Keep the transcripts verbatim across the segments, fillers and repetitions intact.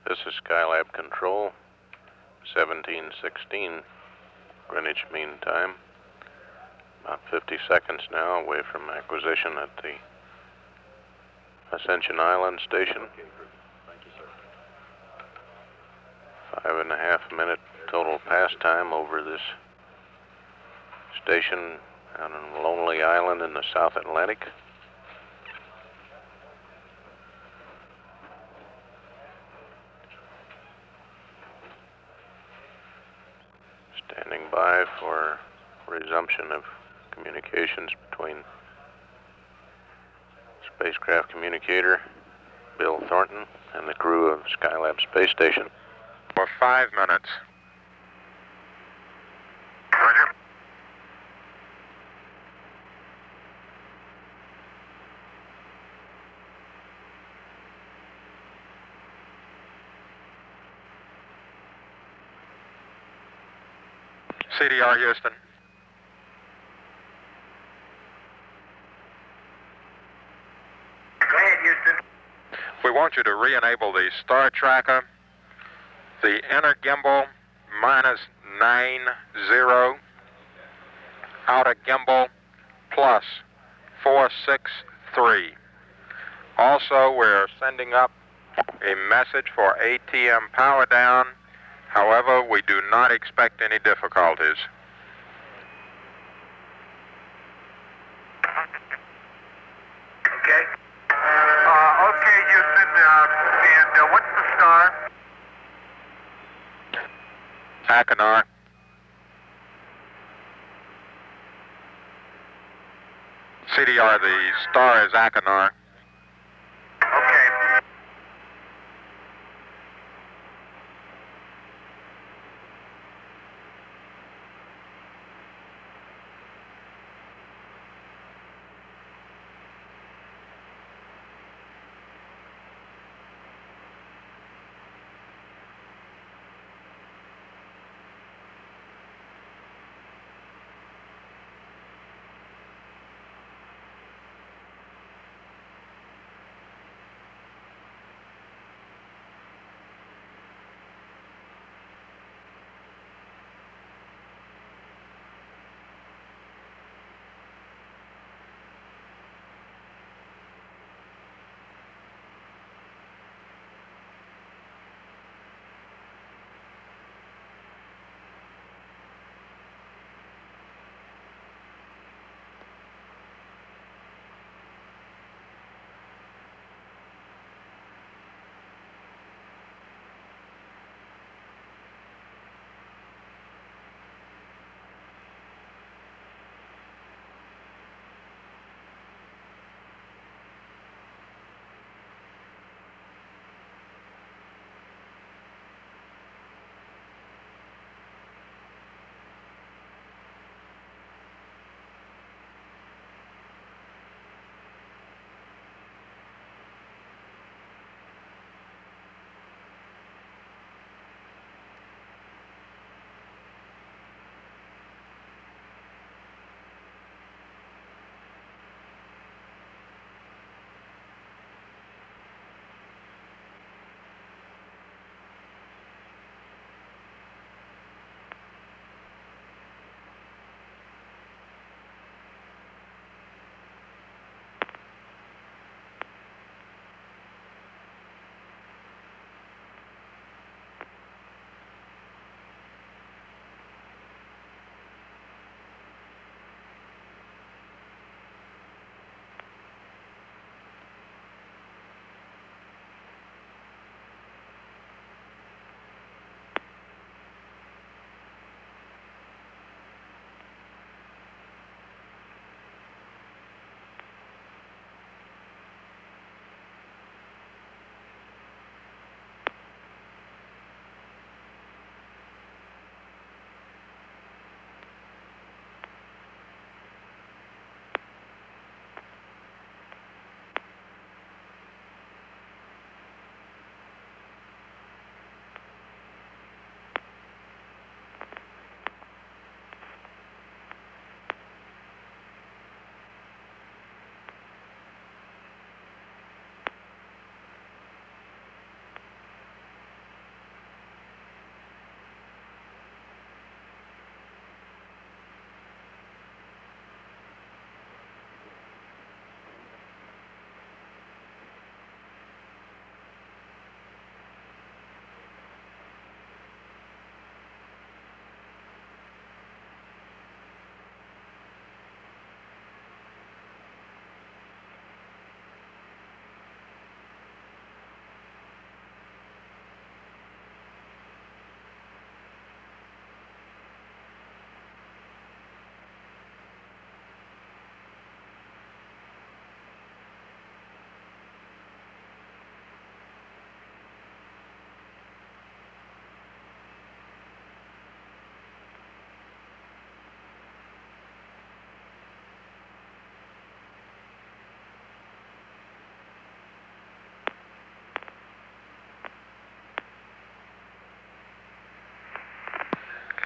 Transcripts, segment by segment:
This is Skylab Control, seventeen sixteen Greenwich Mean Time. About fifty seconds now away from acquisition at the Ascension Island station. Thank you, sir. Five and a half minute total pass time over this station on a lonely island in the South Atlantic. Standing by for resumption of communications between spacecraft communicator Bill Thornton and the crew of Skylab Space Station. For five minutes. Roger. C D R Houston. Go ahead, Houston. We want you to re-enable the Star Tracker, the inner gimbal minus nine zero, outer gimbal plus four six three. Also, we're sending up a message for A T M power down. However, we do not expect any difficulties. Okay. Uh, okay, Houston. Uh, and uh, what's the star? Achenar. C D R, the star is Achenar. Okay.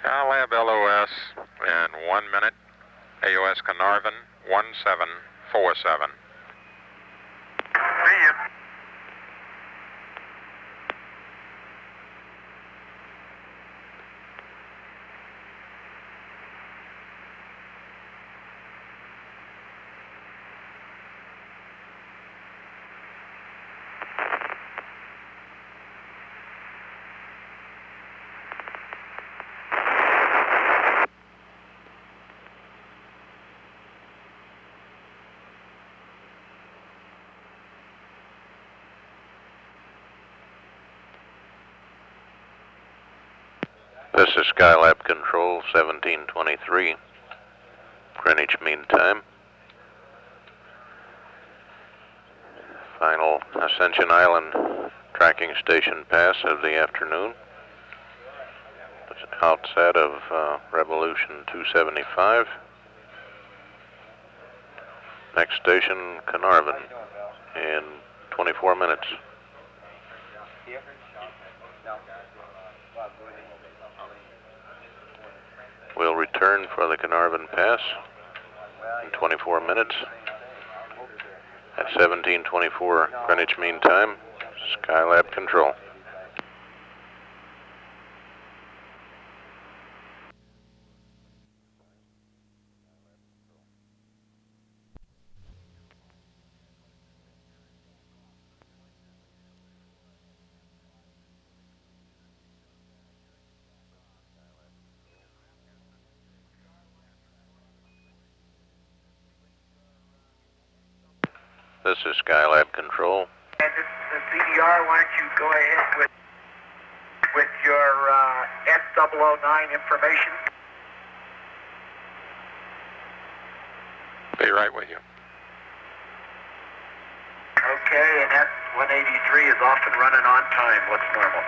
Skylab L O S in one minute. A O S Carnarvon one seven four seven. See you. This is Skylab Control seventeen twenty-three, Greenwich Mean Time. Final Ascension Island tracking station pass of the afternoon. It's an outset of uh, Revolution two seventy-five. Next station, Carnarvon, in twenty-four minutes. We'll return for the Carnarvon Pass in twenty-four minutes at seventeen twenty-four Greenwich Mean Time. Skylab Control. This is Skylab Control. And this is the C D R. Why don't you go ahead with with your uh, S double oh nine information? Be right with you. Okay, and S one eighty-three is off and running on time. What's normal?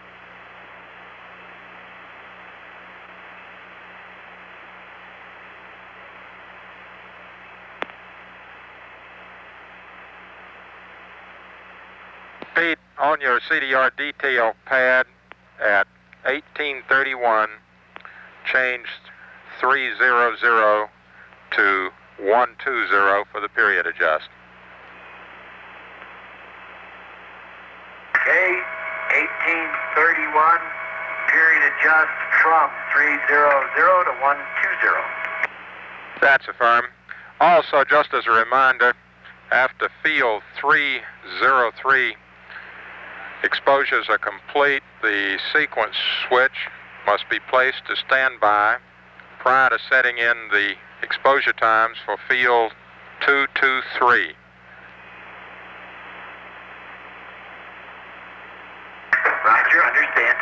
Pete, on your C D R detail pad at eighteen thirty-one, changed three hundred to one twenty for the period adjust. Okay, eighteen thirty-one, period adjust from three hundred to one twenty. That's affirmed. Also, just as a reminder, after field three oh three, exposures are complete. The sequence switch must be placed to standby prior to setting in the exposure times for field two two three. Roger, understand.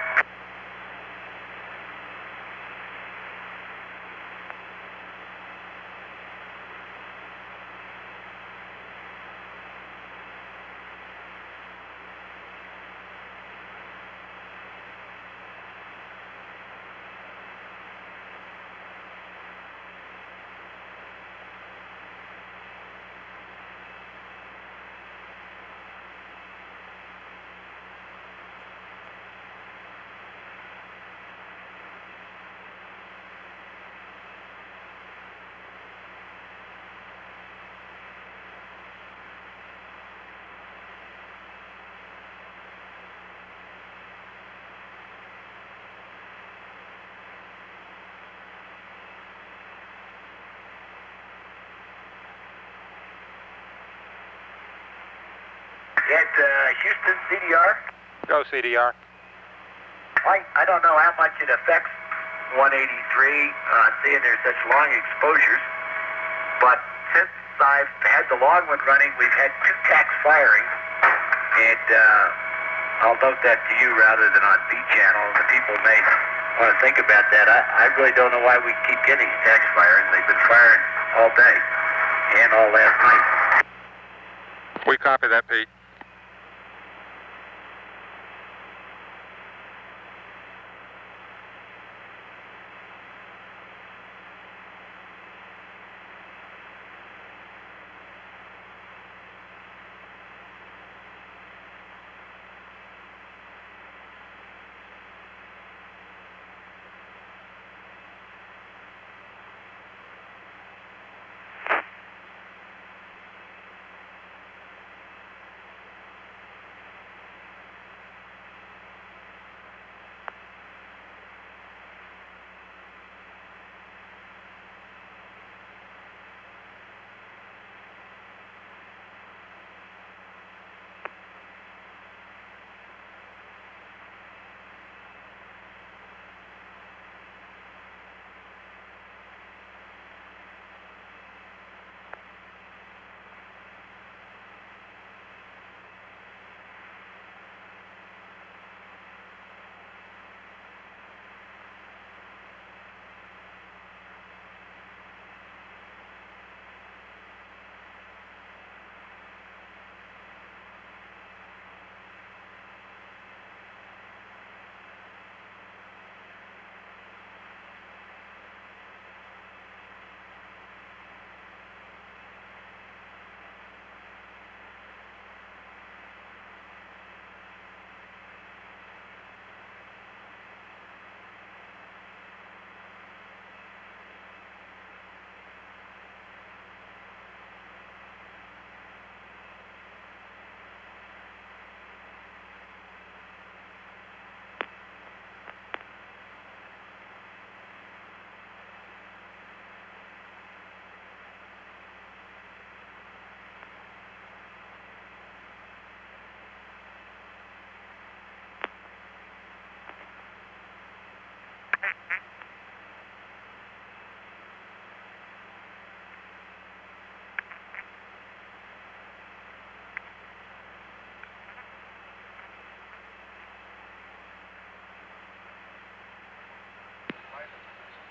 At uh, Houston C D R? Go C D R. I, I don't know how much it affects one eighty-three, uh, seeing there's such long exposures, but since I've had the long one running, we've had two tacks firing, and uh, I'll note that to you rather than on B channel. The people may want to think about that. I, I really don't know why we keep getting these tacks firing. They've been firing all day and all last night. We copy that, Pete.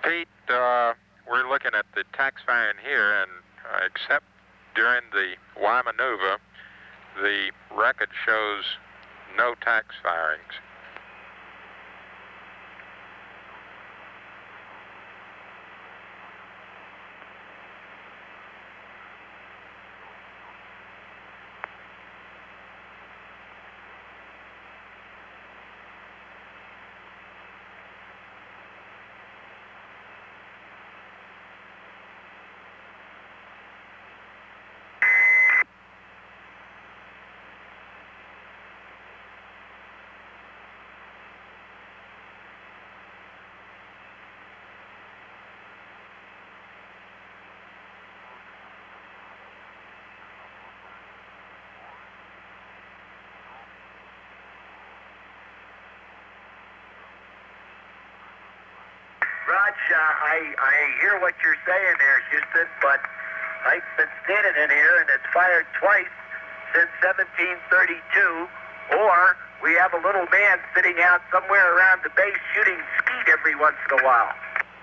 Pete, uh, we're looking at the tax firing here, and uh, except during the Y maneuver, the record shows no tax firings. Raj, uh, I, I hear what you're saying there, Houston, but I've been standing in here and it's fired twice since seventeen thirty-two, or we have a little man sitting out somewhere around the base shooting skeet every once in a while.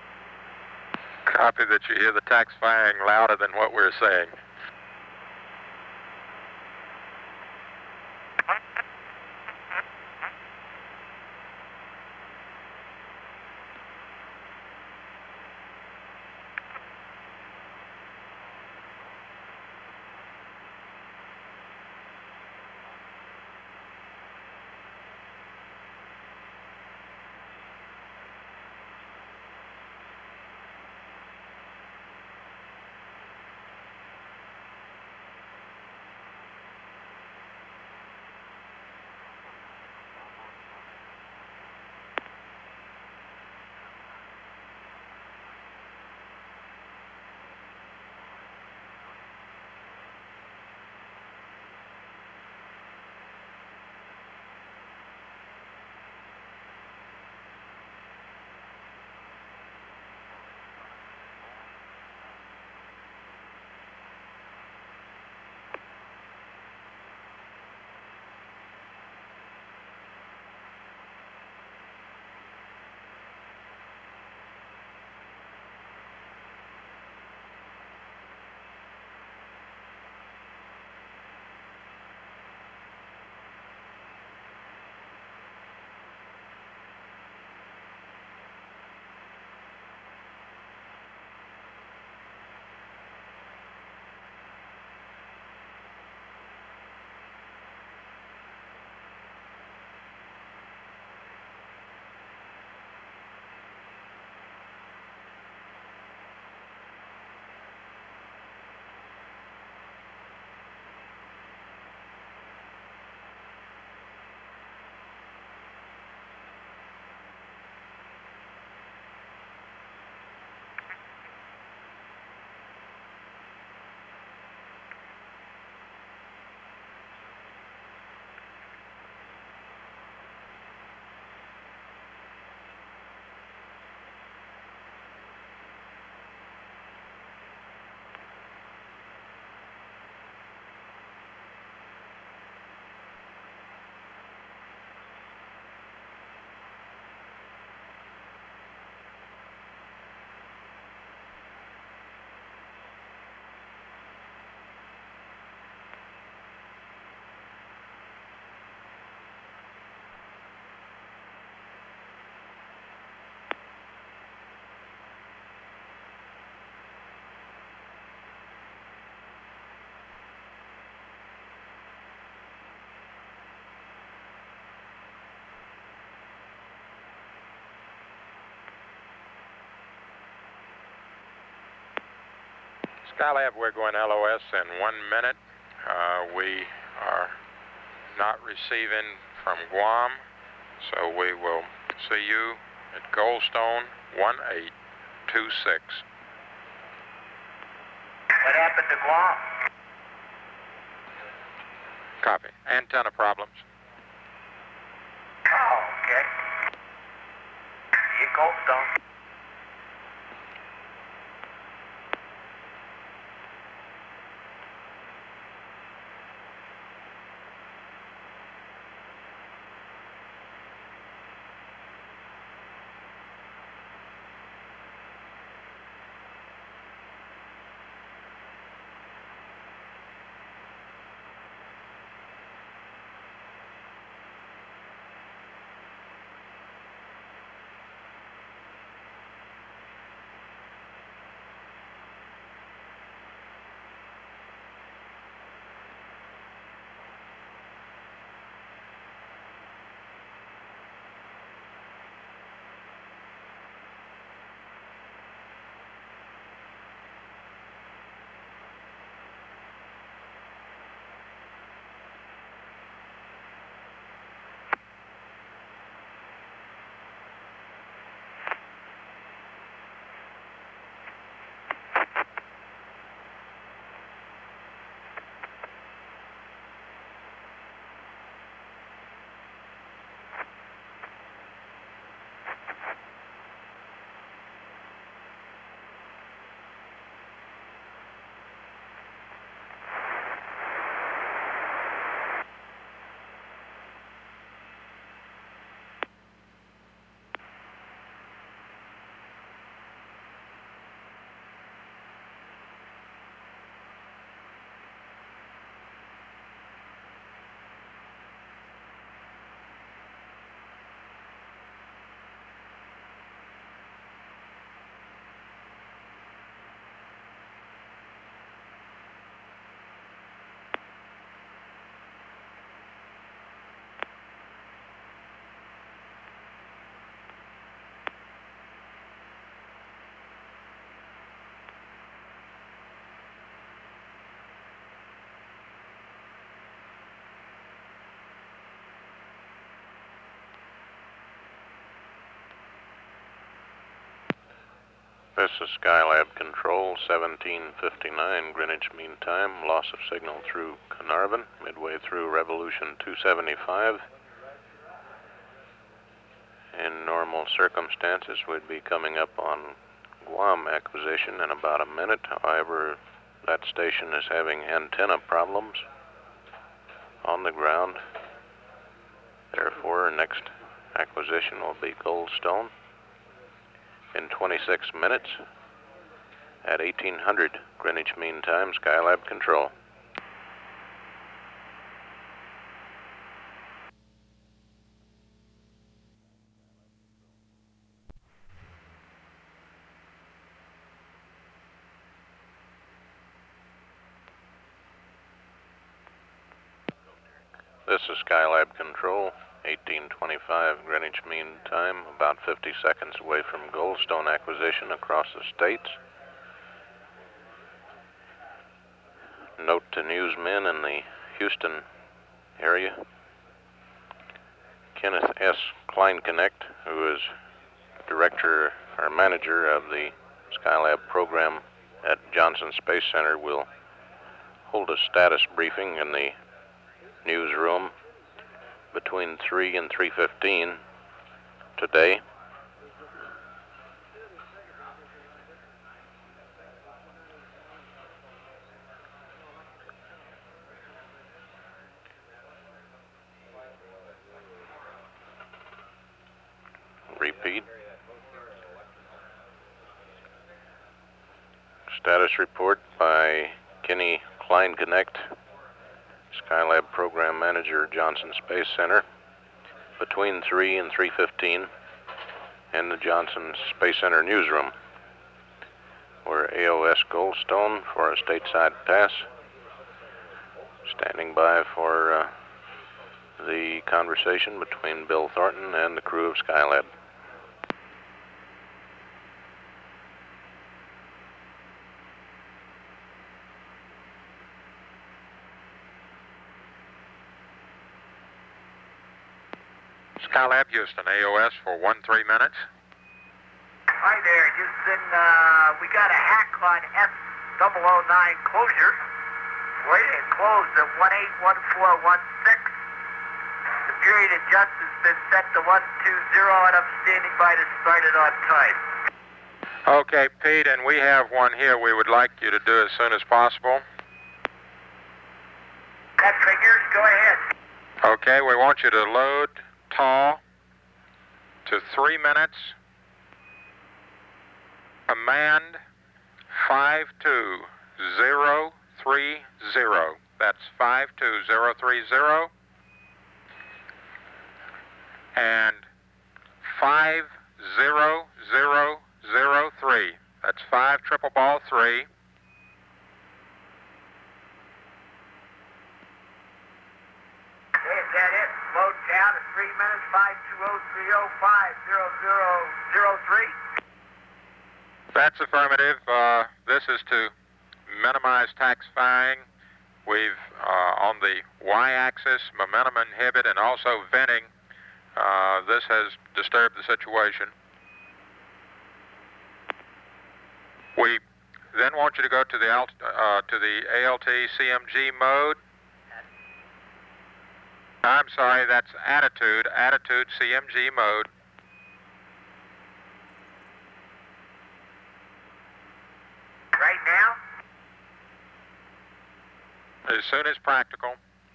Copy that you hear the tax firing louder than what we're saying. Skylab, we're going L O S in one minute. Uh, we are not receiving from Guam, so we will see you at Goldstone one eight two six. What happened to Guam? Copy. Antenna problems. Oh, okay. See you at Goldstone. This is Skylab Control, seventeen fifty-nine Greenwich Mean Time. Loss of signal through Carnarvon, midway through Revolution two seventy-five. In normal circumstances, we'd be coming up on Guam acquisition in about a minute. However, that station is having antenna problems on the ground. Therefore, next acquisition will be Goldstone in twenty-six minutes at eighteen hundred Greenwich Mean Time. Skylab Control. This is Skylab Control, eighteen twenty-five Greenwich Mean Time, about fifty seconds away from Goldstone acquisition across the states. Note to newsmen in the Houston area. Kenneth S. Kleinknecht, who is director or manager of the Skylab program at Johnson Space Center, will hold a status briefing in the newsroom between three and three fifteen today. Repeat. Status report by Kenny Kleinknecht, Skylab Program Manager, Johnson Space Center, between three and three fifteen in the Johnson Space Center newsroom. We're A O S Goldstone for a stateside pass, standing by for uh, the conversation between Bill Thornton and the crew of Skylab. Skylab Houston, A O S for one, three minutes. Hi there, Houston. Uh, we got a hack on S double oh nine closure. It closed at one eight one four one six. The period adjust has been set to one two zero, and I'm standing by to start it on time. Okay, Pete, and we have one here we would like you to do as soon as possible. That figures, go ahead. Okay, we want you to load T A W to three minutes. Command five two zero three zero. That's five two zero three zero. And five zero zero zero three. That's five triple ball three. Is that it? Load down at three minutes, five two zero three zero five zero zero zero three. That's affirmative. Uh, this is to minimize taxifying. We've, uh, on the y-axis, momentum inhibit and also venting. Uh, this has disturbed the situation. We then want you to go to the, alt, uh, to the A L T C M G mode. I'm sorry, that's attitude, attitude C M G mode. Right now? As soon as practical.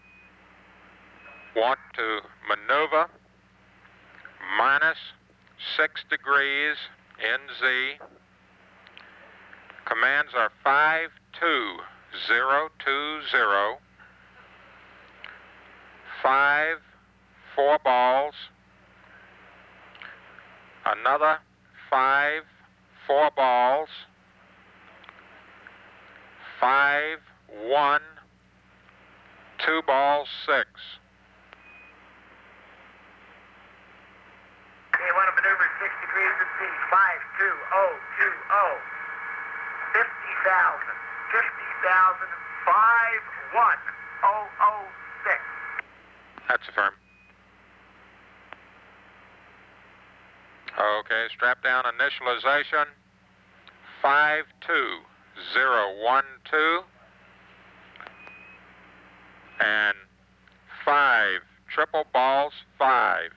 Want to maneuver minus six degrees N Z. Commands are five two zero two zero. Five, four balls, another five, four balls, five, one, two balls, six. You want to maneuver six degrees at C, five two zero two zero, fifty thousand, fifty thousand, five one zero zero six. That's affirm. Okay, strap down initialization. five two zero one two and five triple balls five.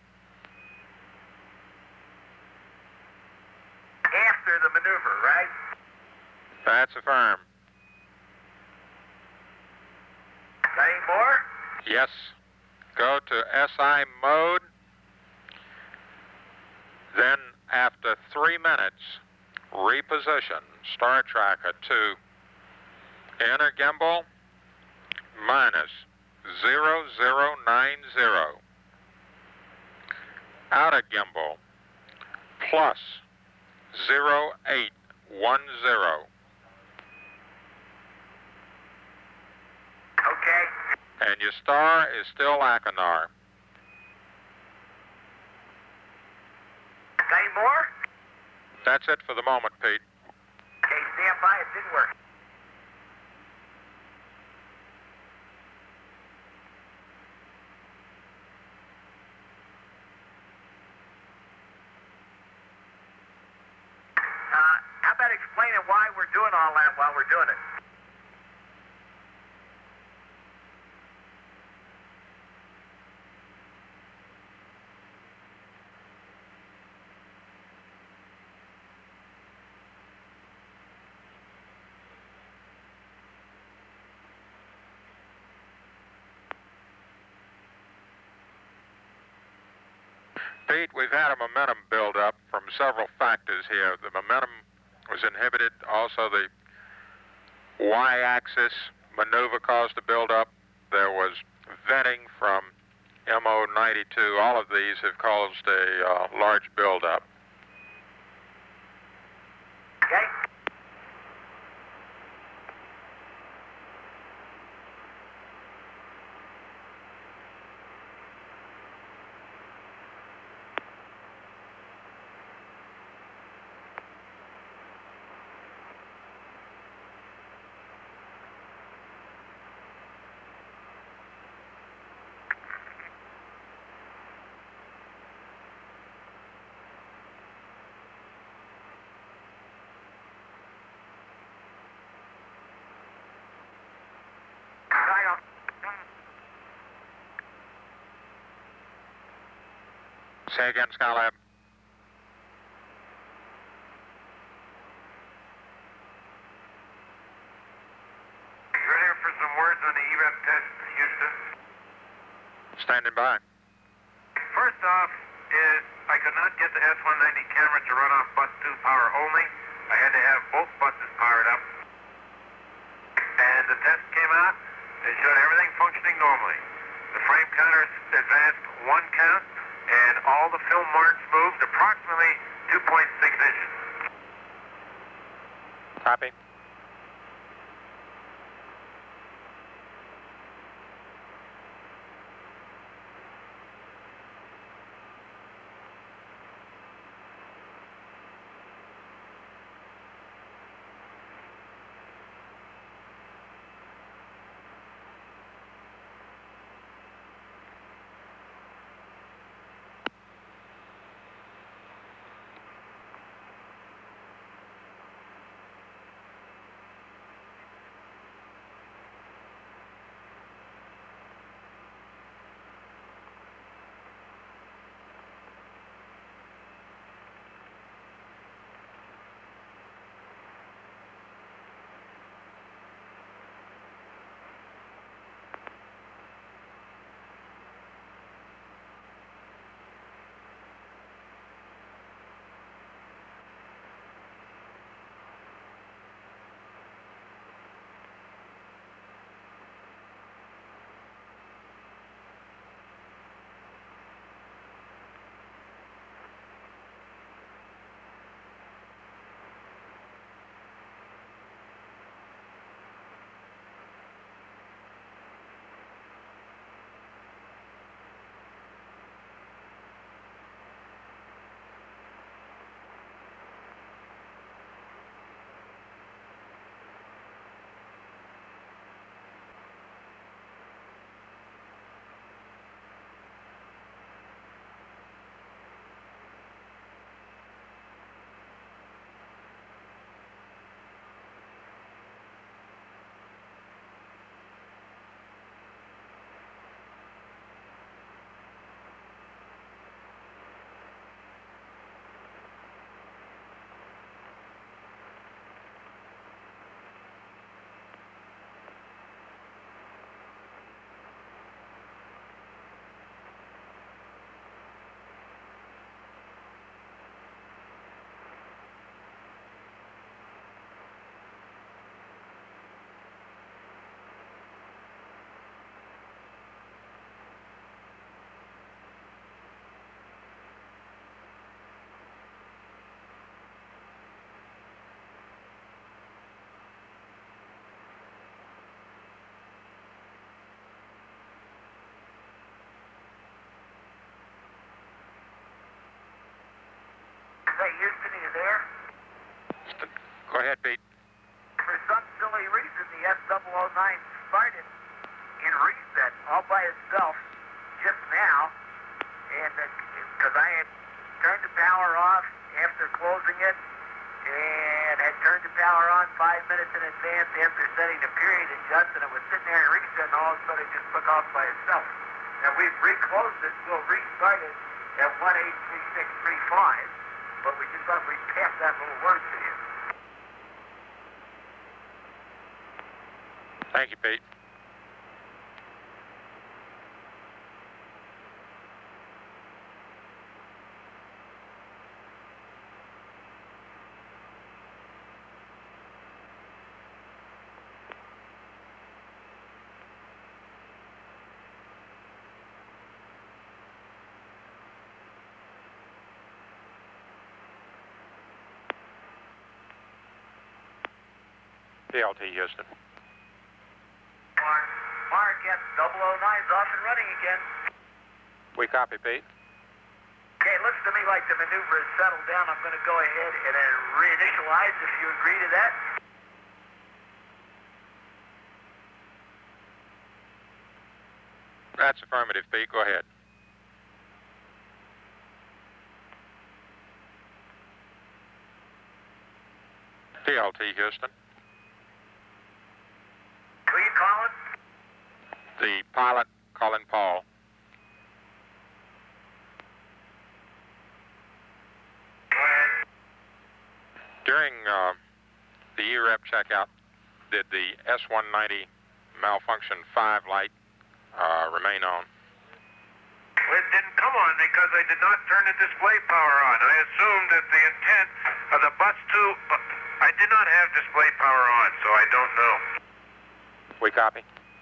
After the maneuver, right? That's affirmed. Any more? Yes. Go to S I mode. Then, after three minutes, reposition Star Tracker to inner gimbal minus zero zero nine zero, outer gimbal plus zero eight one zero. Okay. And your star is still Achenar. Any more? That's it for the moment, Pete. Okay, stand by. It didn't work. Uh, how about explaining why we're doing all that while we're doing it? Pete, we've had a momentum build-up from several factors here. The momentum was inhibited. Also, the y-axis maneuver caused a build-up. There was venting from M O ninety-two. All of these have caused a uh, large build-up. Okay. Say again, Skylab. You ready for some words on the E V A P test, Houston? Standing by. First off is I could not get the S one ninety camera to run off bus two power only. I had to have both buses powered up. And the test came out. It showed everything functioning normally. The frame counters advanced one count, and all the film marks moved approximately two point six inches. Copy. Hey, Houston, are you there? Go ahead, Pete. For some silly reason, the S double oh nine started in reset all by itself just now, and because I had turned the power off after closing it, and had turned the power on five minutes in advance after setting the period adjust, and it was sitting there in reset, and all of a sudden it just took off by itself. Now we've reclosed it, we'll restart it at one eight three six three five, but we just thought we'd pass that little word to you. Thank you, Pete. P L T, Houston. Mark, Mark, yes, double oh nine's off and running again. We copy, Pete. Okay, it looks to me like the maneuver is settled down. I'm going to go ahead and uh, reinitialize if you agree to that. That's affirmative, Pete. Go ahead. P L T, Houston. Who you calling? The pilot, Colin Paul. Go ahead. During uh, the E R E P checkout, did the S one ninety malfunction five light uh, remain on? Well, it didn't come on because I did not turn the display power on. I assumed that the intent of the bus two, uh, I did not have display power on, so I don't know. We copy.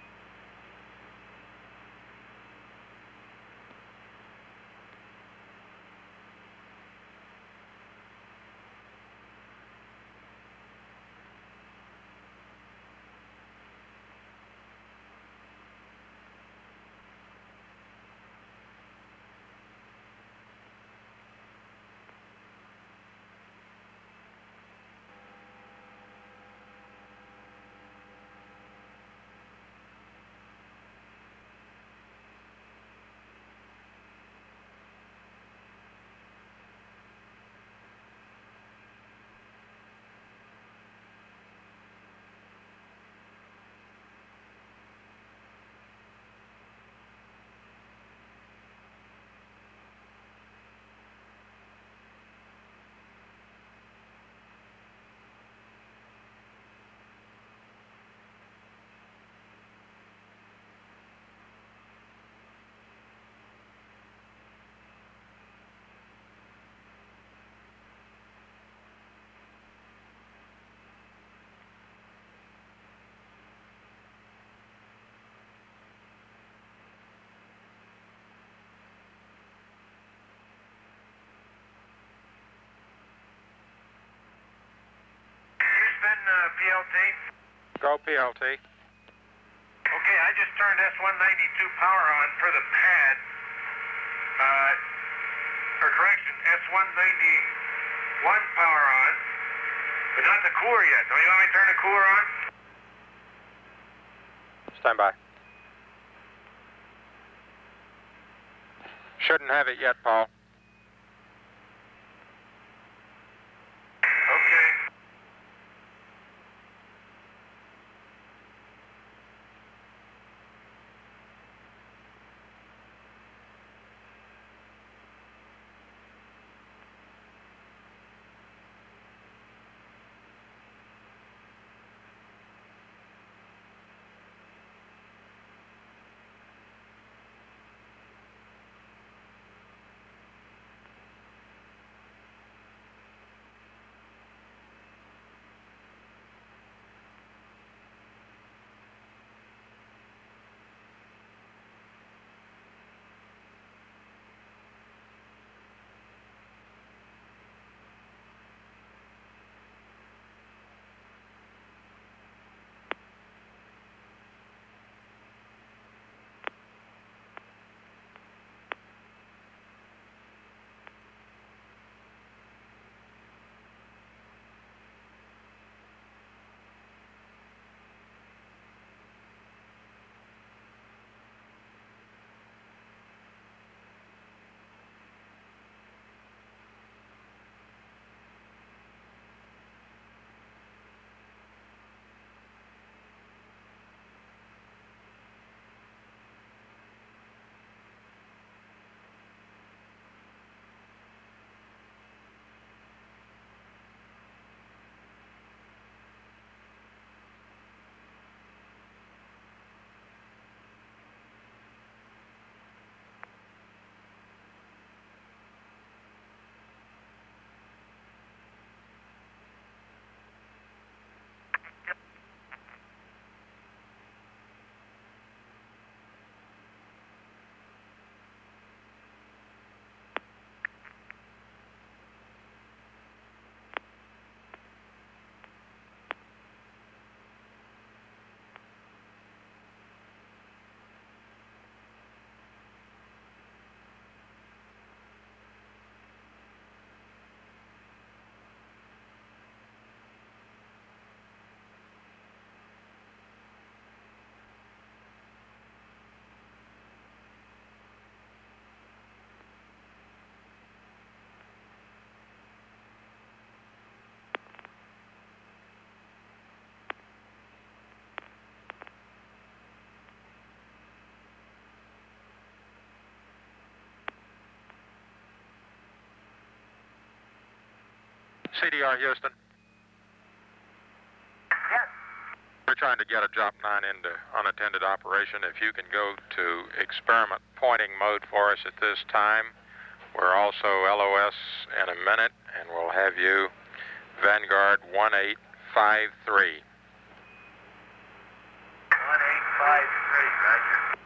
Houston, uh, P L T. Go P L T. Okay, I just turned S one ninety-two power on for the pad. Uh, for correction, S one ninety-one power on, but not the cooler yet. Don't you want me to turn the cooler on? Stand by. Shouldn't have it yet, Paul. Okay. C D R Houston. Yes. We're trying to get a Jop nine into unattended operation. If you can go to experiment pointing mode for us at this time. We're also L O S in a minute, and we'll have you Vanguard one eight five three. one eight five three, roger.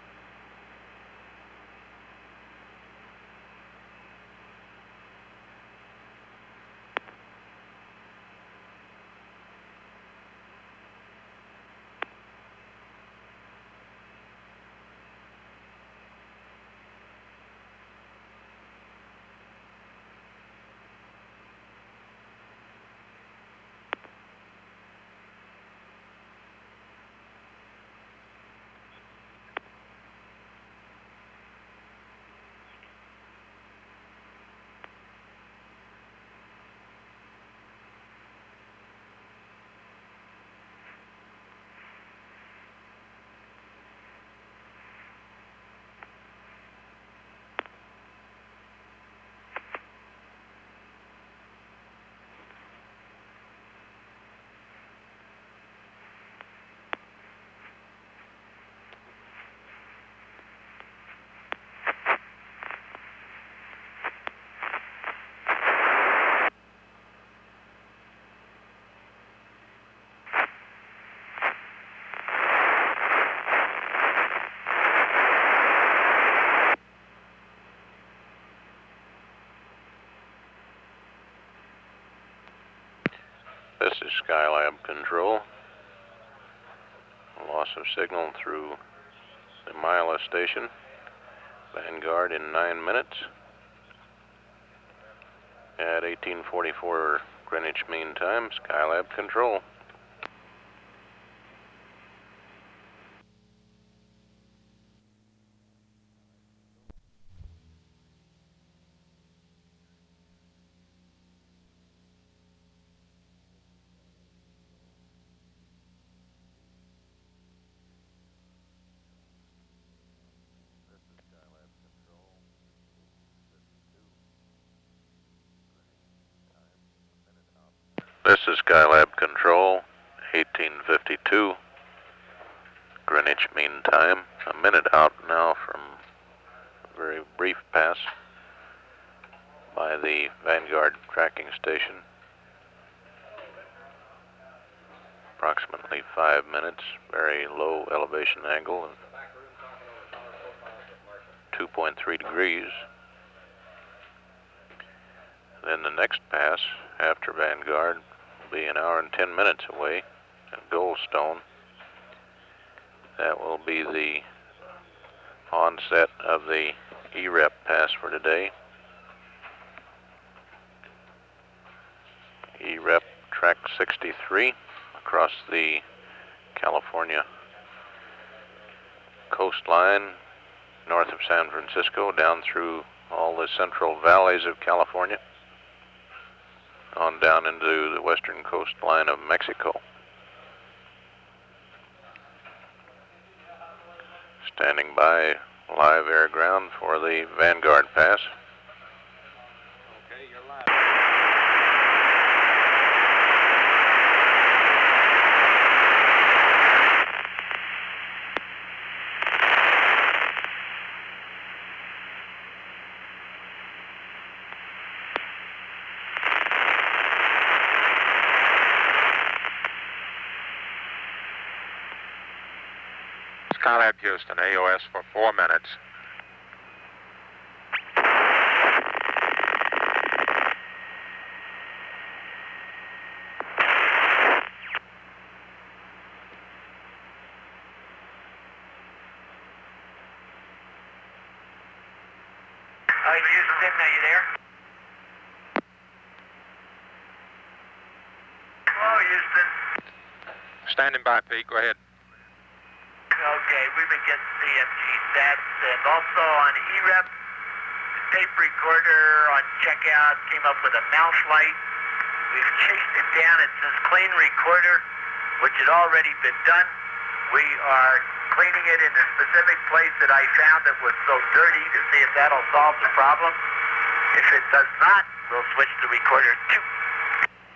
This is Skylab Control. Loss of signal through the Mila station. Vanguard in nine minutes at eighteen forty-four Greenwich Mean Time. Skylab Control. This is Skylab Control, eighteen fifty-two, Greenwich Mean Time. A minute out now from a very brief pass by the Vanguard tracking station. Approximately five minutes, very low elevation angle of two point three degrees. Then the next pass after Vanguard will be an hour and ten minutes away at Goldstone. That will be the onset of the E R E P pass for today. E R E P track sixty-three across the California coastline north of San Francisco down through all the central valleys of California on down into the western coastline of Mexico. Standing by live air ground for the Vanguard pass. Okay, you're live. Skylab Houston, A O S for four minutes. Uh, Houston, are you there? Hello, Houston. Standing by, Pete. Go ahead. Okay, we've been getting C M G stats, and also on E R E P, the tape recorder on checkout came up with a mouse light. We've chased it down. It says clean recorder, which had already been done. We are cleaning it in a specific place that I found that was so dirty to see if that'll solve the problem. If it does not, we'll switch the recorder to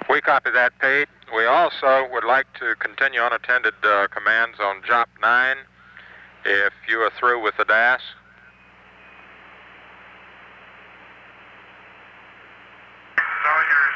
We copy that, Pete. We also would like to continue unattended uh, commands on J O P nine if you are through with the D A S. Soldiers.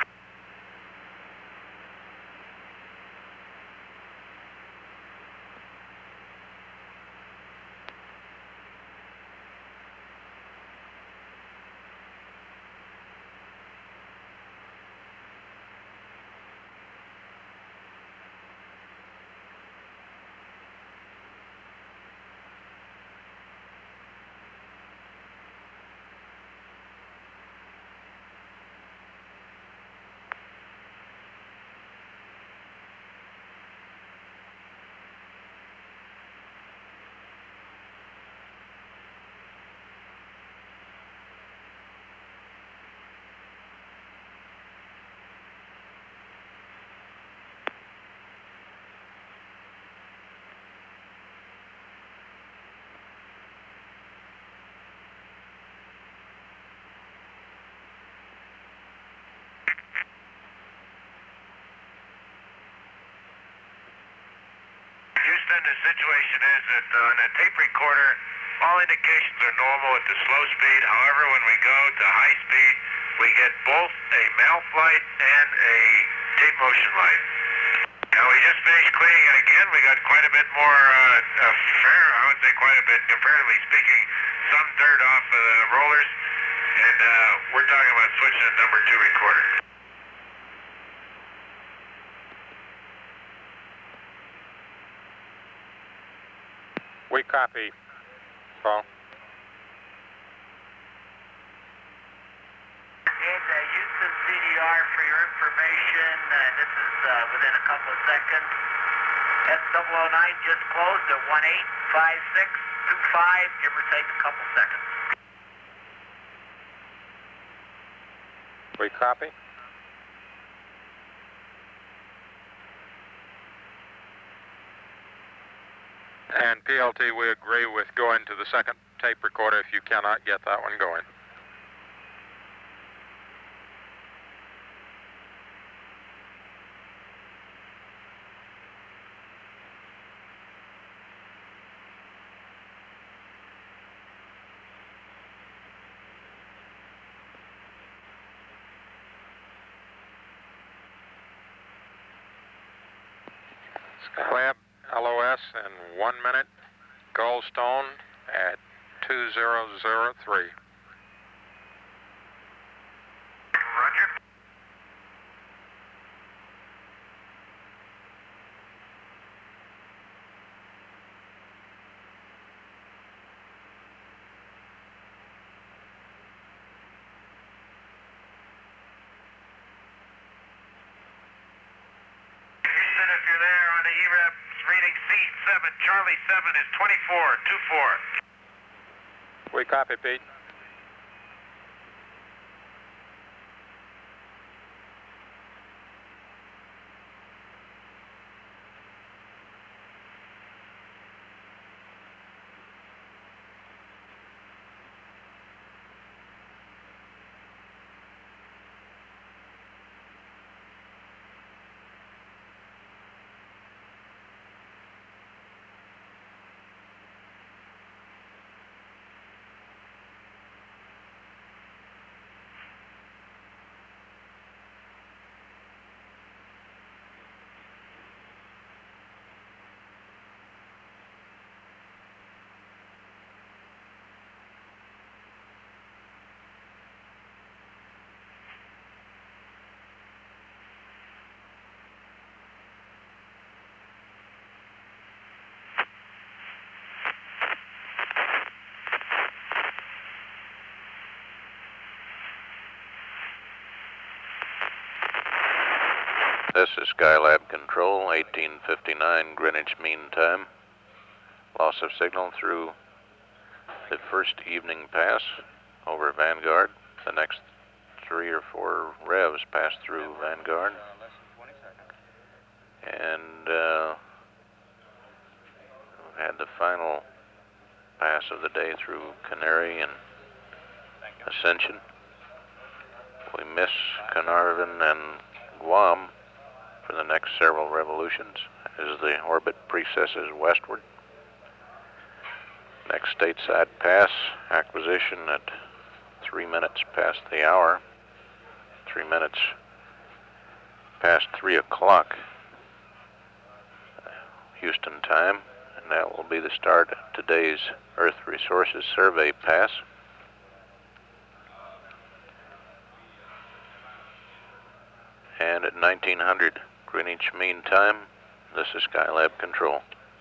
Houston, the situation is that uh, on a tape recorder, all indications are normal at the slow speed. However, when we go to high speed, we get both a M A L F light and a tape motion light. Now, we just finished cleaning it again. We got quite a bit more, uh, uh, fair, I would say quite a bit, comparatively speaking, some dirt off of the rollers. And uh, we're talking about switching to number two recorder. We copy, Paul. And uh, Houston C D R for your information, uh, this is uh, within a couple of seconds. S double oh nine just closed at one eight five six two five, give or take a couple seconds. We copy. And P L T, we agree with going to the second tape recorder if you cannot get that one going. Skylab L O S in one minute, Goldstone at two zero zero three. Roger. Houston, if you're there on the E R A P reading C seven, Charlie seven is twenty-four two four. We copy, Pete. This is Skylab Control, eighteen fifty-nine Greenwich Mean Time. Loss of signal through the first evening pass over Vanguard. The next three or four revs pass through Vanguard. And uh, we've had the final pass of the day through Canary and Ascension. We miss Carnarvon and Guam for the next several revolutions as the orbit precesses westward. Next stateside pass acquisition at three minutes past the hour, three minutes past three o'clock Houston time, and that will be the start of today's Earth Resources Survey pass. And at nineteen hundred Greenwich Mean Time, this is Skylab Control.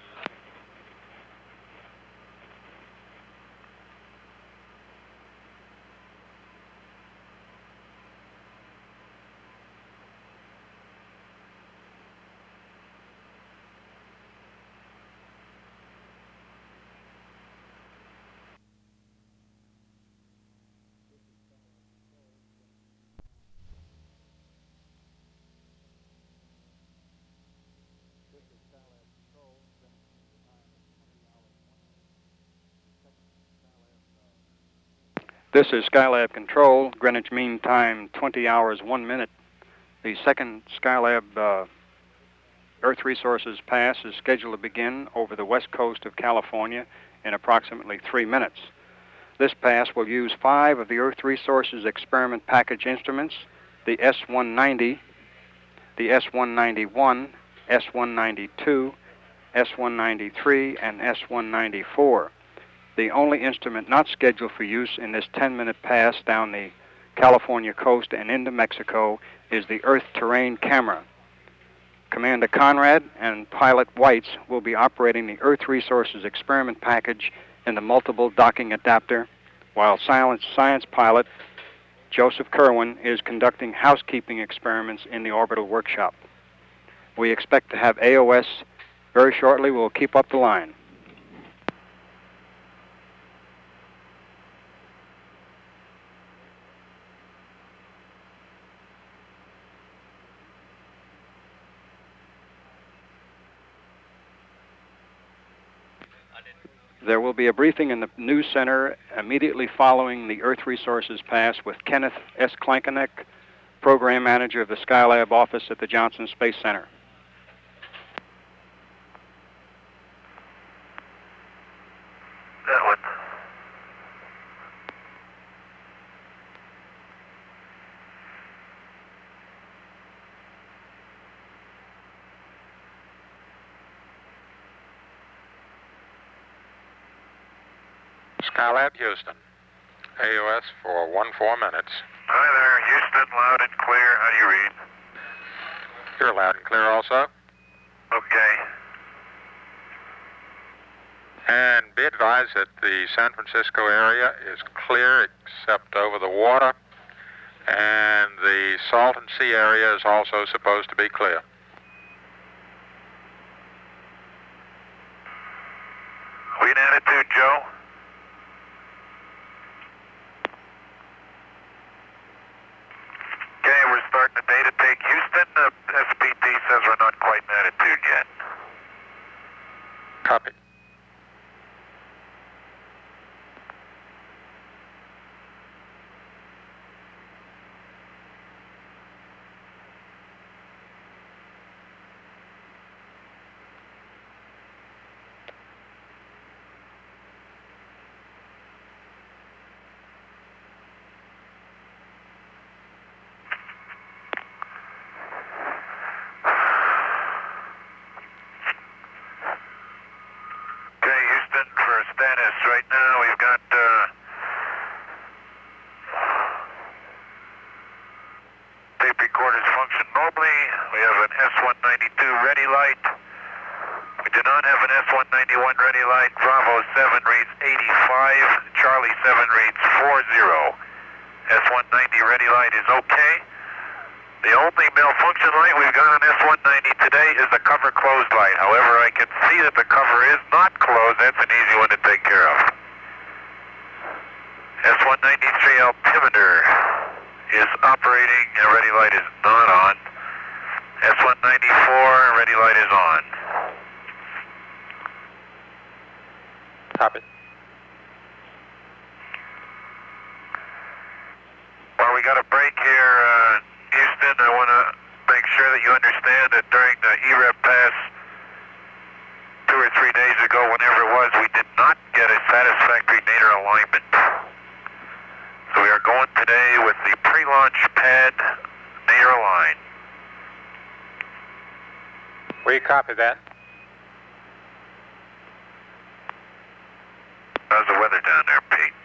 This is Skylab Control, Greenwich Mean Time, twenty hours, one minute. The second Skylab uh, Earth Resources pass is scheduled to begin over the west coast of California in approximately three minutes. This pass will use five of the Earth Resources Experiment Package instruments, the S one ninety, the S one ninety-one, S one ninety-two, S one ninety-three, and S one ninety-four. The only instrument not scheduled for use in this ten-minute pass down the California coast and into Mexico is the Earth Terrain Camera. Commander Conrad and pilot Weitz will be operating the Earth Resources Experiment Package in the multiple docking adapter, while science, science pilot Joseph Kerwin is conducting housekeeping experiments in the orbital workshop. We expect to have A O S very shortly. We'll keep up the line. There will be a briefing in the News Center immediately following the Earth Resources pass with Kenneth S. Klankenek, Program Manager of the Skylab office at the Johnson Space Center. That one. Skylab Houston, A O S for one four minutes. Hi there, Houston, loud and clear. How do you read? You're loud and clear also. Okay. And be advised that the San Francisco area is clear except over the water, and the Salton Sea area is also supposed to be clear. Lead attitude, Joe. Okay, we're starting the data take. Houston, the S P T says we're not quite in attitude yet. Copy. Status right now, we've got uh, tape recorders function normally. We have an S one ninety-two ready light. We do not have an S one ninety-one ready light. Bravo seven reads eighty-five. Charlie seven reads forty. S one ninety ready light is okay. The only malfunction light we've got on S one ninety today is the cover closed light. However, I can see that the cover is not closed. That's an easy one to take care of. S one ninety-three altimeter is operating and ready light is not on. S one ninety-four ready light is on. Copy. Well, we got a break here, uh, Houston. I want to make understand that during the E R E P pass two or three days ago, whenever it was, we did not get a satisfactory nadir alignment. So we are going today with the pre-launch pad nadir align. We copy that. How's the weather down there, Pete?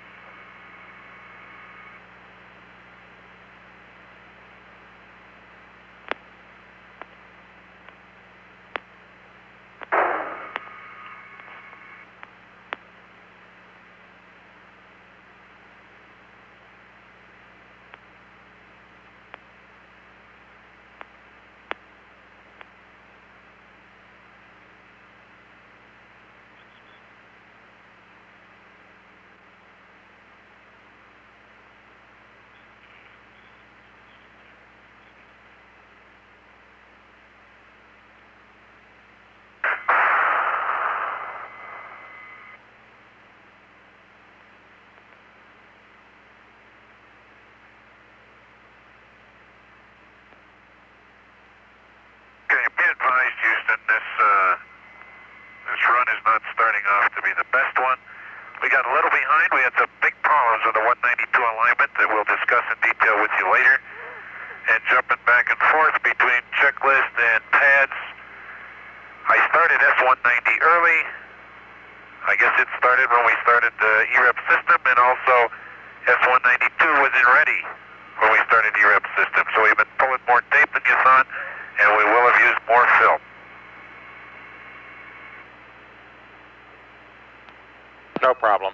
Advised, Houston, this uh, this run is not starting off to be the best one. We got a little behind. We had some big problems with the one ninety-two alignment that we'll discuss in detail with you later. And jumping back and forth between checklist and pads. I started S one ninety early. I guess it started when we started the E R E P system, and also S one ninety-two wasn't ready when we started the E R E P system. So we've been pulling more tape than you thought, and we will have used more film. No problem.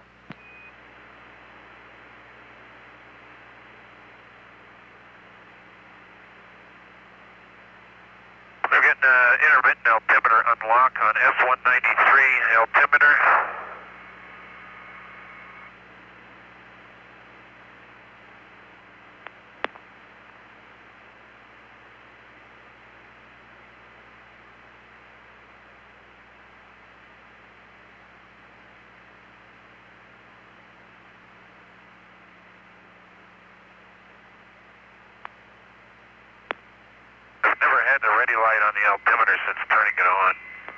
We're getting uh, intermittent altimeter unlock on S one ninety-three altimeter. I've never had the ready light on the altimeter since turning it on.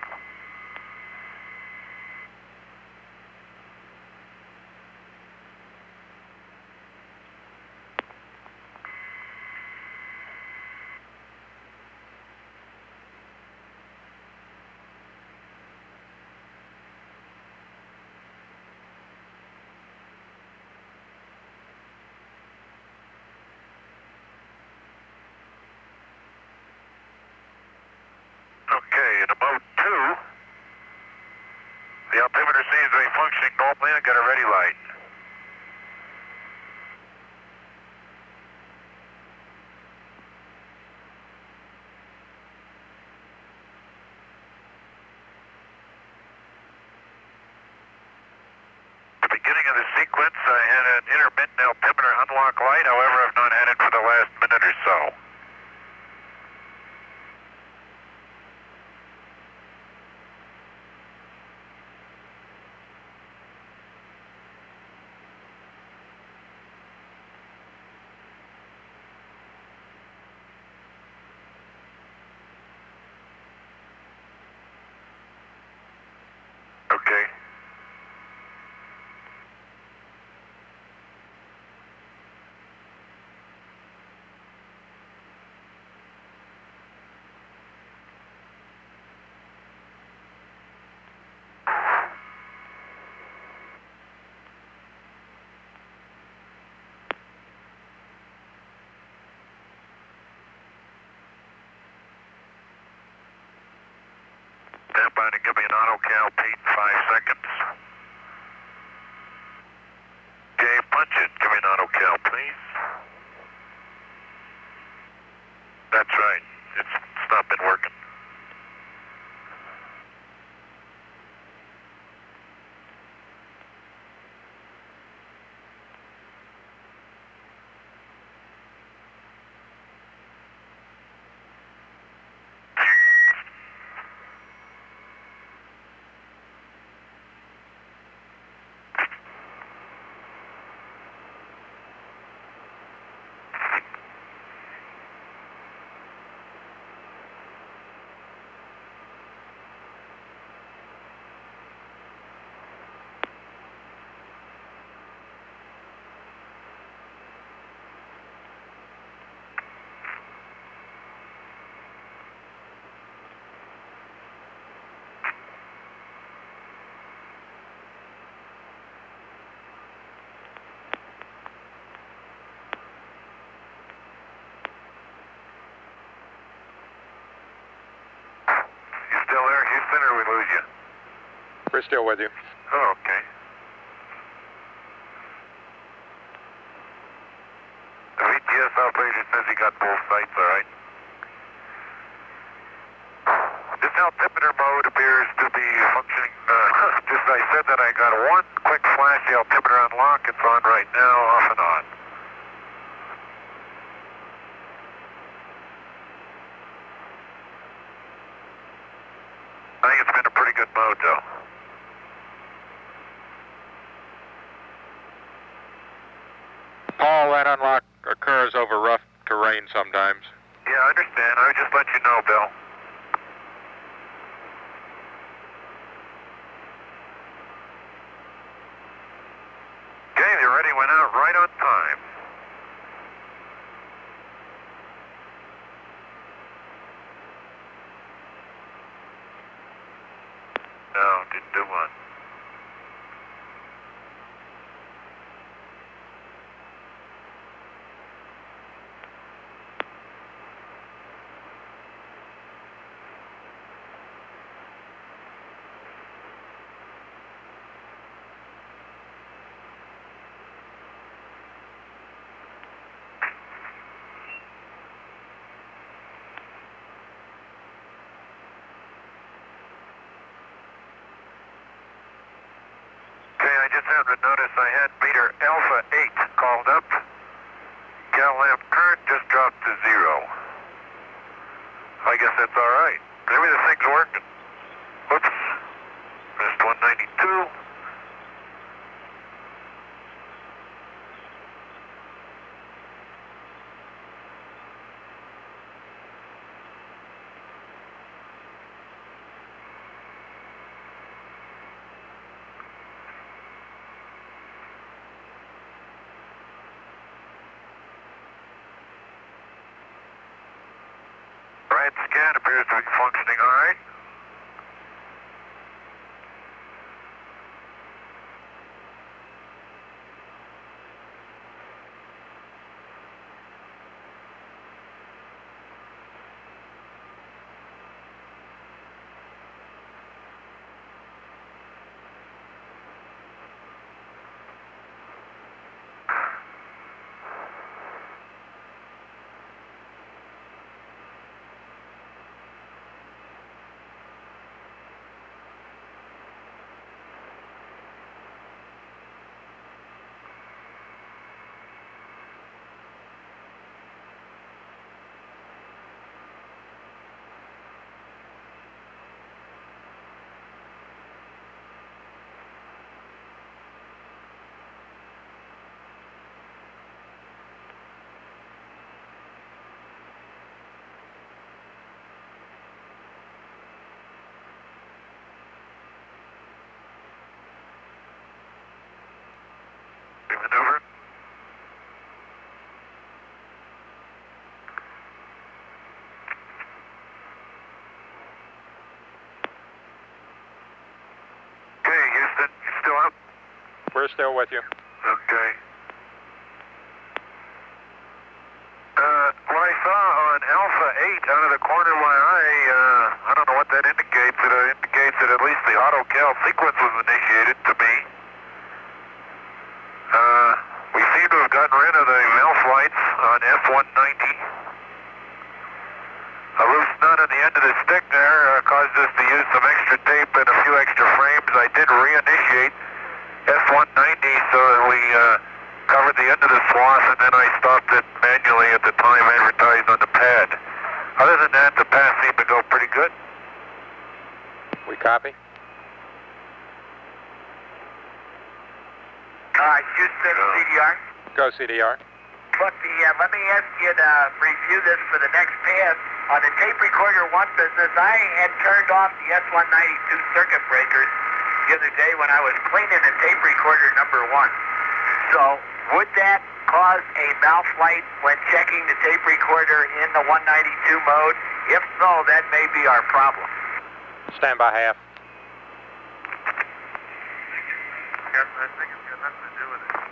Okay, in a mode two, the altimeter seems to be functioning normally. I got a ready light. At the beginning of the sequence, I had an intermittent altimeter unlock light. However, I've not had it for the last minute or so. Okay. Stand by to give me an auto cal, Pete, in five seconds. Okay, punch it. Give me an auto cal, please. That's right. It's, it's not been working. Houston, or we lose you? We're still with you. Oh, okay. The V T S operator says he got both sites, all right? This altimeter mode appears to be functioning. Uh, just I said that I got one quick flash, the altimeter unlock. It's on right now, off and on. I think it's been a pretty good mode, though. Paul, that unlock occurs over rough terrain sometimes. Yeah, I understand. I would just let you know, Bill. Okay, the ready went out right on time. No, didn't do one. Okay, I just had to notice I had meter Alpha eight called up. Cal lamp current just dropped to zero. I guess that's all right. Maybe the thing's working. Oops. Missed one ninety-two. Right scan appears to be functioning all right. Maneuver. Okay, Houston, you still up? We're still with you. Okay. Uh, what I saw on Alpha eight out of the corner of my eye, uh, I don't know what that indicates. It uh, indicates that at least the auto-cal sequence was initiated to me. Uh, we seem to have gotten rid of the mouth lights on F one ninety. A loose nut on the end of the stick there uh, caused us to use some extra tape and a few extra frames. I did reinitiate F one ninety so that we uh, covered the end of the swath, and then I stopped it manually at the time advertised on the pad. Other than that, the path seemed to go pretty good. We copy. Uh, Houston, C D R. Go C D R. Look, the, uh, let me ask you to review this for the next pass. On the tape recorder one business, I had turned off the S one ninety-two circuit breakers the other day when I was cleaning the tape recorder number one. So, would that cause a mouth light when checking the tape recorder in the one ninety-two mode? If so, that may be our problem. Stand by half. I think it's got nothing to do with it.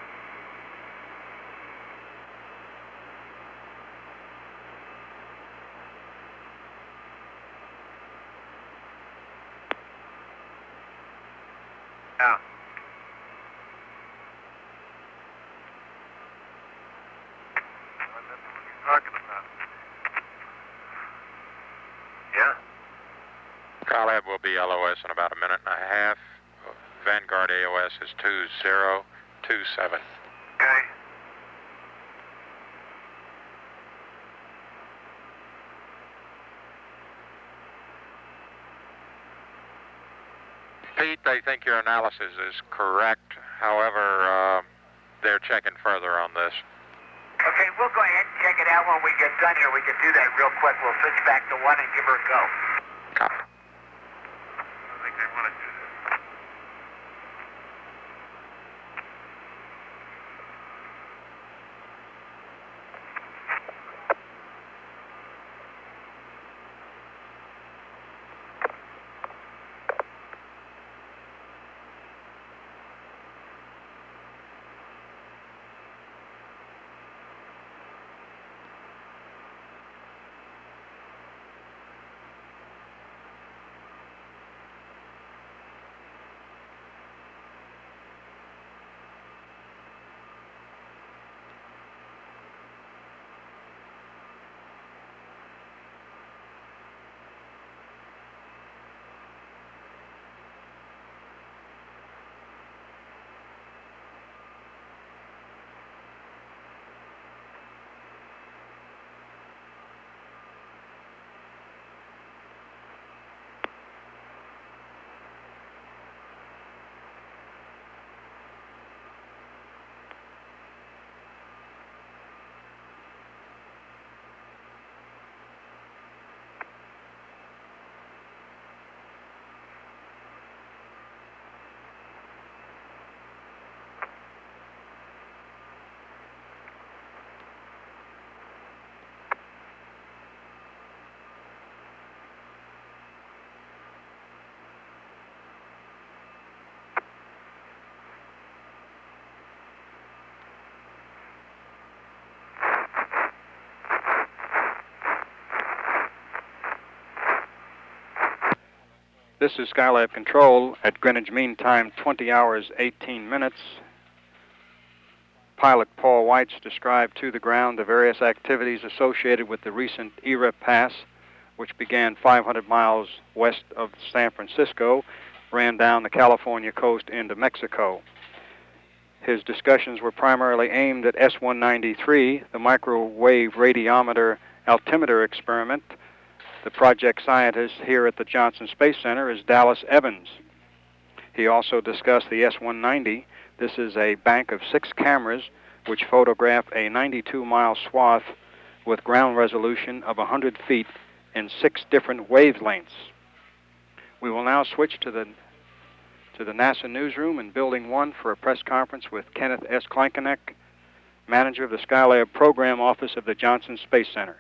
Yeah. Well, that's what you're talking about. Yeah. Skylab will be L O S in about a minute and a half. Vanguard A O S is two zero two seven. Okay. Pete, they think your analysis is correct. However, uh, they're checking further on this. Okay, we'll go ahead and check it out when we get done here. We can do that real quick. We'll switch back to one and give her a go. Copy. I think they want to do that. This is Skylab Control at Greenwich Mean Time, twenty hours, eighteen minutes. Pilot Paul Weitz described to the ground the various activities associated with the recent E R E P pass, which began five hundred miles west of San Francisco, ran down the California coast into Mexico. His discussions were primarily aimed at S one ninety-three, the microwave radiometer altimeter experiment. The project scientist here at the Johnson Space Center is Dallas Evans. He also discussed the S one ninety. This is a bank of six cameras which photograph a ninety-two mile swath with ground resolution of one hundred feet in six different wavelengths. We will now switch to the to the NASA newsroom in Building one for a press conference with Kenneth S. Klankenek, manager of the Skylab Program Office of the Johnson Space Center.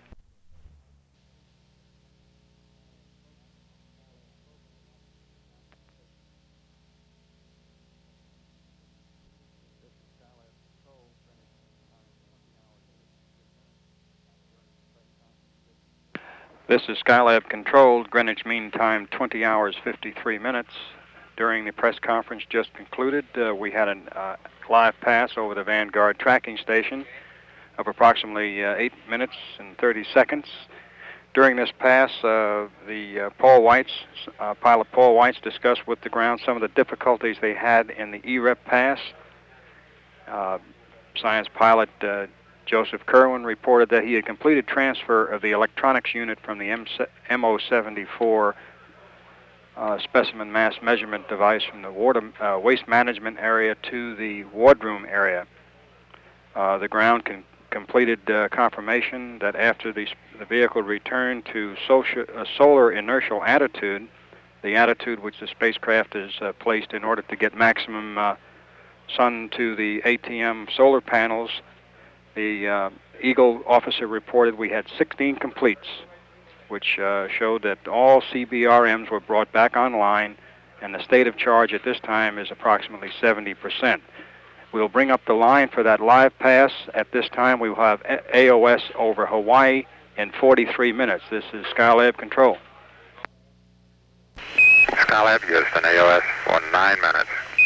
This is Skylab Control, Greenwich Mean Time, twenty hours, fifty-three minutes. During the press conference just concluded, uh, we had a uh, live pass over the Vanguard tracking station of approximately uh, eight minutes and thirty seconds. During this pass, uh, the uh, Paul Weitz, uh, pilot Paul Weitz discussed with the ground some of the difficulties they had in the E R E P pass. Uh, science pilot uh, Joseph Kerwin reported that he had completed transfer of the electronics unit from the M O seventy-four uh, specimen mass measurement device from the water, uh, waste management area to the wardroom area. Uh, the ground con completed uh, confirmation that after the, the vehicle returned to social, uh, solar inertial attitude, the attitude which the spacecraft is uh, placed in order to get maximum uh, sun to the A T M solar panels, the uh, Eagle officer reported we had sixteen completes, which uh, showed that all C B R Ms were brought back online, and the state of charge at this time is approximately seventy percent. We'll bring up the line for that live pass. At this time, we will have A O S over Hawaii in forty-three minutes. This is Skylab Control. Skylab, Houston, A O S one nine minutes.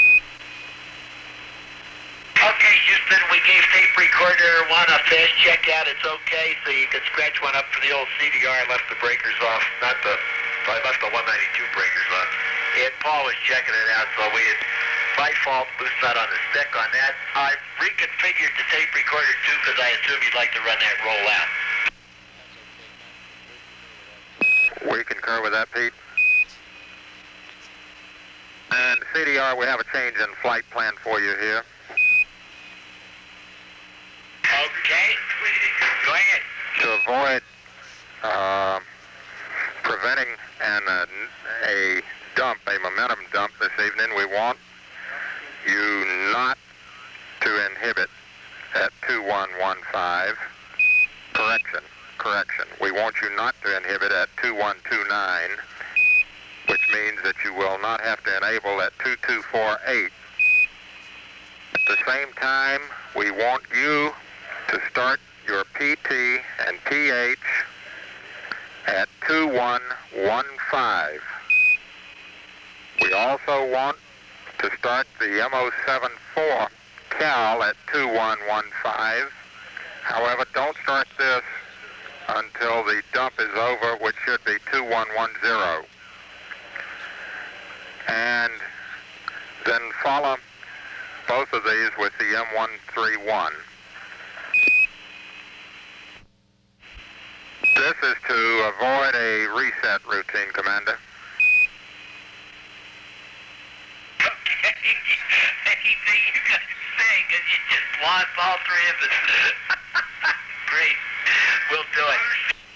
Okay, Houston, we gave tape recorder one a fast check out. It's okay, so you can scratch one up for the old C D R. I left the breakers off, not the, I left the one ninety-two breakers on. And Paul was checking it out, so we had, by fault, loose nut on the stick on that. I reconfigured the tape recorder too, because I assume you'd like to run that roll out. We concur with that, Pete. And C D R, we have a change in flight plan for you here. Okay, go ahead. To avoid uh, preventing an, uh, a dump, a momentum dump this evening, we want you not to inhibit at two one one five. Correction, correction. We want you not to inhibit at two one two nine, which means that you will not have to enable at two two four eight. At the same time, we want you to start your P T and P H at two one one five. We also want to start the M zero seven four Cal at two one one five. However, don't start this until the dump is over, which should be two one one zero. And then follow both of these with the M one thirty-one. This is to avoid a reset routine, Commander. Okay, anything you got to say, because you just lost all three of us. Great, we'll do it.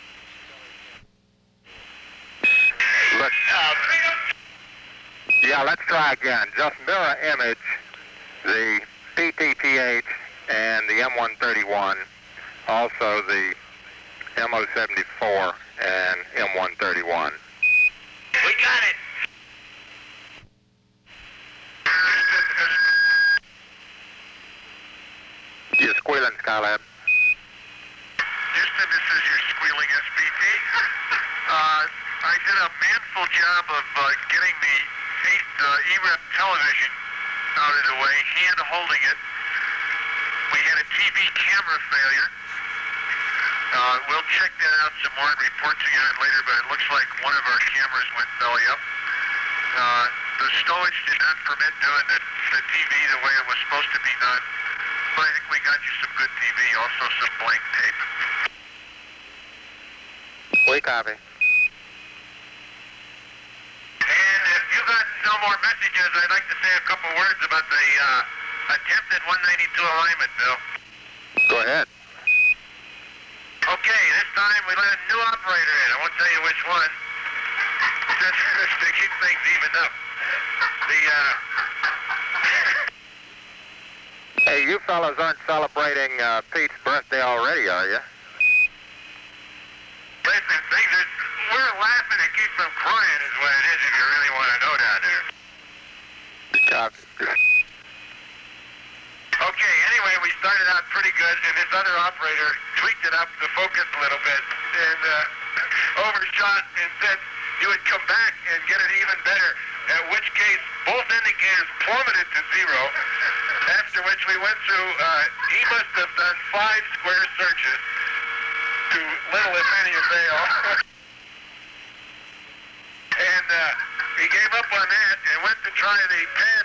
Look, Uh, yeah, let's try again. Just mirror image the P T P H and the M one thirty-one, also the M zero seven four and M one thirty-one. we got it. You're squealing, Skylab. Houston, this is your squealing S P T. Uh, I did a manful job of uh, getting the eighth uh, E REP television out of the way, hand holding it. We had a T V camera failure. Uh, we'll check that out some more and report to you on it later, but it looks like one of our cameras went belly up. Uh, the stowage did not permit doing the, the T V the way it was supposed to be done, but I think we got you some good T V, also some blank tape. We copy. And if you got no more messages, I'd like to say a couple words about the uh, attempted one ninety-two alignment, Bill. Go ahead. Okay, this time we let a new operator in. I won't tell you which one. Just to keep things evened up. The, uh... Hey, you fellas aren't celebrating uh, Pete's birthday already, are you? Listen, things are... We're laughing to keep from crying is what it is if you really want to know down there. Copy. Okay, anyway, we started out pretty good, and this other operator tweaked it up, the focus a little bit, and uh, overshot and said you would come back and get it even better, at which case both indicators plummeted to zero, after which we went through, uh, he must have done five square searches to little if any avail. And uh, he gave up on that and went to try the pad.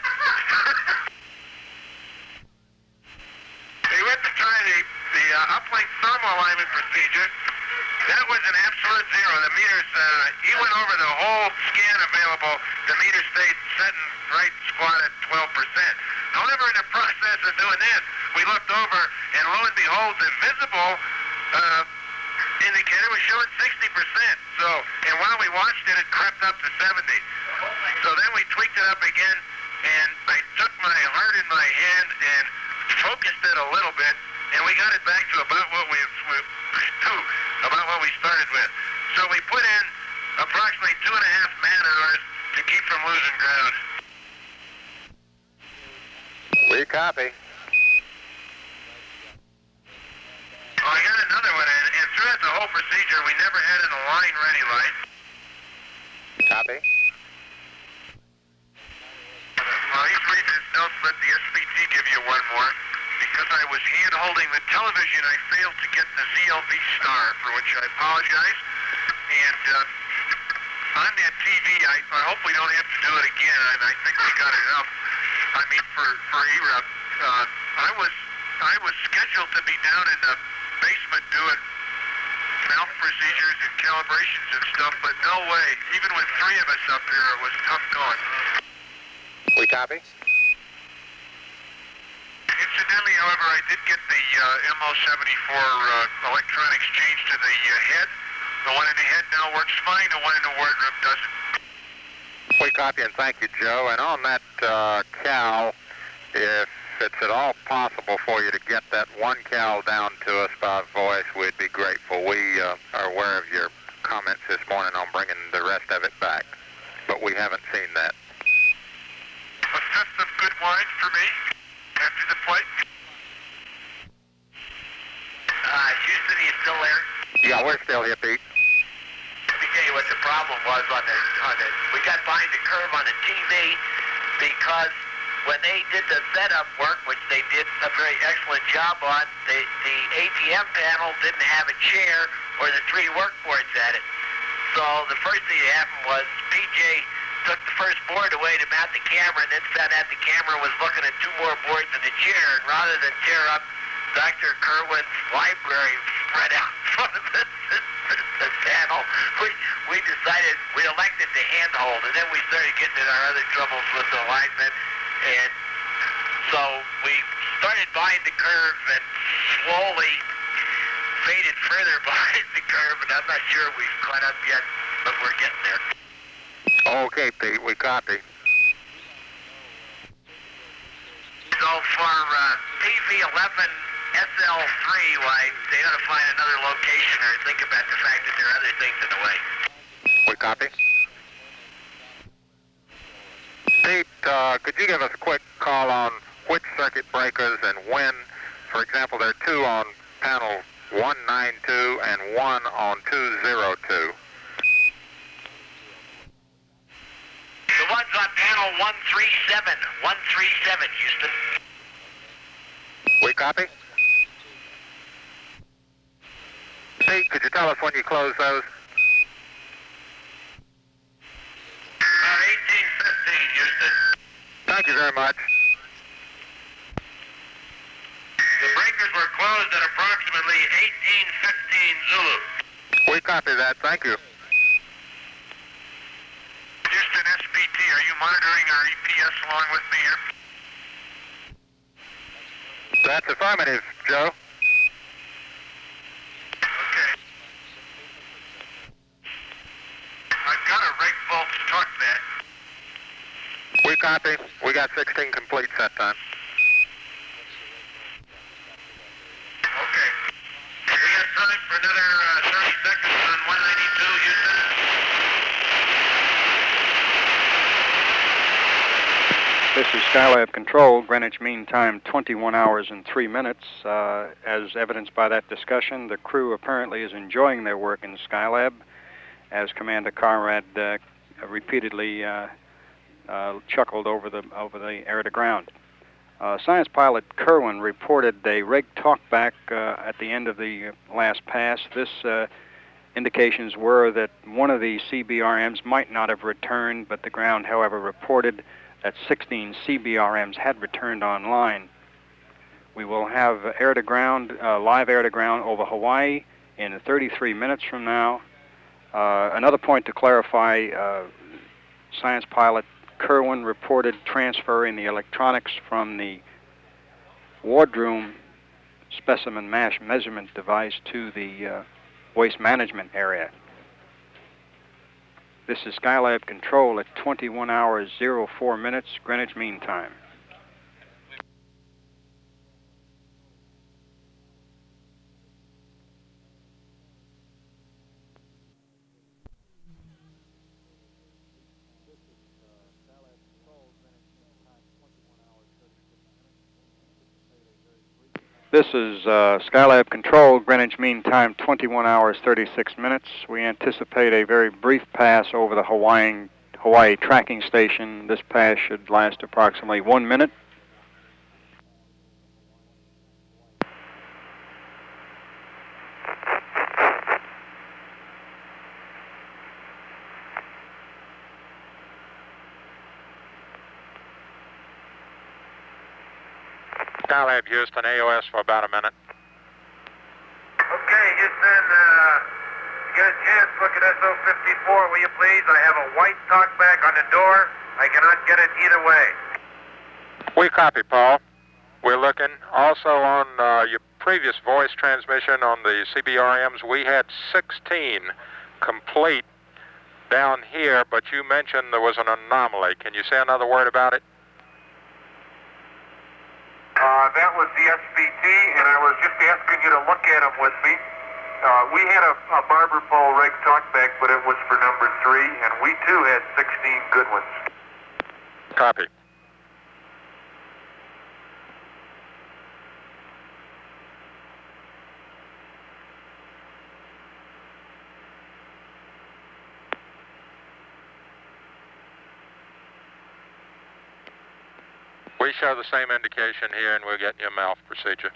He went to try the, the uh, uplink thermal alignment procedure. That was an absolute zero. The meters, uh, he went over the whole scan available. The meter stayed setting right squat at twelve percent. However, in the process of doing this, we looked over, and lo and behold, the visible uh, indicator was showing sixty percent. So, and while we watched it, it crept up to seventy. So then we tweaked it up again, and I took my heart in my hand and focused it a little bit, and we got it back to about what we, we about what we started with. So we put in approximately two and a half man hours to keep from losing ground. We copy. Oh, I got another one, and, and throughout the whole procedure, we never had an align ready light. Copy. one more. Because I was hand-holding the television, I failed to get the Z L V star, for which I apologize. And uh, on that T V, I, I hope we don't have to do it again, and I think we got it up. I mean, for, for E R E P, uh, I was I was scheduled to be down in the basement doing mouth procedures and calibrations and stuff, but no way. Even with three of us up here, it was tough going. We copy. Incidentally, however, I did get the uh, M O seventy-four uh, electronics changed to the uh, head. The one in the head now works fine, the one in the wardroom doesn't. We copy and thank you, Joe. And on that uh, cow, if it's at all possible for you to get that one cow down to us by voice, we'd be grateful. We uh, are aware of your comments this morning on bringing the rest of it back, but we haven't seen that. A fifth of good wine for me after the plate. Uh, Houston, are you still there? Yeah, we're still here, Pete. Let me tell you what the problem was on the, on the, we got behind the curve on the T V because when they did the setup work, which they did a very excellent job on, the, the A P M panel didn't have a chair or the three workboards at it. So the first thing that happened was P J took the first board away to mount the camera, and then found out the camera was looking at two more boards in the chair, and rather than tear up Doctor Kerwin's library spread out in front of the, the, the panel, we, we decided, we elected to handhold, and then we started getting in our other troubles with the alignment, and so we started behind the curve and slowly faded further behind the curve, and I'm not sure we've caught up yet, but we're getting there. Okay, Pete, we copy. So for uh, P V eleven S L three, why, they ought to find another location or think about the fact that there are other things in the way. We copy. Pete, uh, could you give us a quick call on which circuit breakers and when? For example, there are two on panel one ninety-two and one on two oh two. The one's on panel one thirty-seven, one thirty-seven, Houston. We copy. Pete, could you tell us when you close those? About eighteen fifteen, Houston. Thank you very much. The breakers were closed at approximately eighteen fifteen Zulu. We copy that. Thank you. Houston S P T, are you monitoring our E P S along with me here? That's affirmative, Joe. Okay. I've got a rate volt truck that. We copy. We got sixteen complete that time. Okay. We got time for another uh, thirty seconds on one ninety-two, Houston. This is Skylab Control, Greenwich Mean Time, twenty-one hours and three minutes. Uh, as evidenced by that discussion, the crew apparently is enjoying their work in Skylab, as Commander Conrad uh, repeatedly uh, uh, chuckled over the over the air-to-ground. Uh, Science pilot Kerwin reported a rig talkback uh, at the end of the last pass. This uh, indications were that one of the C B R Ms might not have returned, but the ground, however, reported that sixteen C B R Ms had returned online. We will have air-to-ground, uh, live air-to-ground over Hawaii in thirty-three minutes from now. Uh, another point to clarify, uh, Science pilot Kerwin reported transferring the electronics from the wardroom specimen mass measurement device to the uh, waste management area. This is Skylab Control at twenty-one hours, oh four minutes, Greenwich Mean Time. This is uh, Skylab Control, Greenwich Mean Time, twenty-one hours, thirty-six minutes. We anticipate a very brief pass over the Hawaiian, Hawaii tracking station. This pass should last approximately one minute. Skylab Houston, A O S for about a minute. Okay, Houston, uh, get a chance, look at S O fifty-four, will you please? I have a white talkback on the door. I cannot get it either way. We copy, Paul. We're looking. Also on uh, your previous voice transmission on the C B R Ms, we had sixteen complete down here, but you mentioned there was an anomaly. Can you say another word about it? Uh, that was the S V T, and I was just asking you to look at them with me. Uh, we had a, a barber pole reg talkback, but it was for number three, and we too had sixteen good ones. Copy. We show the same indication here, and we'll get you a mouth procedure.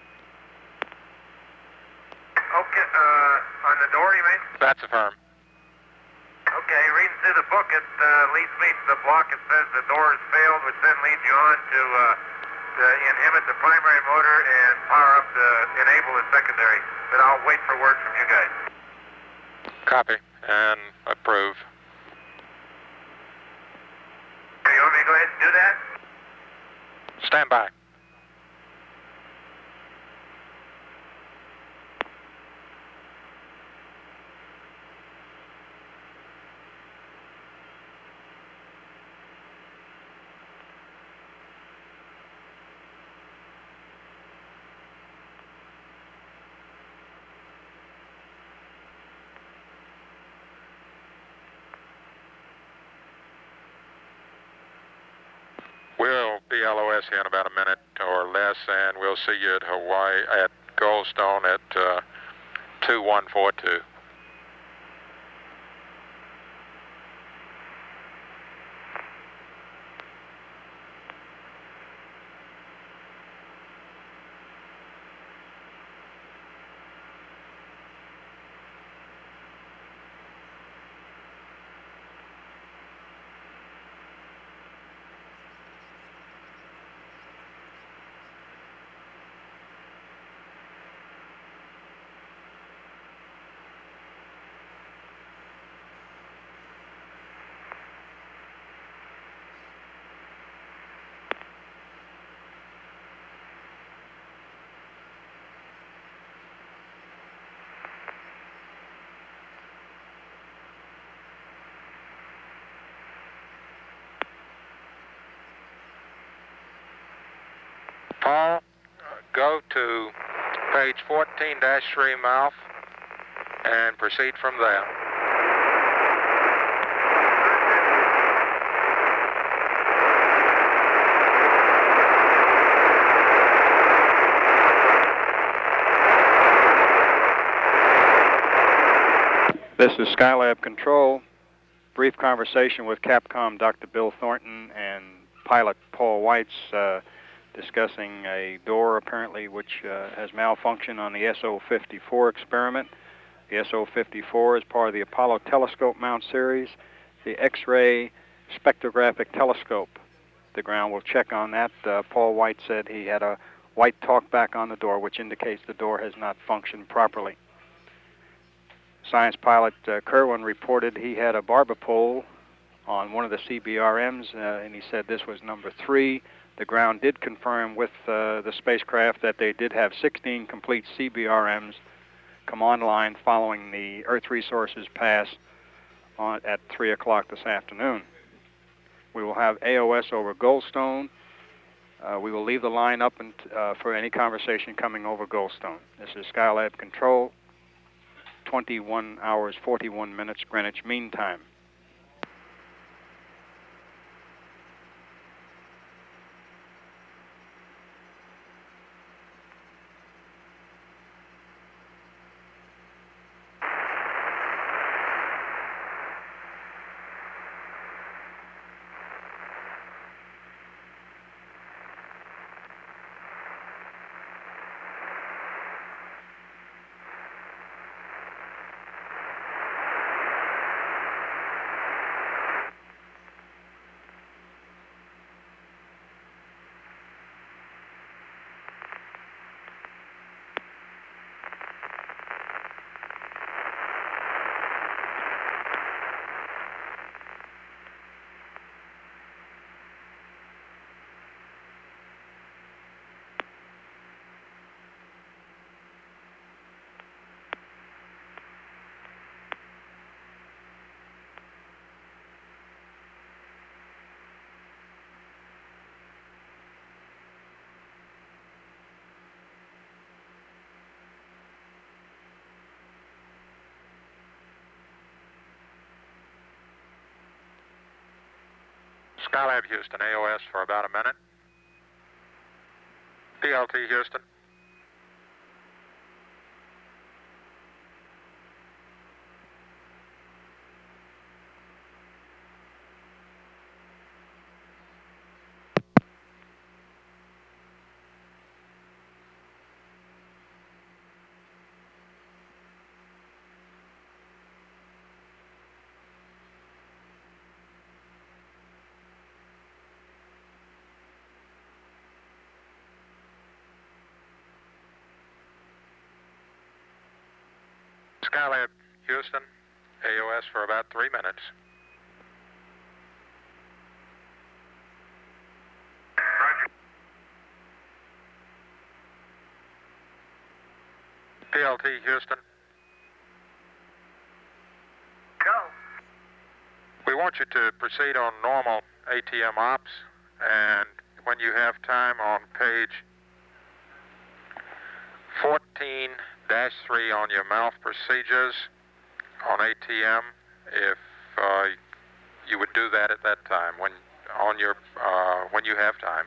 Okay, uh, on the door, you mean? That's affirmed. Okay, reading through the book, it uh, leads me to the block. It says the door has failed, which then leads you on to, uh, to inhibit the primary motor and power up the, enable the secondary. But I'll wait for word from you guys. Copy and approve. Okay, you want me to go ahead and do that? Stand by. We'll be L O S here in about a minute or less, and we'll see you at Hawaii, at Goldstone at uh, two one four two. Paul, go to page fourteen dash three mouth and proceed from there. This is Skylab Control. Brief conversation with Capcom Doctor Bill Thornton and pilot Paul Weitz uh, discussing a door apparently which uh, has malfunctioned on the S O fifty-four experiment. The S O fifty-four is part of the Apollo telescope mount series, the X-ray spectrographic telescope. The ground will check on that. Uh, Paul Weitz said he had a white talkback on the door, which indicates the door has not functioned properly. Science pilot uh, Kerwin reported he had a barber pole on one of the C B R Ms, uh, and he said this was number three. The ground did confirm with uh, the spacecraft that they did have sixteen complete C B R Ms come online following the Earth Resources pass on, at three o'clock this afternoon. We will have A O S over Goldstone. Uh, we will leave the line up and, uh, for any conversation coming over Goldstone. This is Skylab Control. twenty-one hours, forty-one minutes Greenwich Mean Time. Skylab Houston, A O S for about a minute. P L T Houston. Skylab Houston, A O S for about three minutes. Roger. P L T Houston. Go. We want you to proceed on normal A T M ops, and when you have time on page fourteen dash three on your mouth procedures on A T M, if uh, you would do that at that time when on your uh, when you have time.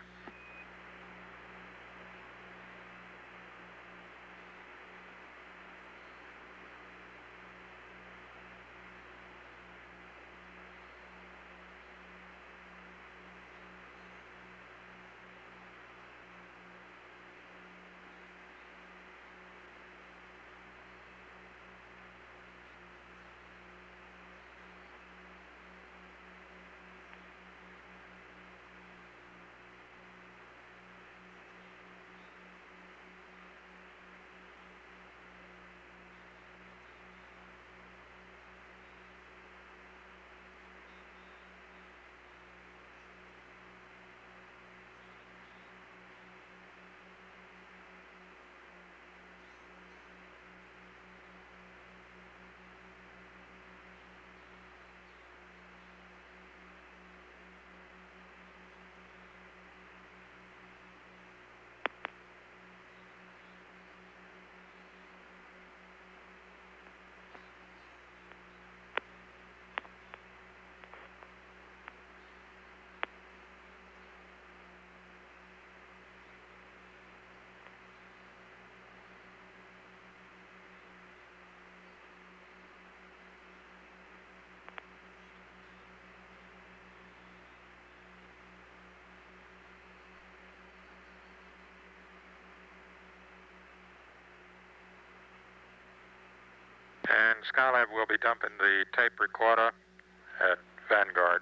And Skylab will be dumping the tape recorder at Vanguard.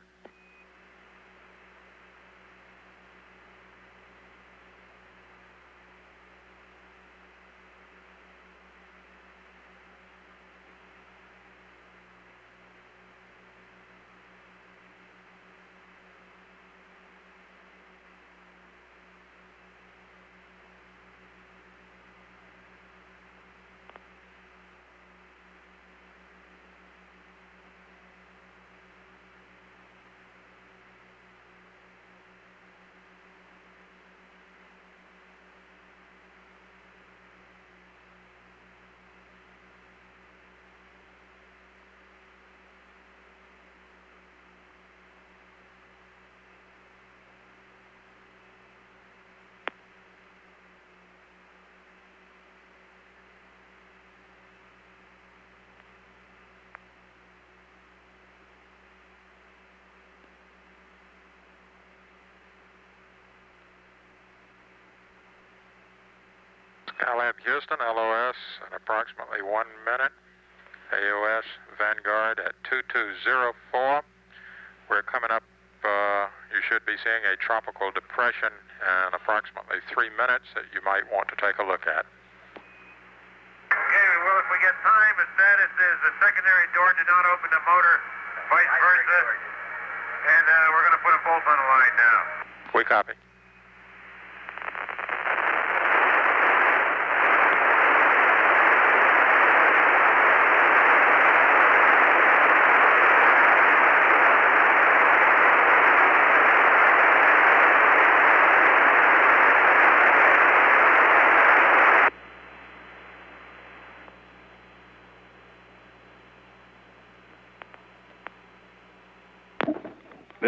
Skylab Houston, L O S, in approximately one minute. A O S Vanguard at two two zero four. We're coming up, uh, you should be seeing a tropical depression in approximately three minutes that you might want to take a look at. Okay, well, if we get time, the status is the secondary door did not open the motor, vice versa. And uh, we're going to put them both on the line now. We copy.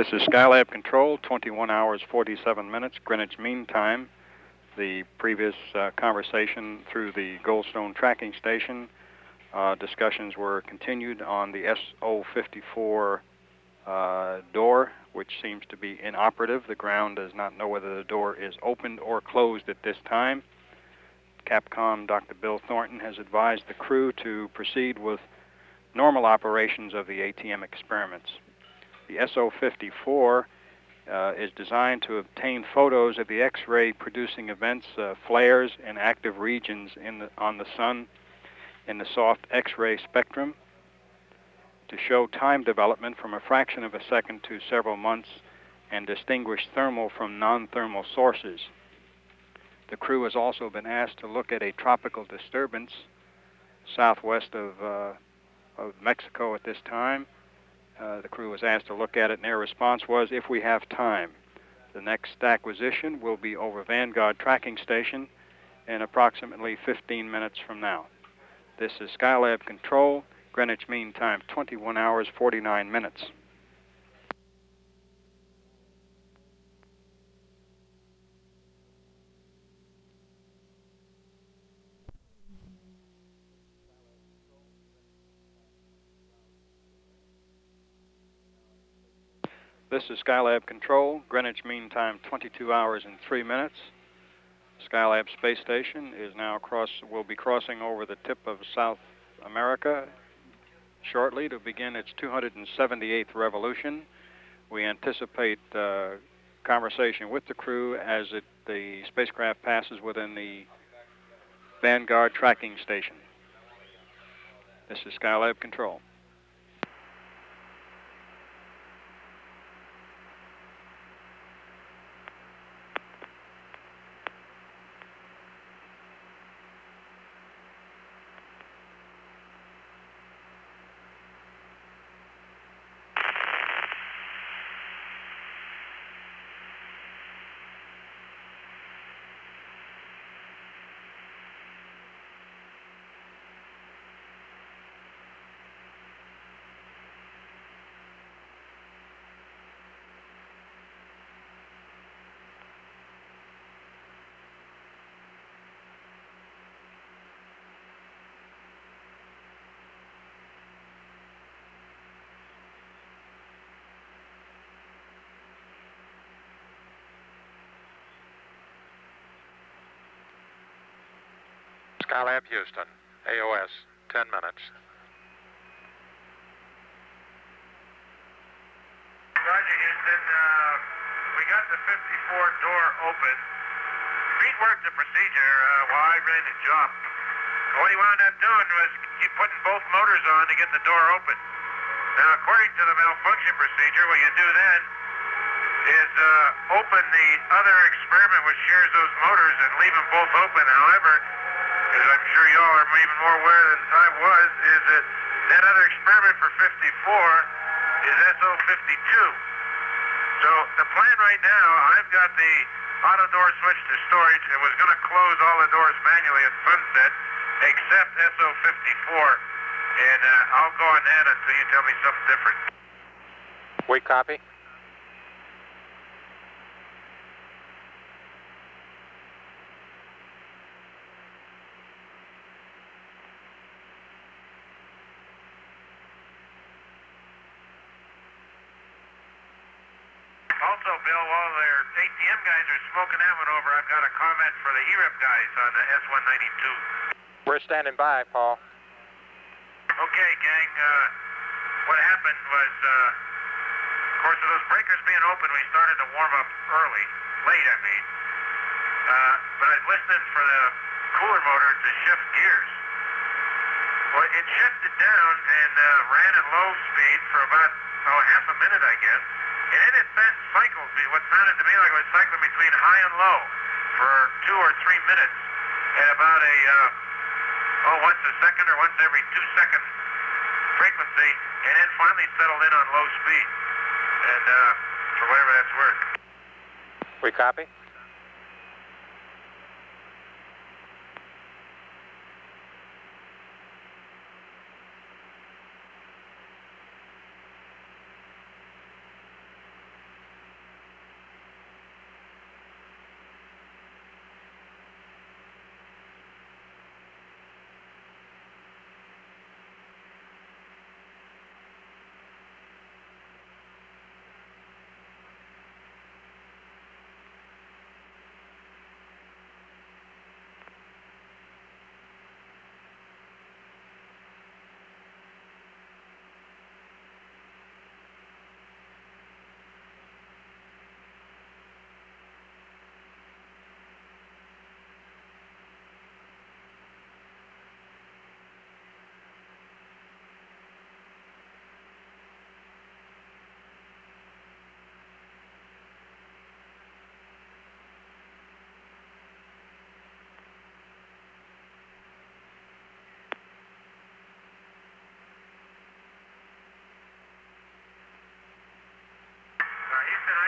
This is Skylab Control, twenty-one hours, forty-seven minutes, Greenwich Mean Time. The previous uh, conversation through the Goldstone tracking station, uh, discussions were continued on the S O fifty-four uh, door, which seems to be inoperative. The ground does not know whether the door is opened or closed at this time. Capcom Doctor Bill Thornton has advised the crew to proceed with normal operations of the A T M experiments. The S O fifty-four uh, is designed to obtain photos of the X-ray producing events, uh, flares, and active regions in the, on the sun in the soft X-ray spectrum, to show time development from a fraction of a second to several months and distinguish thermal from non-thermal sources. The crew has also been asked to look at a tropical disturbance southwest of, uh, of Mexico at this time. Uh, the crew was asked to look at it, and their response was, if we have time. The next acquisition will be over Vanguard Tracking Station in approximately fifteen minutes from now. This is Skylab Control, Greenwich Mean Time, twenty-one hours, forty-nine minutes. This is Skylab Control, Greenwich Mean Time, twenty-two hours and three minutes. Skylab Space Station is now cross, will be crossing over the tip of South America shortly to begin its two hundred seventy-eighth revolution. We anticipate uh, conversation with the crew as it, the spacecraft passes within the Vanguard Tracking Station. This is Skylab Control. Skylab Houston, A O S, ten minutes. Roger, Houston. Uh, we got the fifty-four door open. Pete worked the procedure uh, while I ran the job. What he wound up doing was keep putting both motors on to get the door open. Now, according to the malfunction procedure, what you do then is uh, open the other experiment which shares those motors and leave them both open. However, as I'm sure y'all are even more aware than I was, is that that other experiment for fifty-four is S O fifty-two. So the plan right now, I've got the auto door switch to storage and was going to close all the doors manually at sunset except S O fifty-four. And uh, I'll go on that until you tell me something different. We copy. Also, Bill, while their A T M guys are smoking that one over, I've got a comment for the E R I P guys on the S one ninety-two. We're standing by, Paul. Okay, gang, uh, what happened was, uh, of course, with those breakers being open, we started to warm up early, late, I mean. Uh, but I was listening for the cooler motor to shift gears. Well, it shifted down and uh, ran at low speed for about, oh, half a minute, I guess. And then it sent cycles, what sounded to me like it was cycling between high and low for two or three minutes at about a, uh, oh, once a second or once every two second frequency, and then finally settled in on low speed. And uh, for whatever that's worth. We copy.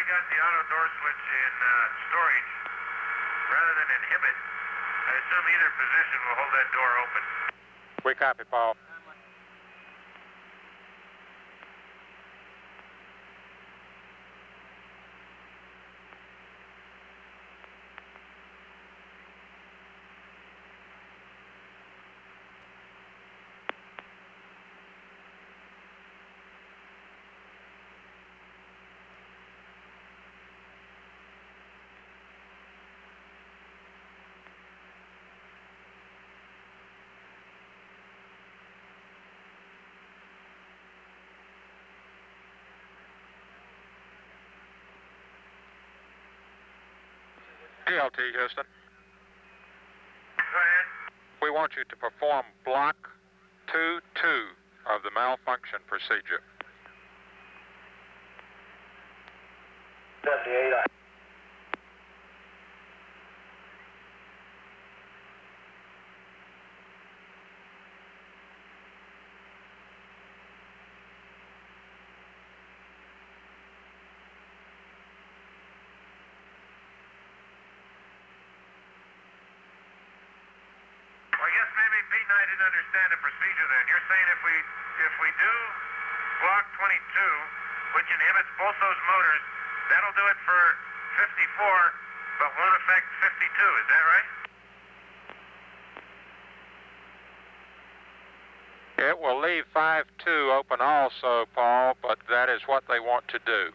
got the auto door switch in uh, storage rather than inhibit. I assume either position will hold that door open. We copy, Paul. D L T, Houston. Go ahead. We want you to perform block two two of the malfunction procedure. seventy-eight. Well, I guess maybe Pete and I didn't understand the procedure then. You're saying if we if we do block twenty-two, which inhibits both those motors, that'll do it for fifty-four, but won't affect fifty-two. Is that right? It will leave five two open also, Paul, but that is what they want to do.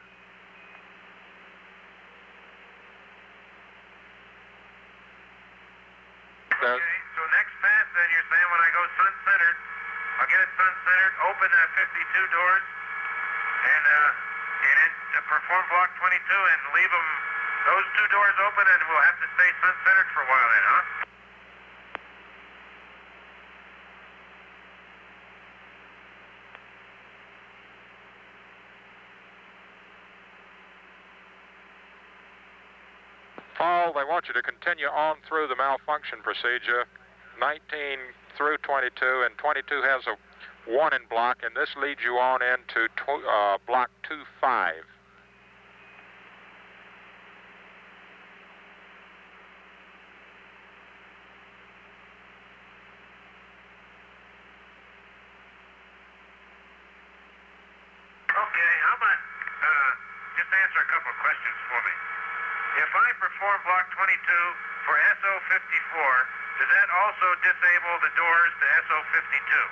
There's- Okay, so next pass then you're saying when I go sun-centered, I'll get it sun-centered, open that fifty-two doors, and uh, and then uh, perform block twenty-two and leave them, those two doors open, and we'll have to stay sun-centered for a while then, huh? Paul, they want you to continue on through the malfunction procedure, nineteen through twenty-two, and twenty-two has a one in block, and this leads you on into tw uh, block two five. Okay, how about, uh, just answer a couple of questions for me. If I perform block twenty-two for S O fifty-four, does that also disable the doors to S O fifty-two?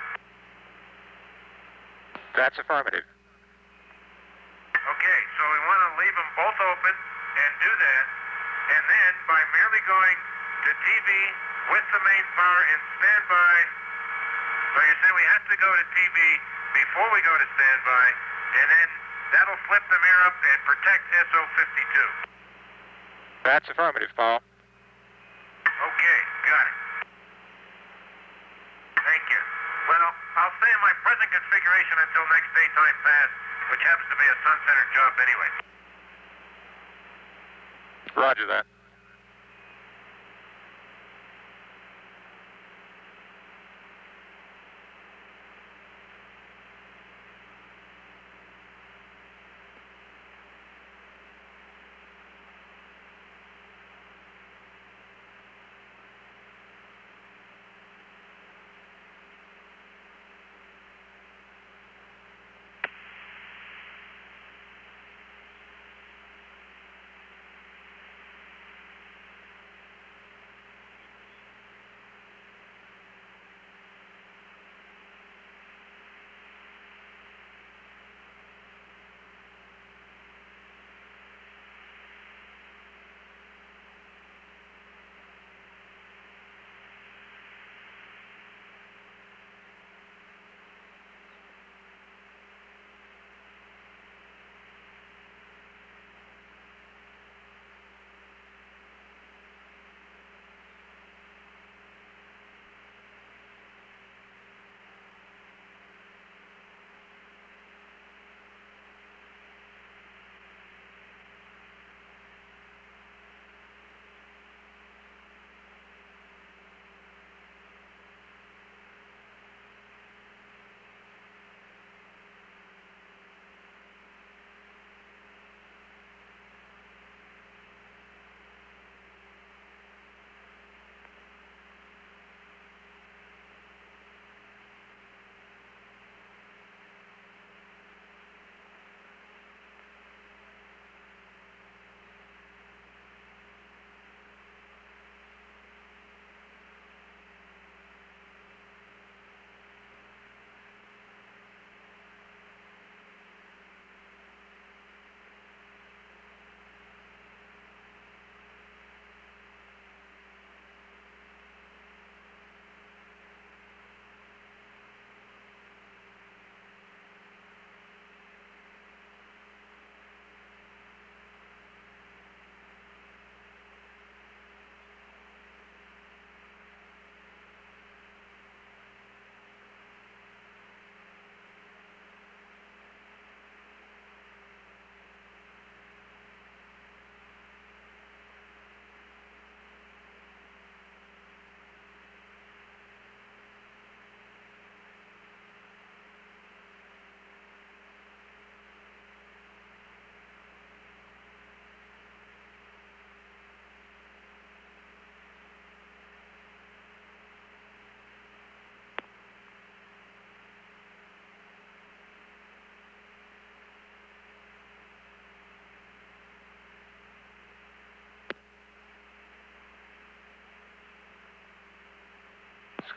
That's affirmative. Okay, so we want to leave them both open and do that, and then by merely going to T V with the main power in standby, so you're saying we have to go to T V before we go to standby, and then that'll flip the mirror up and protect S O fifty-two. That's affirmative, Paul. Okay, got it. Thank you. Well, I'll stay in my present configuration until next daytime pass, which happens to be a sun-centered job anyway. Roger that.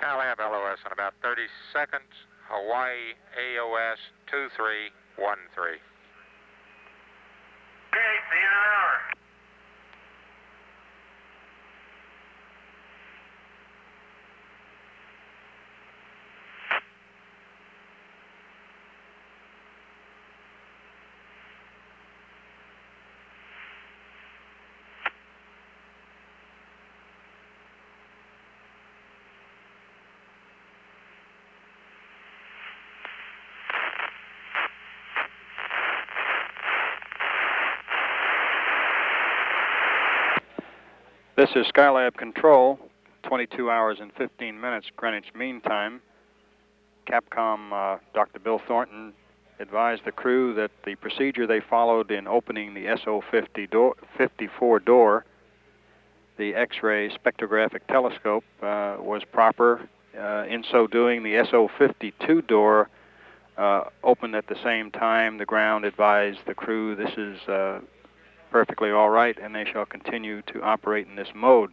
Skylab L O S in about thirty seconds. Hawaii A O S two three one three. Okay, see you in an hour. This is Skylab Control, twenty-two hours and fifteen minutes Greenwich Mean Time. Capcom uh, Doctor Bill Thornton advised the crew that the procedure they followed in opening the S O fifty-four door, the X-ray spectrographic telescope, uh, was proper. Uh, in so doing, the S O fifty-two door uh, opened at the same time. The ground advised the crew this is uh, perfectly all right, and they shall continue to operate in this mode.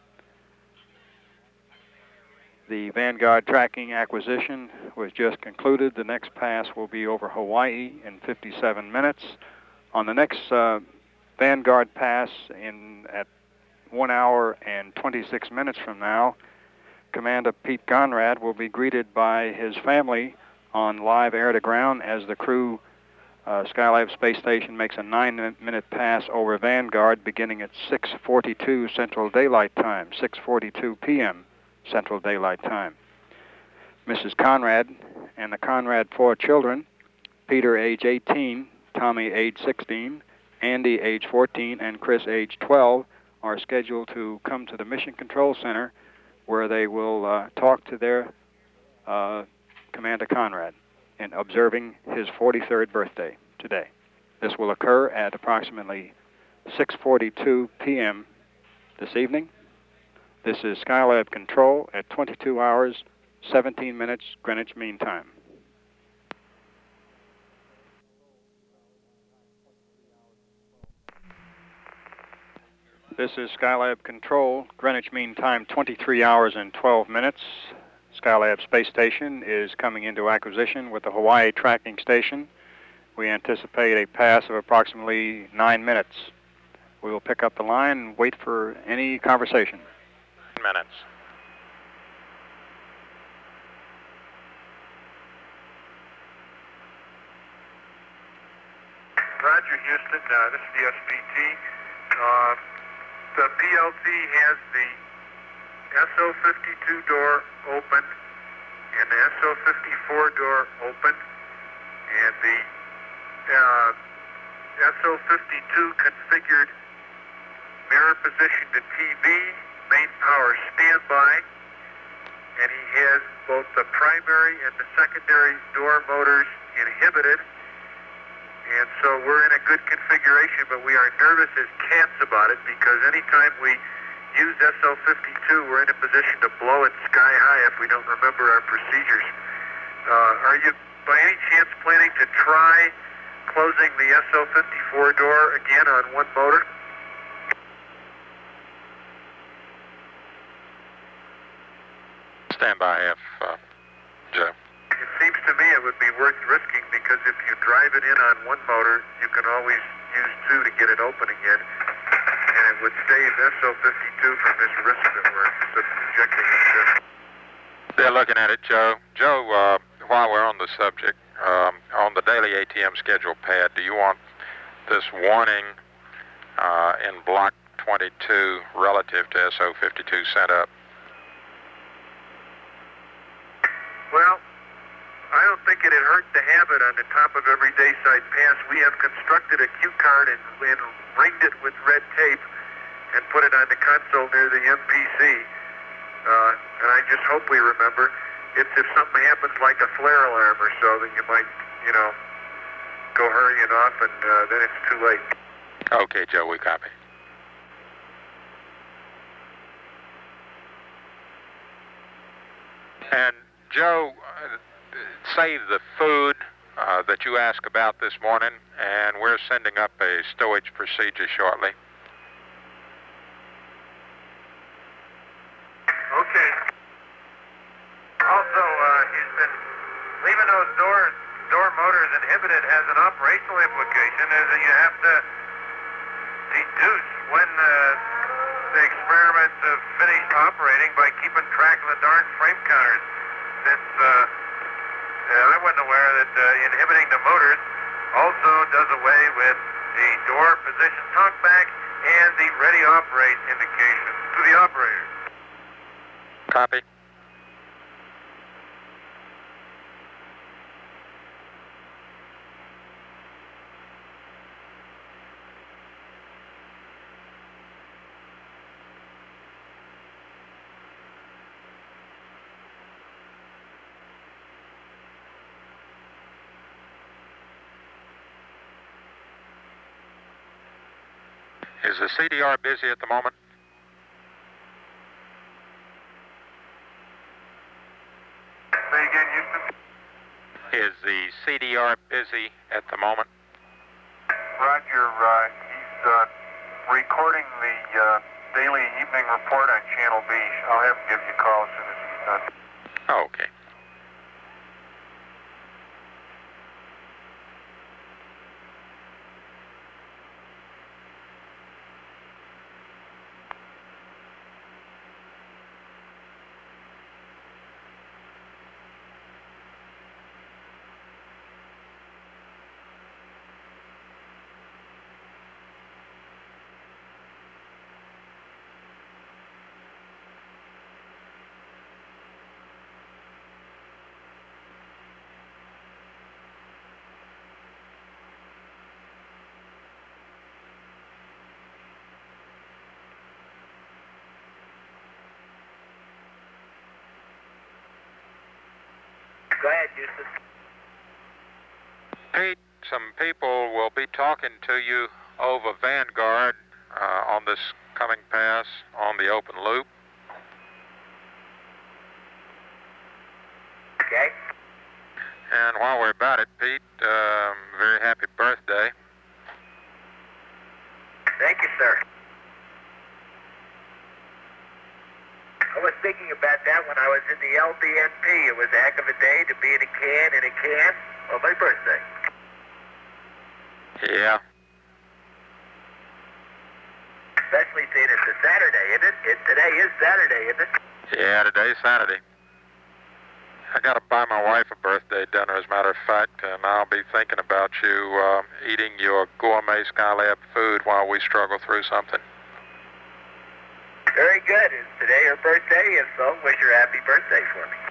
The Vanguard tracking acquisition was just concluded. The next pass will be over Hawaii in fifty-seven minutes. On the next uh, Vanguard pass in at one hour and twenty-six minutes from now, Commander Pete Conrad will be greeted by his family on live air-to-ground as the crew Uh, Skylab Space Station makes a nine-minute pass over Vanguard beginning at six forty-two Central Daylight Time, six forty-two p m Central Daylight Time. Missus Conrad and the Conrad four children, Peter, age eighteen, Tommy, age sixteen, Andy, age fourteen, and Chris, age twelve, are scheduled to come to the Mission Control Center where they will uh, talk to their uh, Commander Conrad in observing his forty-third birthday today. This will occur at approximately six forty-two p m this evening. This is Skylab Control at twenty-two hours, seventeen minutes Greenwich Mean Time. This is Skylab Control, Greenwich Mean Time, twenty-three hours and twelve minutes. Skylab Space Station is coming into acquisition with the Hawaii tracking station. We anticipate a pass of approximately nine minutes. We will pick up the line and wait for any conversation. Minutes. Roger, Houston. Uh, this is the S P T. Uh, the P L T has the S O fifty-two door open and the S O fifty-four door open, and the uh, S O fifty-two configured mirror position to T V, main power standby, and he has both the primary and the secondary door motors inhibited, and so we're in a good configuration, but we are nervous as cats about it because anytime we use S O fifty-two, we're in a position to blow it sky high if we don't remember our procedures. Uh, are you by any chance planning to try closing the S O fifty-four door again on one motor? Stand by if, uh, Joe. It seems to me it would be worth risking because if you drive it in on one motor, you can always use two to get it open again. And it would save S O fifty-two from this risk that we're subjecting it to. They're looking at it, Joe. Joe, uh, while we're on the subject, um, on the daily A T M schedule pad, do you want this warning uh, in block twenty-two relative to S O fifty-two sent up? Well, I don't think it'd hurt to have it on the top of every dayside pass. We have constructed a cue card and, and ringed it with red tape and put it on the console near the M P C. Uh, and I just hope we remember. It's if something happens like a flare alarm or so, then you might, you know, go hurrying off, and uh, then it's too late. Okay, Joe, we copy. And Joe, uh, save the food uh, that you asked about this morning, and we're sending up a stowage procedure shortly. Okay. technical implication is that you have to deduce when the, the experiments have finished operating by keeping track of the darn frame counters. Since uh, uh, I wasn't aware that uh, inhibiting the motors also does away with the door position talkback and the ready operate indication to the operator. Copy. Is the C D R busy at the moment? Say again, Houston. Is the C D R busy at the moment? Roger, uh, he's uh, recording the uh, daily evening report on Channel B. I'll have him give you a call as soon as he's done. Okay. Go ahead, Houston. Pete, some people will be talking to you over Vanguard uh, on this coming pass on the open loop. Okay. And while we're about it, Pete, um, very happy birthday. Thank you, sir. I was thinking about that when I was in the L B N P. It was a heck of a day to be in a can in a can on my birthday. Yeah. Especially seeing it's a Saturday, isn't it? it? Today is Saturday, isn't it? Yeah, today's Saturday. I got to buy my wife a birthday dinner, as a matter of fact, and I'll be thinking about you uh, eating your gourmet Skylab food while we struggle through something. Very good. Is today her birthday? If so, wish her happy birthday for me.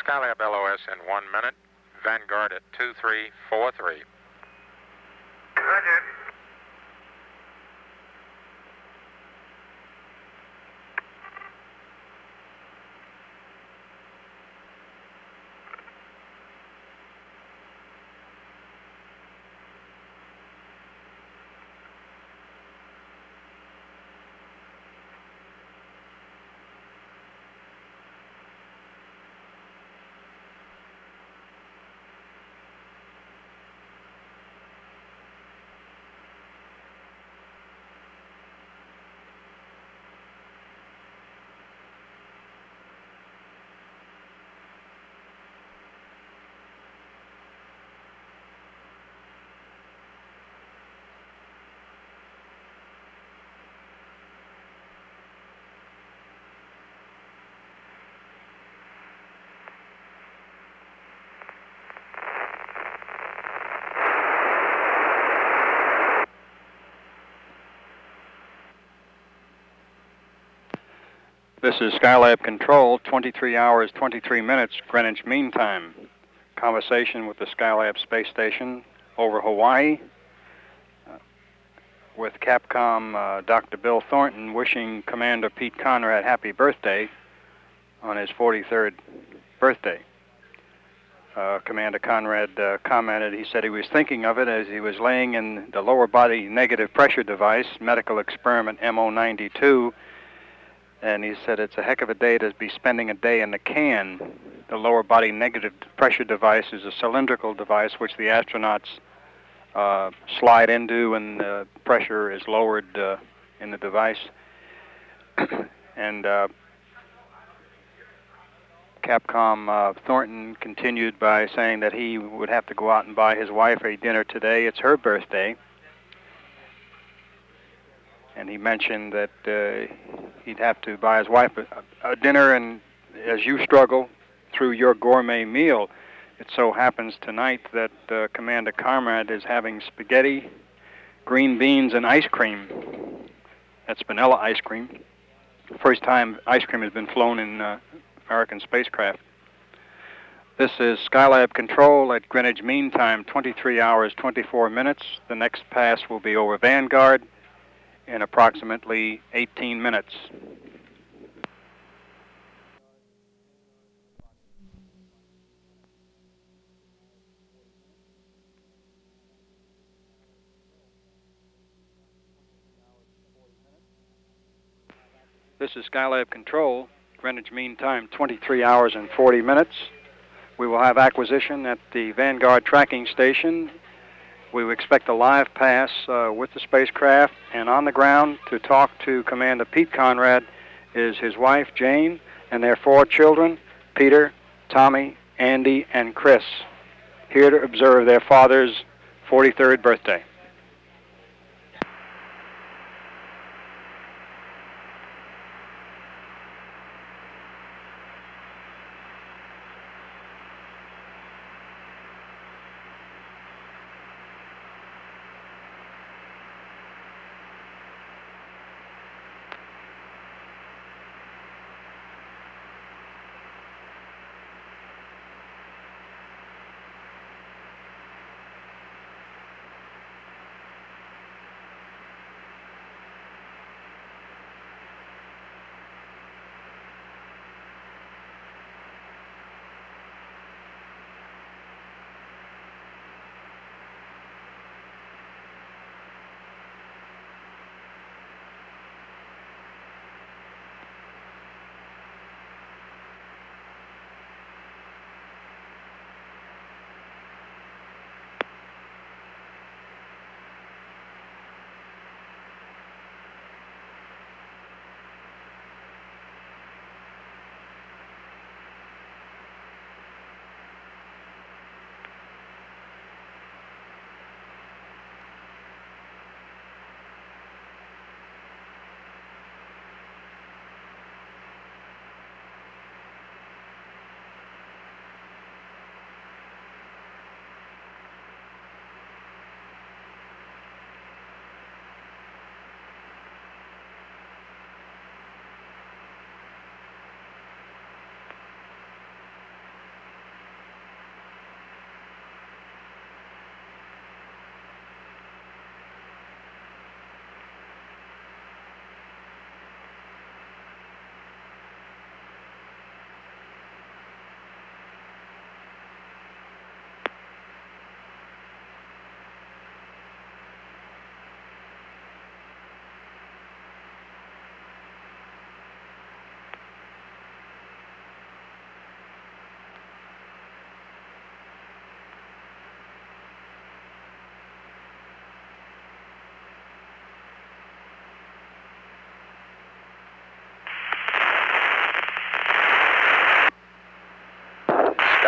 Skylab L O S in one minute. Vanguard at two three four three. Roger. This is Skylab Control, twenty-three hours, twenty-three minutes, Greenwich Mean Time. Conversation with the Skylab space station over Hawaii uh, with Capcom uh, Doctor Bill Thornton wishing Commander Pete Conrad happy birthday on his forty-third birthday. Uh, Commander Conrad uh, commented, he said he was thinking of it as he was laying in the lower body negative pressure device, medical experiment M O ninety-two, and he said it's a heck of a day to be spending a day in the can. The lower body negative pressure device is a cylindrical device which the astronauts uh, slide into when the pressure is lowered uh, in the device. and uh, Capcom uh, Thornton continued by saying that he would have to go out and buy his wife a dinner today. It's her birthday. And he mentioned that uh, he'd have to buy his wife a, a dinner, and as you struggle through your gourmet meal, it so happens tonight that uh, Commander Conrad is having spaghetti, green beans, and ice cream. That's vanilla ice cream. First time ice cream has been flown in uh, American spacecraft. This is Skylab Control at Greenwich Mean Time, twenty-three hours, twenty-four minutes. The next pass will be over Vanguard in approximately eighteen minutes. This is Skylab Control, Greenwich Mean Time, twenty-three hours and forty minutes. We will have acquisition at the Vanguard tracking station. We will expect a live pass uh, with the spacecraft, and on the ground to talk to Commander Pete Conrad is his wife, Jane, and their four children, Peter, Tommy, Andy, and Chris, here to observe their father's forty-third birthday.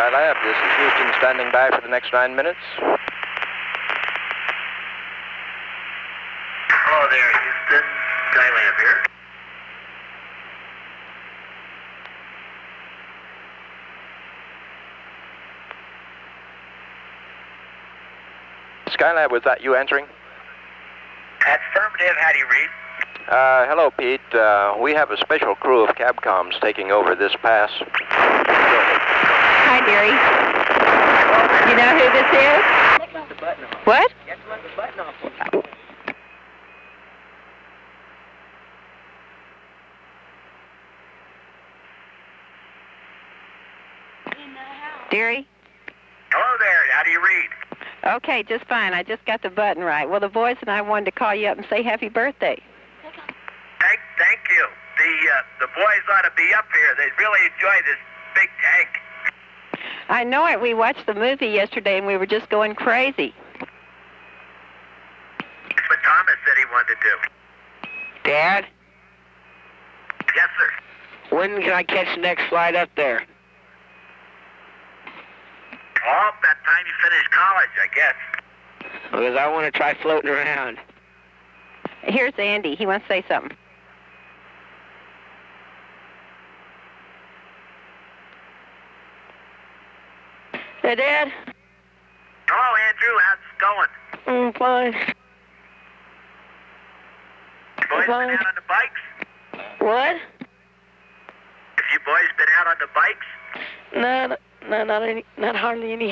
Skylab. This is Houston standing by for the next nine minutes. Hello there, Houston. Skylab here. Skylab, was that you answering? Affirmative. How do you read? Uh, hello, Pete. Uh, we have a special crew of Cabcoms taking over this pass. Hi, dearie. You know who this is? What? Dearie? Hello there. How do you read? Okay, just fine. I just got the button right. Well, the boys and I wanted to call you up and say happy birthday. Thank, thank you. The uh, the boys ought to be up here. They really enjoy this big tank. I know it. We watched the movie yesterday and we were just going crazy. That's what Thomas said he wanted to do. Dad, Yes, sir. when can I catch the next flight up there? Oh, that time you finish college, I guess. Because I want to try floating around. Here's Andy. He wants to say something. Hey, Dad. Hello, Andrew. How's it going? I'm fine. Boys Fine. been out on the bikes? What? Have you boys been out on the bikes? No, no, not any, not hardly any.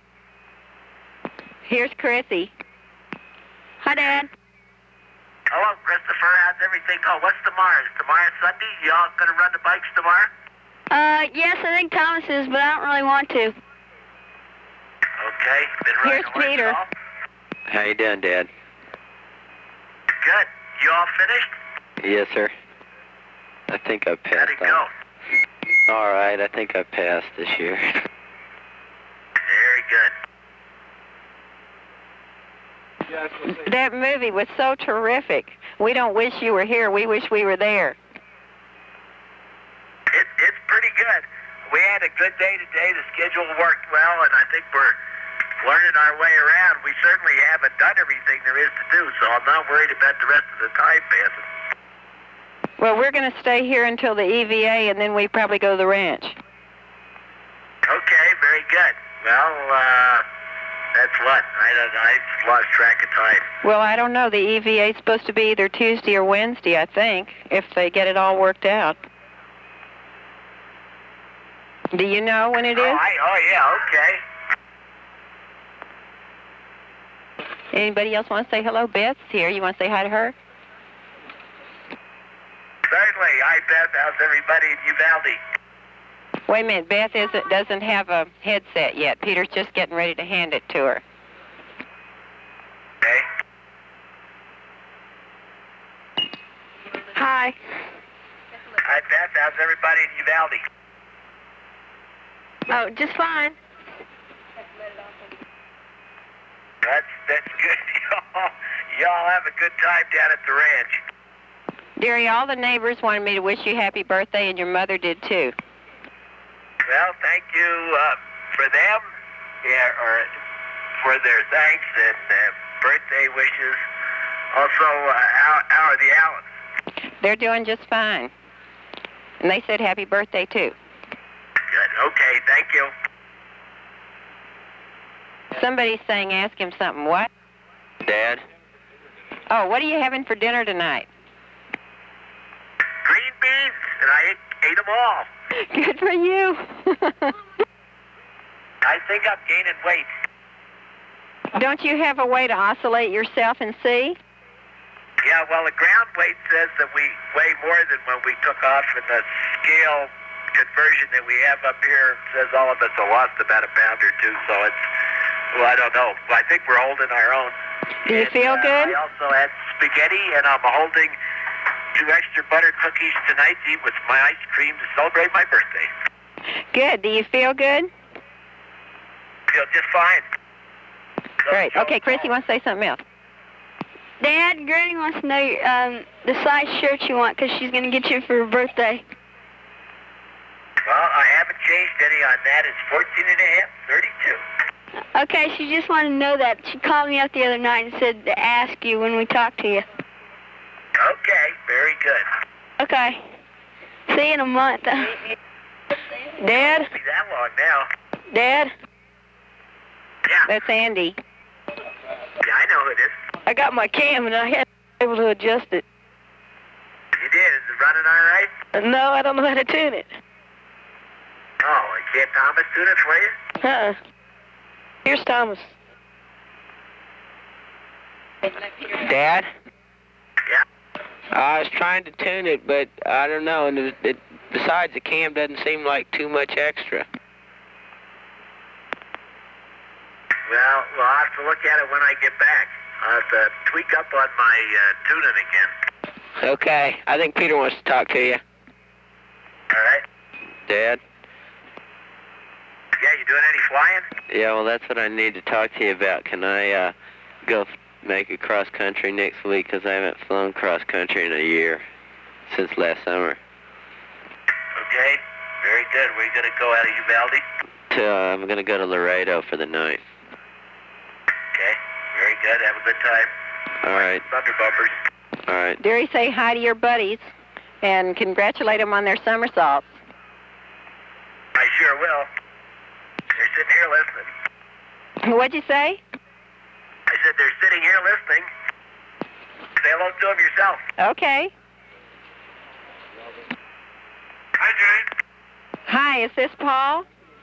Here's Chrissy. Hi, Dad. Hello, Christopher. How's everything? Oh, what's tomorrow? Is tomorrow Sunday? Y'all gonna run the bikes tomorrow? Uh, yes, I think Thomas is, but I don't really want to. Okay. Been running Here's away Peter. at all? How you doing, Dad? Good. You all finished? Yes, sir. I think I How'd passed. it go? All right, I think I passed this year. Very good. That movie was so terrific. We don't wish you were here. We wish we were there. It, it's pretty good. We had a good day today. The schedule worked well, and I think we're learning our way around. We certainly haven't done everything there is to do, so I'm not worried about the rest of the time passing. Well, we're going to stay here until the E V A, and then we probably go to the ranch. Okay, very good. Well, uh, that's what? I don't I've lost track of time. Well, I don't know. The E V A is supposed to be either Tuesday or Wednesday, I think, if they get it all worked out. Do you know when it Oh, is? I, oh yeah, okay. Anybody else want to say hello? Beth's here. You want to say hi to her? Certainly. Hi, Beth. How's everybody in Uvalde? Wait a minute. Beth isn't, doesn't have a headset yet. Peter's just getting ready to hand it to her. Okay. Hi. Hi, Beth. How's everybody in Uvalde? Oh, just fine. That's that's good. Y'all, y'all have a good time down at the ranch. Dearie, all the neighbors wanted me to wish you happy birthday, and your mother did too. Well, thank you uh, for them, yeah, or for their thanks and uh, birthday wishes. Also, uh, how, how are the Allens? They're doing just fine. And they said happy birthday too. Good. Okay, thank you. Somebody's saying ask him something. What? Dad? Oh, what are you having for dinner tonight? Green beans, and I ate, ate them all. Good for you. I think I'm gaining weight. Don't you have a way to oscillate yourself and see? Yeah, well, the ground weight says that we weigh more than when we took off, and the scale conversion that we have up here says all of us have lost about a pound or two, so it's, well, I don't know. I think we're holding our own. Do you And, feel uh, good? I also had spaghetti, and I'm holding two extra butter cookies tonight to eat with my ice cream to celebrate my birthday. Good. Do you feel good? Feel just fine. So, Great. Joe, Okay, Chrissy wants to say something else. Dad, Granny wants to know um, the size shirt you want because she's going to get you for your birthday. Well, I haven't changed any on that. It's fourteen and a half, thirty-two. Okay, she just wanted to know that. She called me up the other night and said to ask you when we talked to you. Okay, very good. Okay. See you in a month. Dad? Won't be that long now. Dad? Yeah, That's Andy. yeah, I know who it is. I got my cam and I hadn't been able to adjust it. You did. Is it running all right? No, I don't know how to tune it. Oh, can't Thomas tune it for you? Uh-uh. Here's Thomas. Dad? Yeah. I was trying to tune it, but I don't know. And it, it, besides, the cam doesn't seem like too much extra. Well, we'll have to look at it when I get back. I'll have to tweak up on my uh, tuning again. Okay. I think Peter wants to talk to you. All right. Dad? Yeah, you doing any flying? Yeah, well, that's what I need to talk to you about. Can I uh, go f- make a cross country next week? Because I haven't flown cross country in a year, since last summer. Okay, very good. Where you going to go out of Uvalde? To, uh, I'm going to go to Laredo for the night. Okay, very good. Have a good time. All right. Thunder bumpers. All right. Dearie, say hi to your buddies and congratulate them on their somersaults. I sure will. They're sitting here listening. What'd you say? I said they're sitting here listening. Say hello to them yourself. Okay. Hi, Jane. Hi, is this Paul?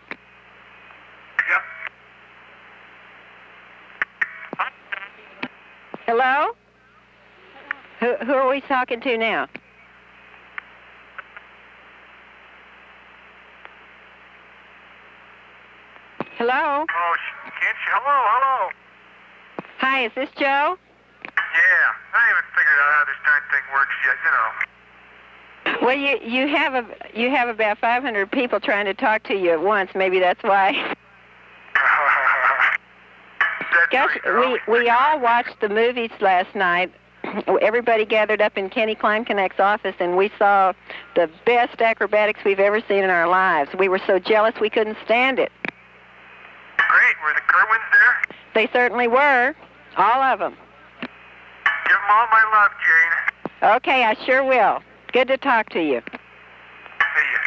Yep. Hello? Who, who are we talking to now? Hello? Oh, sh- can't you? Hello, hello. Hi, is this Joe? Yeah, I haven't figured out how this darn thing works yet, you know. Well, you you have a you have about five hundred people trying to talk to you at once. Maybe that's why. That's Gosh, right, we we all watched the movies last night. Everybody gathered up in Kenny Kleinknecht's office, and we saw the best acrobatics we've ever seen in our lives. We were so jealous we couldn't stand it. Great. Were the Kerwins there? They certainly were, all of them. Give them all my love, Jane. Okay, I sure will. Good to talk to you. See ya.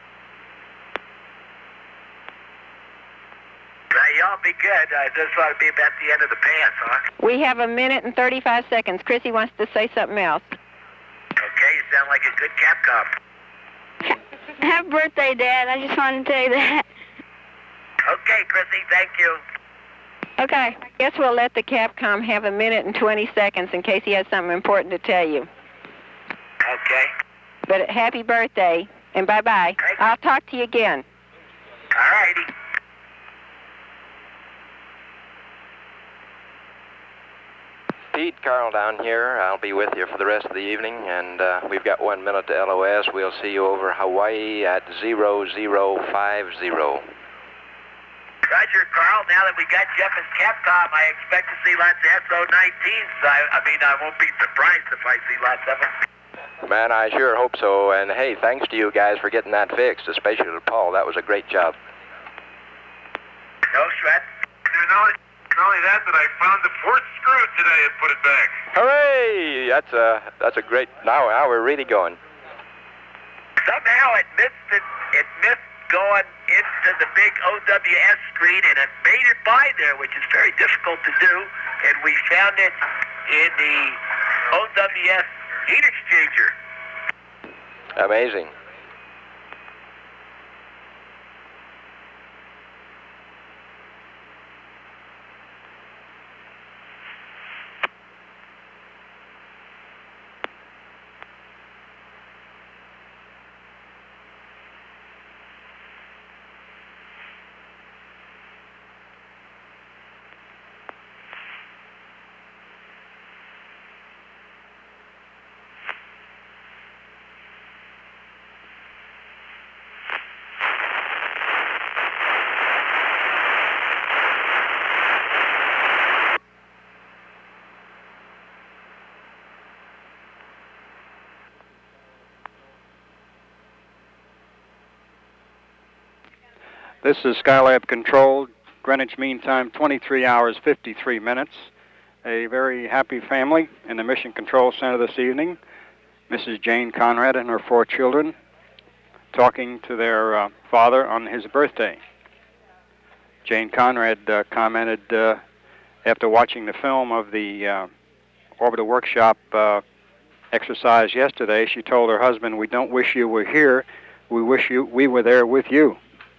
Now, y'all be good. Uh, this ought to be about the end of the pants, huh? We have a minute and thirty-five seconds. Chrissy wants to say something else. Okay, you sound like a good Capcom. Happy birthday, Dad. I just wanted to tell you that. Okay, Chrissy, thank you. Okay, I guess we'll let the Capcom have a minute and twenty seconds in case he has something important to tell you. Okay. But happy birthday, and bye-bye. Thank you. I'll talk to you again. All righty. Pete, Carl down here. I'll be with you for the rest of the evening, and uh, we've got one minute to L O S. We'll see you over Hawaii at zero zero five zero. Roger, Carl. Now that we got Jeff as Capcom, I expect to see lots of S O nineteens. I, I mean, I won't be surprised if I see lots of them. Man, I sure hope so. And hey, thanks to you guys for getting that fixed, especially to Paul. That was a great job. No sweat. There's not only, not only that, but I found the fourth screw today and put it back. Hooray! That's a that's a great. Now, now we're really going. Somehow it missed it. It missed going into the big O W S screen, and it made it by there, which is very difficult to do. And we found it in the O W S heat exchanger. Amazing. This is Skylab Control, Greenwich Mean Time, twenty-three hours, fifty-three minutes. A very happy family in the Mission Control Center this evening. Missus Jane Conrad and her four children talking to their uh, father on his birthday. Jane Conrad uh, commented uh, after watching the film of the uh, orbital workshop uh, exercise yesterday, she told her husband, "We don't wish you were here, we wish you we were there with you."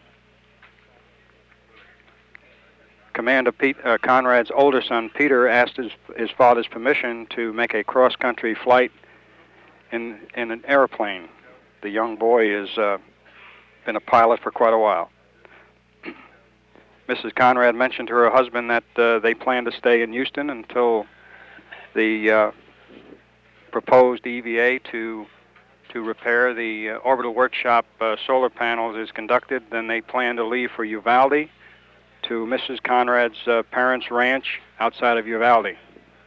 Commander Pete, uh, Conrad's older son, Peter, asked his, his father's permission to make a cross-country flight in, in an airplane. The young boy has uh, been a pilot for quite a while. Missus Conrad mentioned to her husband that uh, they plan to stay in Houston until the uh, proposed E V A to to repair the uh, orbital workshop uh, solar panels is conducted. Then they plan to leave for Uvalde to Missus Conrad's uh, parents' ranch outside of Uvalde.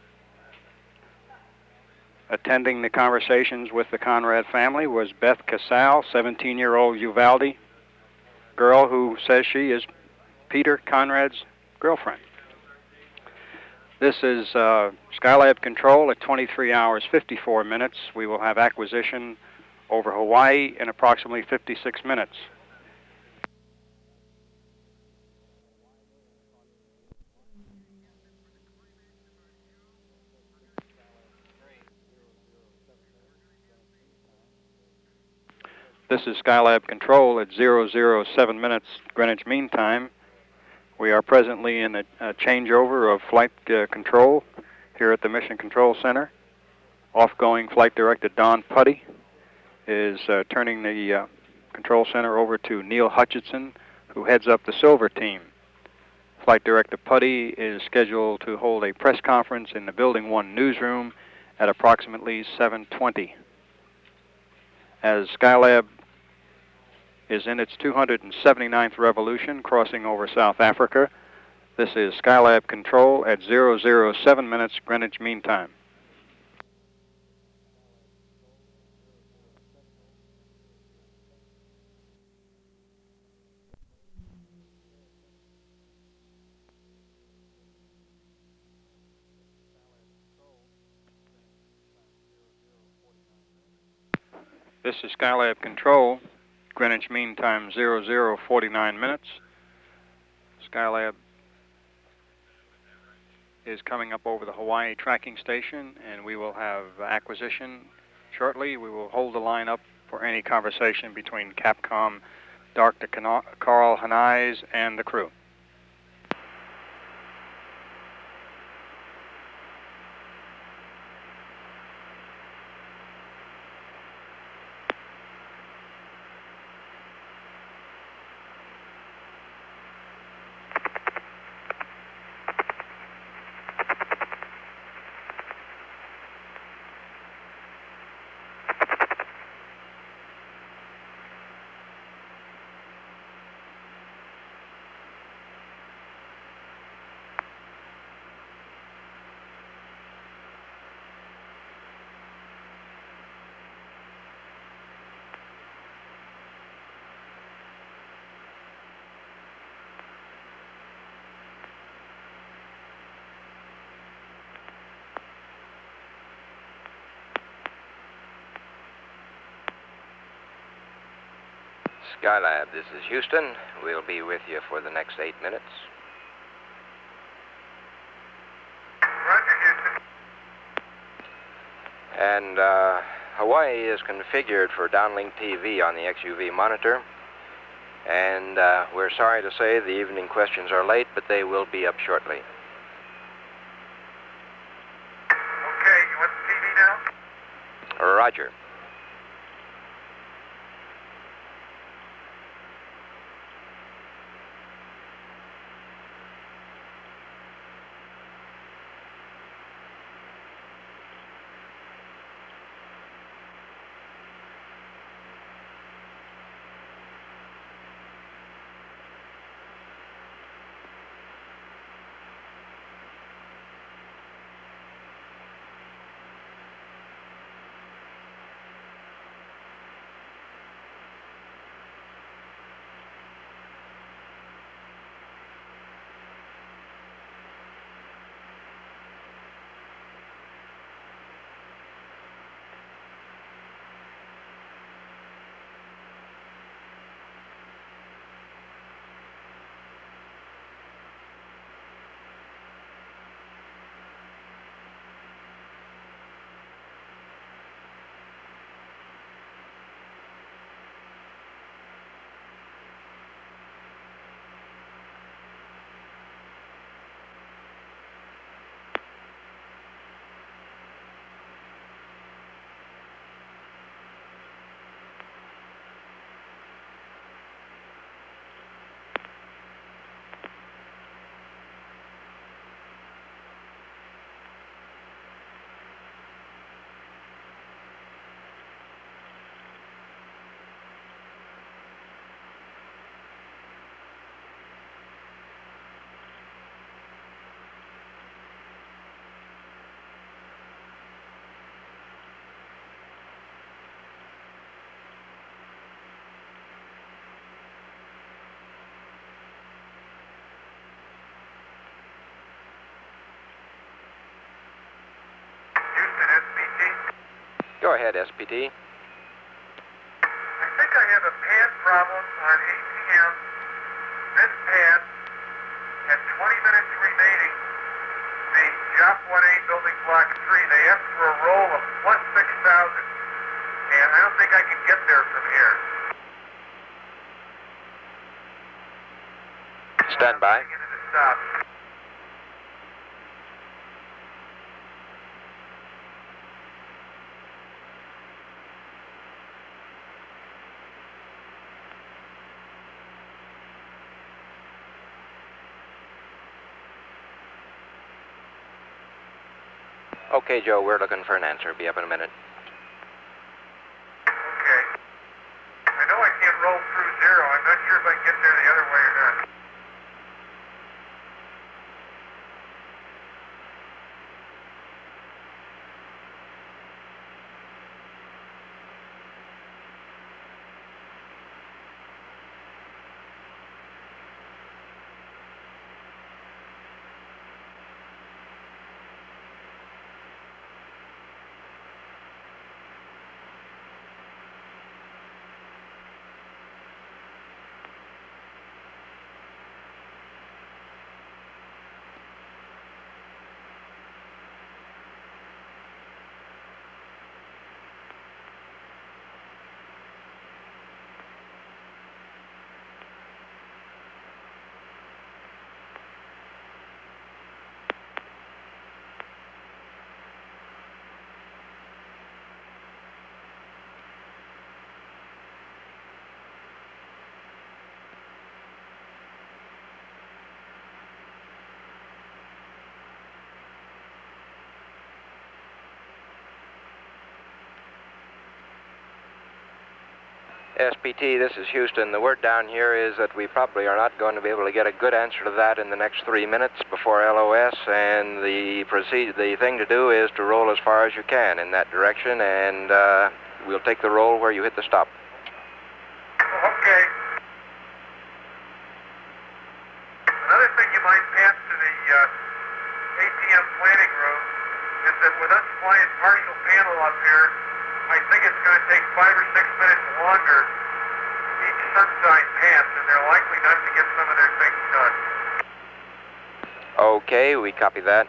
Attending the conversations with the Conrad family was Beth Casal, seventeen-year-old Uvalde girl who says she is Peter Conrad's girlfriend. This is uh, Skylab Control at twenty-three hours, fifty-four minutes. We will have acquisition over Hawaii in approximately fifty-six minutes. This is Skylab Control at zero zero seven minutes Greenwich Mean Time. We are presently in a, a changeover of flight uh, control here at the Mission Control Center. Off-going Flight Director Don Putty is uh, turning the uh, control center over to Neil Hutchinson, who heads up the Silver Team. Flight Director Putty is scheduled to hold a press conference in the Building one newsroom at approximately seven twenty. As Skylab is in its two hundred seventy-ninth revolution, crossing over South Africa, this is Skylab Control at zero zero seven minutes Greenwich Mean Time. This is Skylab Control, Greenwich Mean Time zero zero forty-nine minutes. Skylab is coming up over the Hawaii tracking station, and we will have acquisition shortly. We will hold the line up for any conversation between Capcom Doctor Carl Hanais and the crew. Skylab, this is Houston. We'll be with you for the next eight minutes. Roger, Houston. And uh, Hawaii is configured for downlink T V on the X U V monitor. And uh, we're sorry to say the evening questions are late, but they will be up shortly. Okay, you want the T V now? Roger. Go ahead, S P T. I think I have a pad problem on A T M. This pad, at twenty minutes remaining, the J O P one A building block three, they asked for a roll of plus six thousand. And I don't think I can get there from here. Stand by. Get it to stop. Okay, Joe, we're looking for an answer. Be up in a minute. Okay. I know I can't roll through zero. I'm not sure if I can get there the other way or not. S P T, this is Houston. The word down here is that we probably are not going to be able to get a good answer to that in the next three minutes before L O S, and the proceed, the thing to do is to roll as far as you can in that direction, and uh, we'll take the roll where you hit the stop. Okay. Another thing you might pass to the uh, A T M planning room is that with us flying partial panel up here, I think it's going to take five or six minutes longer each sunside pass, and they're likely not to get some of their things done. Okay, we copy that.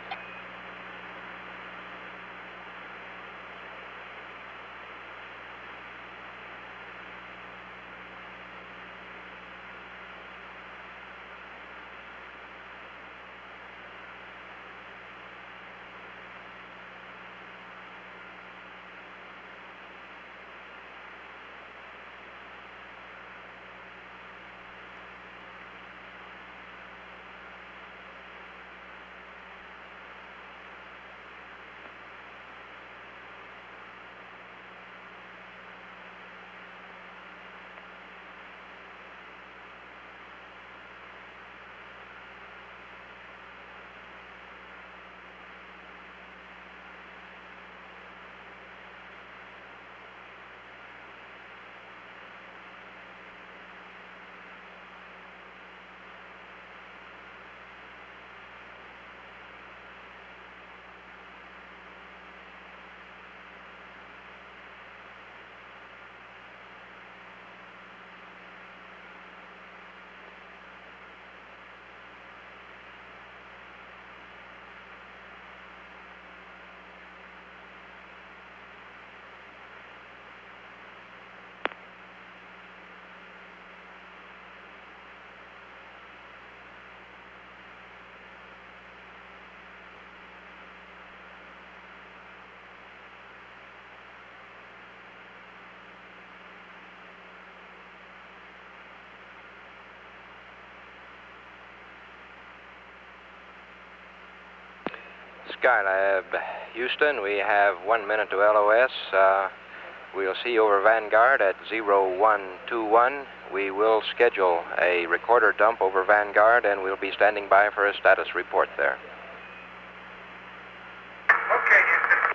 Skylab Houston, we have one minute to L O S. Uh, we'll see you over Vanguard at zero one two one. We will schedule a recorder dump over Vanguard, and we'll be standing by for a status report there. Okay, Houston.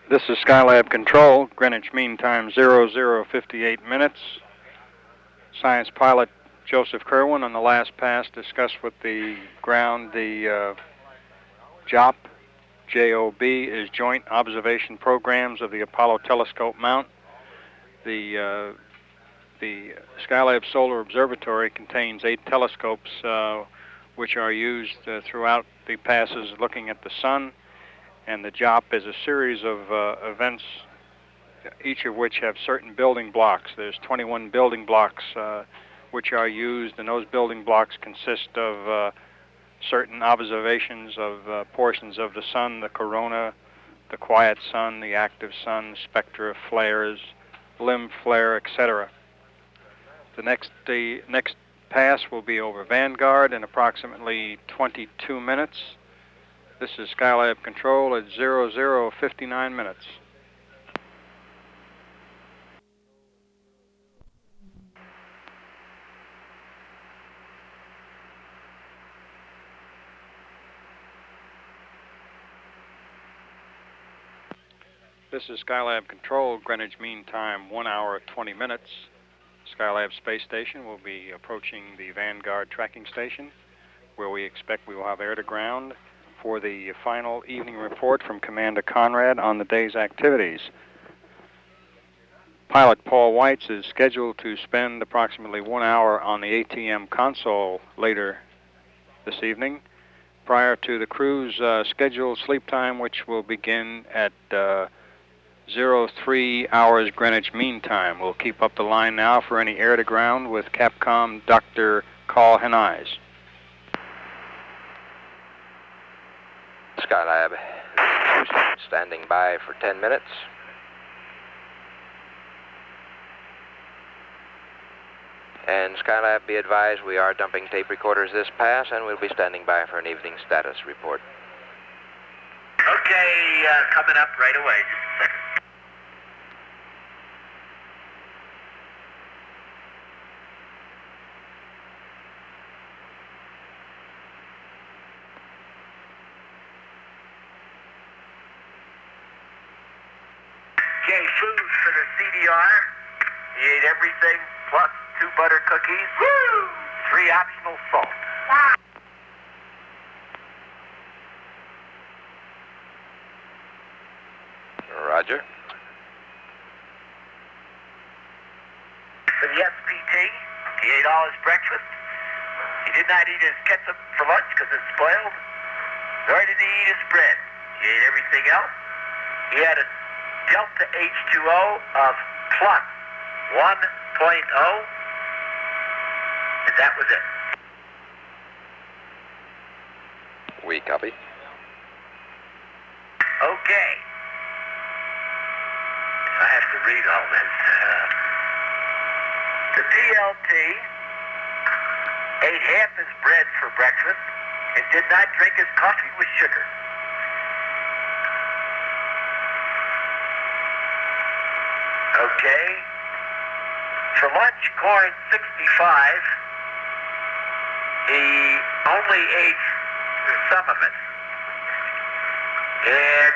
This is Skylab Control, Greenwich Mean Time zero zero fifty-eight minutes. Science pilot Joseph Kerwin on the last pass discussed with the ground the uh, J O P, J O B is Joint Observation Programs of the Apollo Telescope Mount. The, uh, the Skylab Solar Observatory contains eight telescopes uh, which are used uh, throughout the passes looking at the sun. And the J O P is a series of uh, events, each of which have certain building blocks. There's twenty-one building blocks uh, which are used, and those building blocks consist of uh, certain observations of uh, portions of the sun, the corona, the quiet sun, the active sun, spectra, flares, limb flare, et cetera. The next, the next pass will be over Vanguard in approximately twenty-two minutes. This is Skylab Control at zero zero fifty-nine minutes. This is Skylab Control, Greenwich Mean Time, one hour, twenty minutes. Skylab Space Station will be approaching the Vanguard tracking station, where we expect we will have air-to-ground for the final evening report from Commander Conrad on the day's activities. Pilot Paul Weitz is scheduled to spend approximately one hour on the A T M console later this evening, prior to the crew's uh, scheduled sleep time, which will begin at uh, zero three hours Greenwich Mean Time. We'll keep up the line now for any air-to-ground with Capcom Doctor Carl Hennies. Skylab standing by for ten minutes. And Skylab, be advised, we are dumping tape recorders this pass, and we'll be standing by for an evening status report. Okay, uh, coming up right away. Just a second. Okay, food for the C D R. He ate everything plus two butter cookies, Woo! Three optional salt. Roger. For the S P T, he ate all his breakfast. He did not eat his ketchup for lunch because it's spoiled, nor did he eat his bread. He ate everything else. He had a delta H two O of plus one point oh, and that was it. We copy. Okay. I have to read all this. Uh, the P L T ate half his bread for breakfast and did not drink his coffee with sugar. Okay. For lunch, corn sixty-five. He only ate some of it. And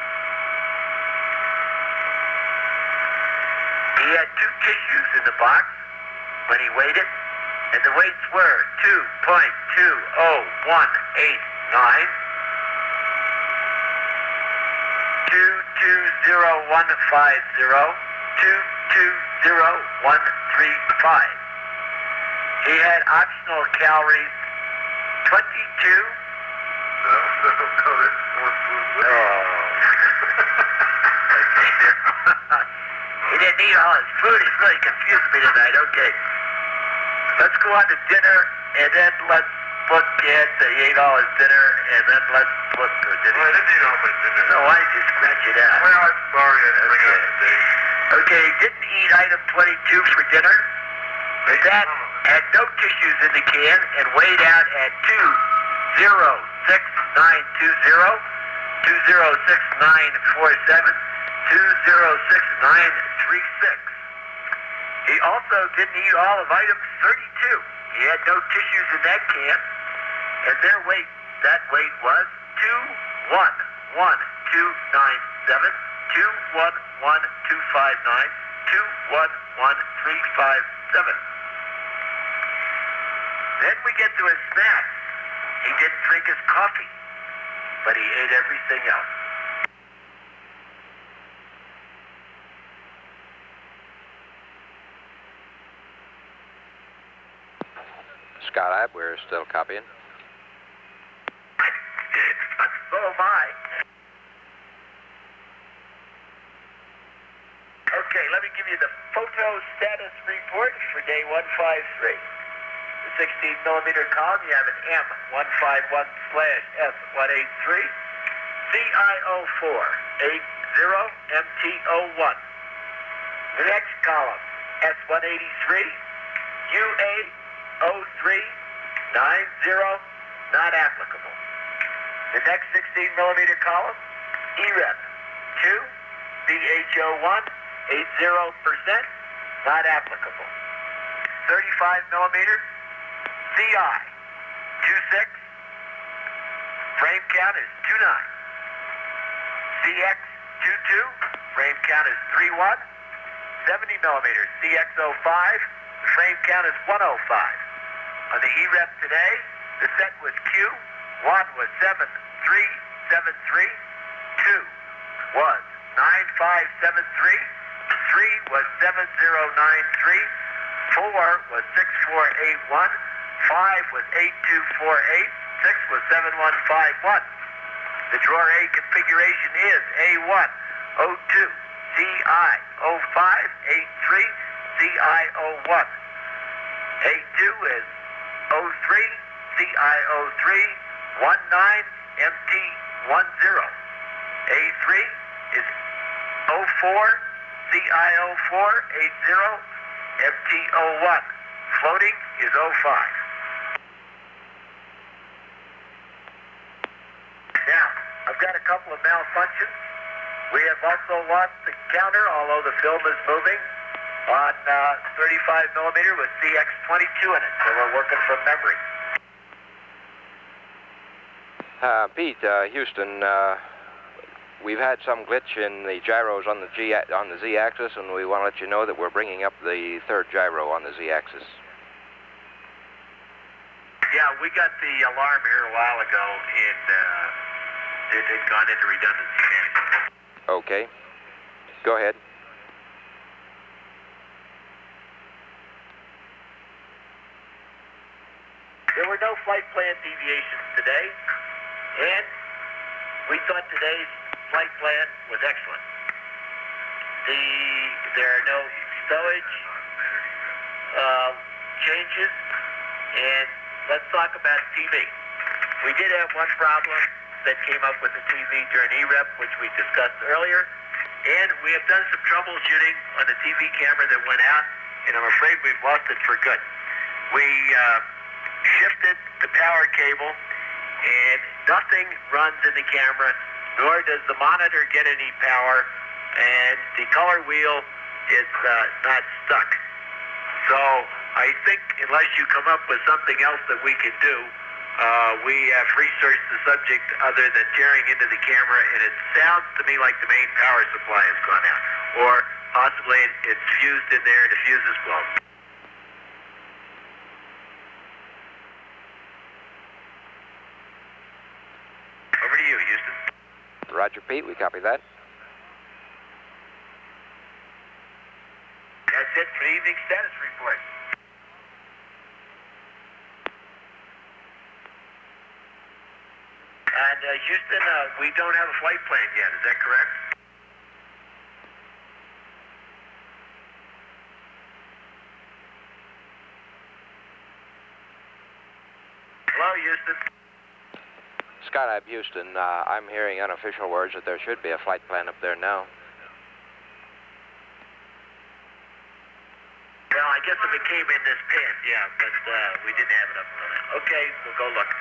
he had two tissues in the box when he weighed it, and the weights were two point two oh one eight nine, two two zero one five zero, two two zero one three five. He had optional calories twenty-two. Oh. He didn't eat all his food. He's really confused me tonight. Okay. Let's go on to dinner, and then let's look at, uh, he ate all his dinner, and then let's look. Uh, did he? Well, I didn't eat all my dinner. No, why did you scratch it out? Well, I'm sorry. I didn't Okay. have a date. Okay, he didn't eat item twenty-two for dinner. But that had no tissues in the can and weighed out at two zero six nine two zero, two zero six nine four seven, two zero six nine three six. He also didn't eat all of item thirty-two. He had no tissues in that can, and their weight, that weight was two one one two nine seven, two one one two five nine, two one one three five seven. Then we get to his snacks. He didn't drink his coffee, but he ate everything else. Skylab, we're still copying. So am I. Okay, let me give you the photo status report for day one five three. The sixteen millimeter column, you have an M one five one slash S one eight three, C I O four eight zero M T O one. The next column, S one eighty-three, U A zero three nine zero, not applicable. The next sixteen millimeter column, E R E P two, B H O one, eighty percent, not applicable. thirty-five millimeter, C I two six, frame count is two nine. C X two two, frame count is three one. seventy millimeter, C X zero five, the frame count is one oh five. On the E R E P today, the set was Q, one was seven three seven three, two was nine five seven three, three was seven zero nine three, four was six four eight one, five was eight two four eight, six was seven one five one. The drawer A configuration is A one, O two, C I, O five, eight three, C I O one. A two is O three, C I O three, one nine, M T one zero. A three is O four, C I O four, eight zero, M T O one. Floating is O five. Now, I've got a couple of malfunctions. We have also lost the counter, although the film is moving, on uh, thirty-five millimeter with C X twenty-two in it, so we're working from memory. Uh, Pete, uh, Houston, uh, we've had some glitch in the gyros on the G on the Z-axis, and we want to let you know that we're bringing up the third gyro on the Z-axis. Yeah, we got the alarm here a while ago, and uh, it had gone into redundancy management. Okay. Go ahead. There were no flight plan deviations today, and we thought today's flight plan was excellent. The there are no stowage uh, changes, and let's talk about T V. We did have one problem that came up with the T V during E R E P, which we discussed earlier, and we have done some troubleshooting on the T V camera that went out, and I'm afraid we've lost it for good. We uh, shifted the power cable, and nothing runs in the camera, nor does the monitor get any power, and the color wheel is uh, not stuck. So I think unless you come up with something else that we can do, uh, we have researched the subject other than tearing into the camera, and it sounds to me like the main power supply has gone out, or possibly it, it's fused in there and the fuse is blown. Over to you, Houston. Roger, Pete, we copy that. That's it for the evening status report. And uh, Houston, uh, we don't have a flight plan yet, is that correct? Hello, Houston. Skylab, Houston, uh, I'm hearing unofficial words that there should be a flight plan up there now. Well, I guess if it came in this pin, yeah, but uh, we didn't have it up until now. Okay, we'll go look.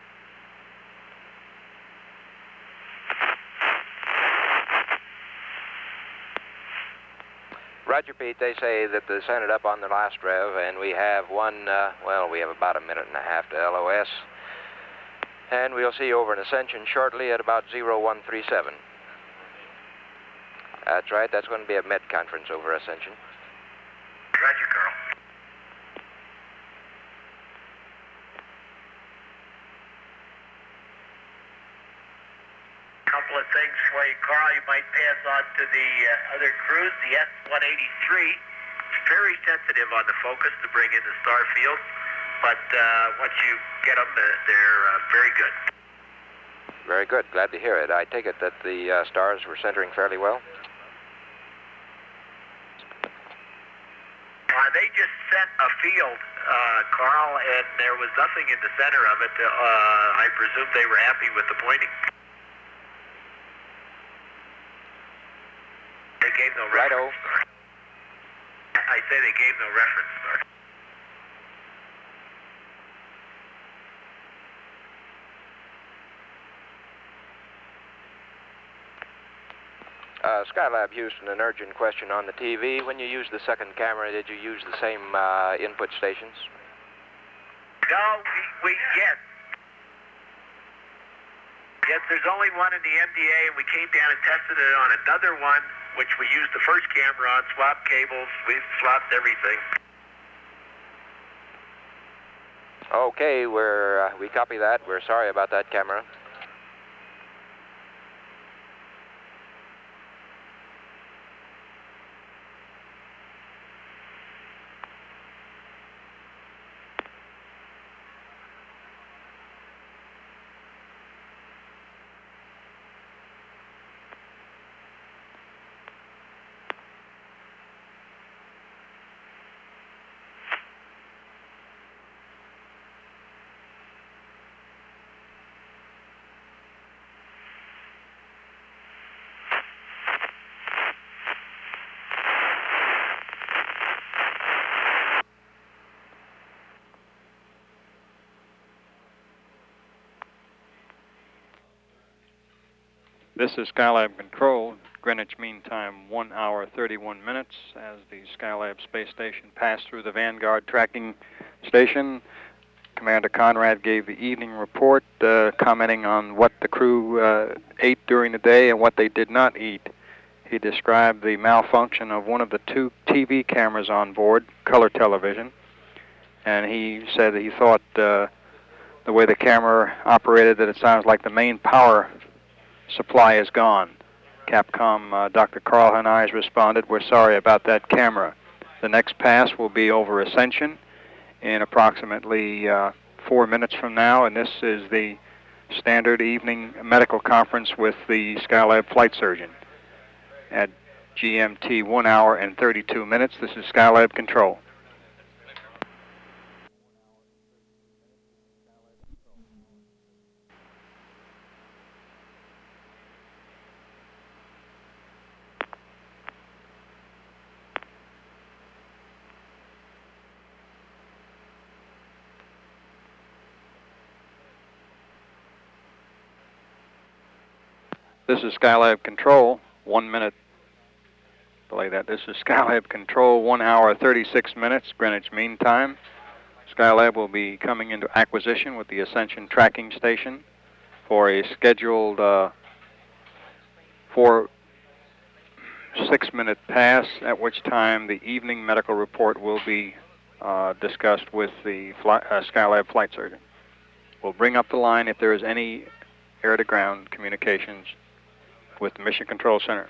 Roger, Pete, they say that they sent it up on the last rev, and we have one, uh, well, we have about a minute and a half to L O S. And we'll see you over in Ascension shortly at about zero one three seven. That's right. That's going to be a Met conference over Ascension. Roger, Carl. Couple of things for you, Carl. You might pass on to the uh, other crews. The S one eighty-three is very sensitive on the focus to bring into Starfield, but uh, once you get them, uh, they're uh, very good. Very good. Glad to hear it. I take it that the uh, stars were centering fairly well? Uh, they just sent a field, uh, Carl, and there was nothing in the center of it. Uh, I presume they were happy with the pointing. They gave no reference. Righto. I say they gave no reference, sir. Uh, Skylab Houston, an urgent question on the T V. When you used the second camera, did you use the same uh, input stations? No, we, we, yes. Yes, there's only one in the M D A, and we came down and tested it on another one, which we used the first camera on, swapped cables, we swapped everything. Okay, we're, uh, we copy that. We're sorry about that camera. This is Skylab Control, Greenwich Mean Time, one hour, thirty-one minutes, as the Skylab space station passed through the Vanguard tracking station. Commander Conrad gave the evening report, uh, commenting on what the crew uh, ate during the day and what they did not eat. He described the malfunction of one of the two T V cameras on board, color television, and he said that he thought uh, the way the camera operated that it sounds like the main power supply is gone. Capcom uh, Doctor Carl Hanais responded, "We're sorry about that camera. The next pass will be over Ascension in approximately uh, four minutes from now, and this is the standard evening medical conference with the Skylab flight surgeon at G M T one hour and thirty-two minutes. This is Skylab Control." This is Skylab Control, one minute. Delay that. This is Skylab Control, one hour, thirty-six minutes, Greenwich Mean Time. Skylab will be coming into acquisition with the Ascension tracking station for a scheduled uh, four, six-minute pass, at which time the evening medical report will be uh, discussed with the fly, uh, Skylab flight surgeon. We'll bring up the line if there is any air-to-ground communications with the Mission Control Center.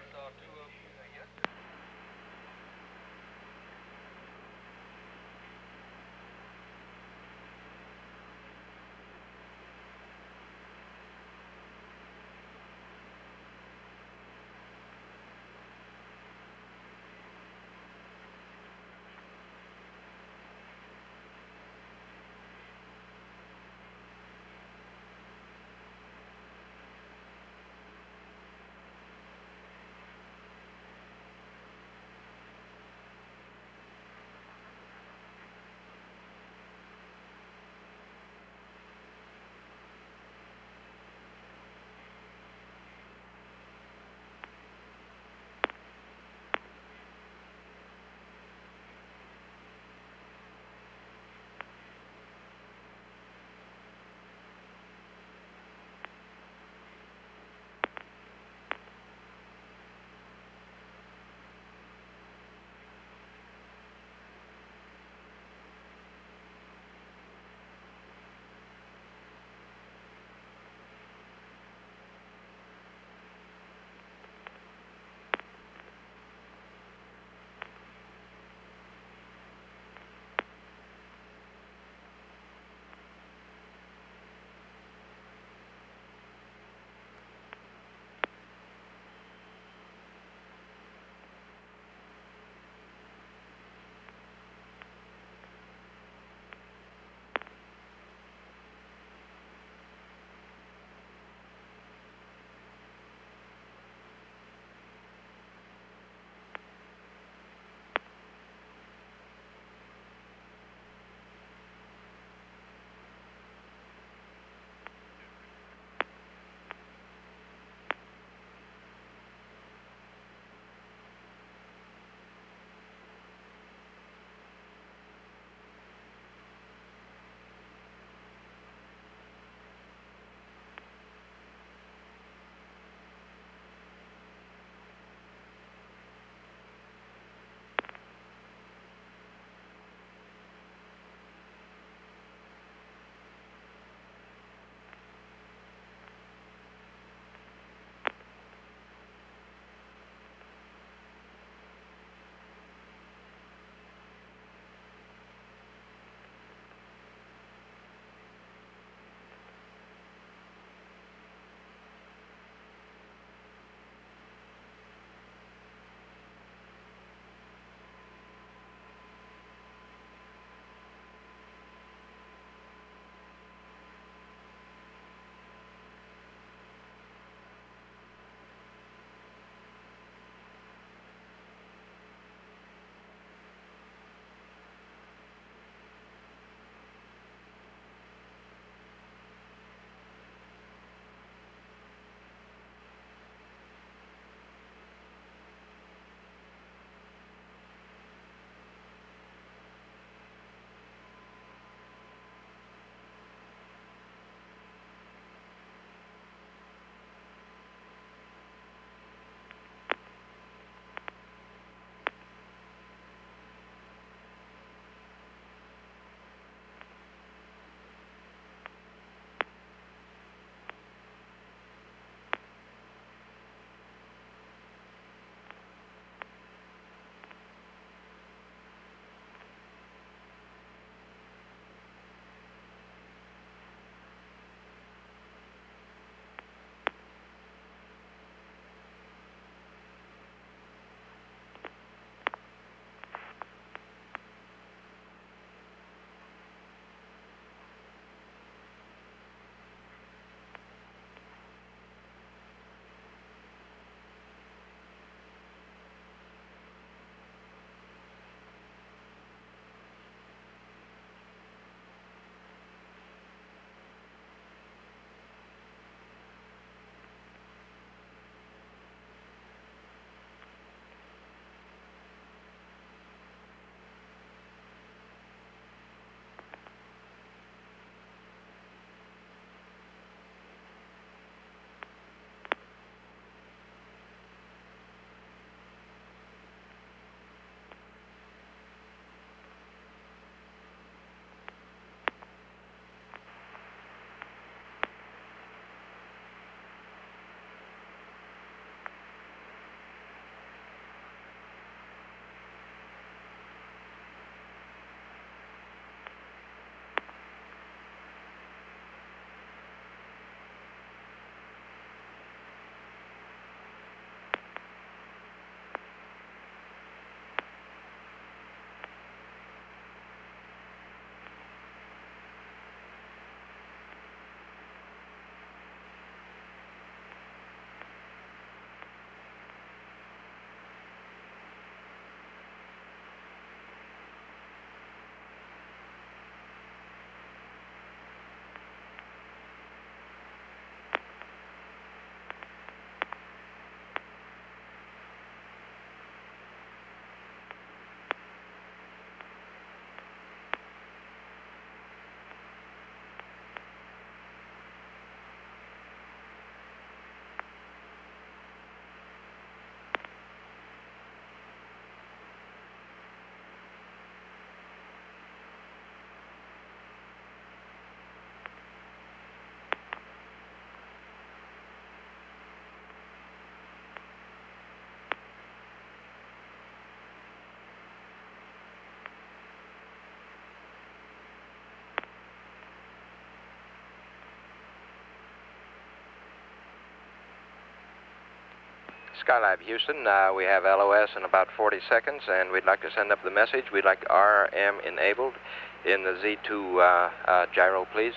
Skylab Houston, uh, we have L O S in about forty seconds, and we'd like to send up the message. We'd like R M enabled in the Z two uh, uh, gyro, please.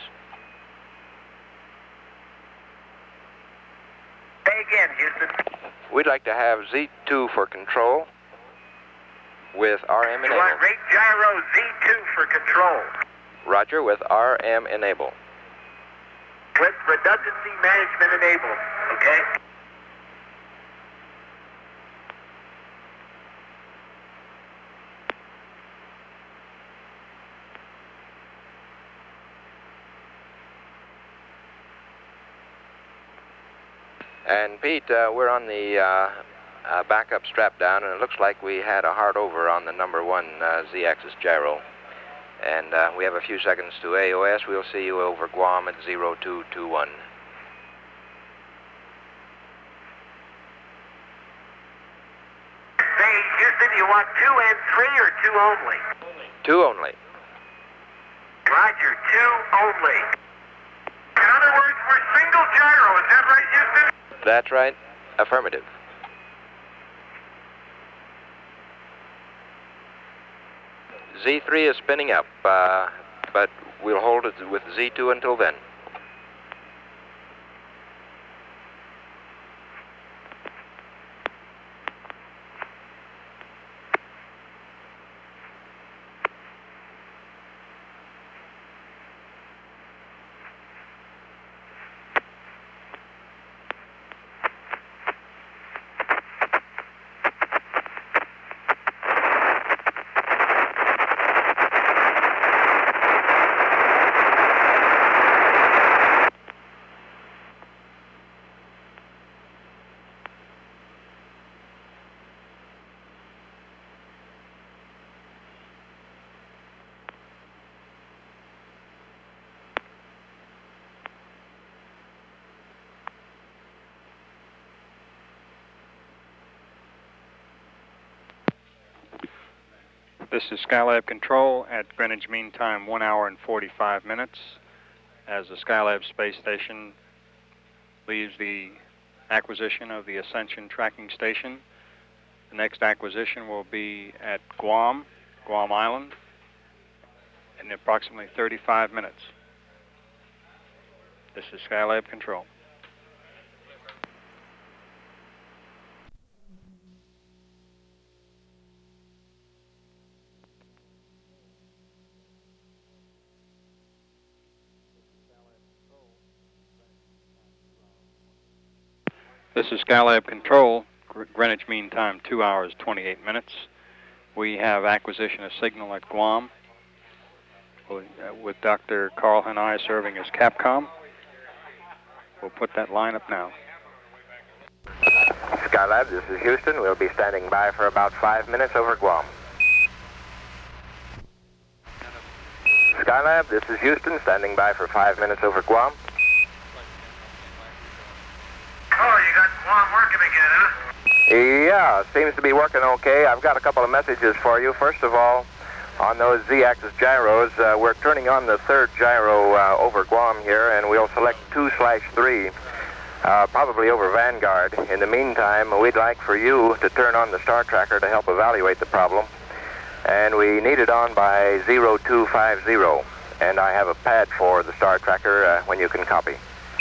Say again, Houston. We'd like to have Z two for control with R M You enabled. want rate gyro Z two for control. Roger, with R M enabled. With redundancy management enabled, okay? And Pete, uh, we're on the uh, uh, backup strap down, and it looks like we had a hard over on the number one uh, Z-axis gyro. And uh, we have a few seconds to A O S. We'll see you over Guam at zero two two one. Say, Houston, you want two and three or two only? Two only. Roger, two only. In other words, we're single gyro, is that right, Houston? That's right. Affirmative. Z three is spinning up, uh, but we'll hold it with Z two until then. This is Skylab Control at Greenwich Mean Time, one hour and forty-five minutes. As the Skylab space station leaves the acquisition of the Ascension tracking station, the next acquisition will be at Guam, Guam Island, in approximately thirty-five minutes. This is Skylab Control. This is Skylab Control, Greenwich Mean Time, two hours, twenty-eight minutes. We have acquisition of signal at Guam with Doctor Carl Hanai serving as Capcom. We'll put that line up now. Skylab, this is Houston. We'll be standing by for about five minutes over Guam. Skylab, this is Houston, standing by for five minutes over Guam. Oh, you got Guam working again, huh? Yeah, seems to be working okay. I've got a couple of messages for you. First of all, on those Z-axis gyros, uh, we're turning on the third gyro uh, over Guam here, and we'll select two slash three, uh, probably over Vanguard. In the meantime, we'd like for you to turn on the Star Tracker to help evaluate the problem, and we need it on by zero two five zero, and I have a pad for the Star Tracker uh, when you can copy.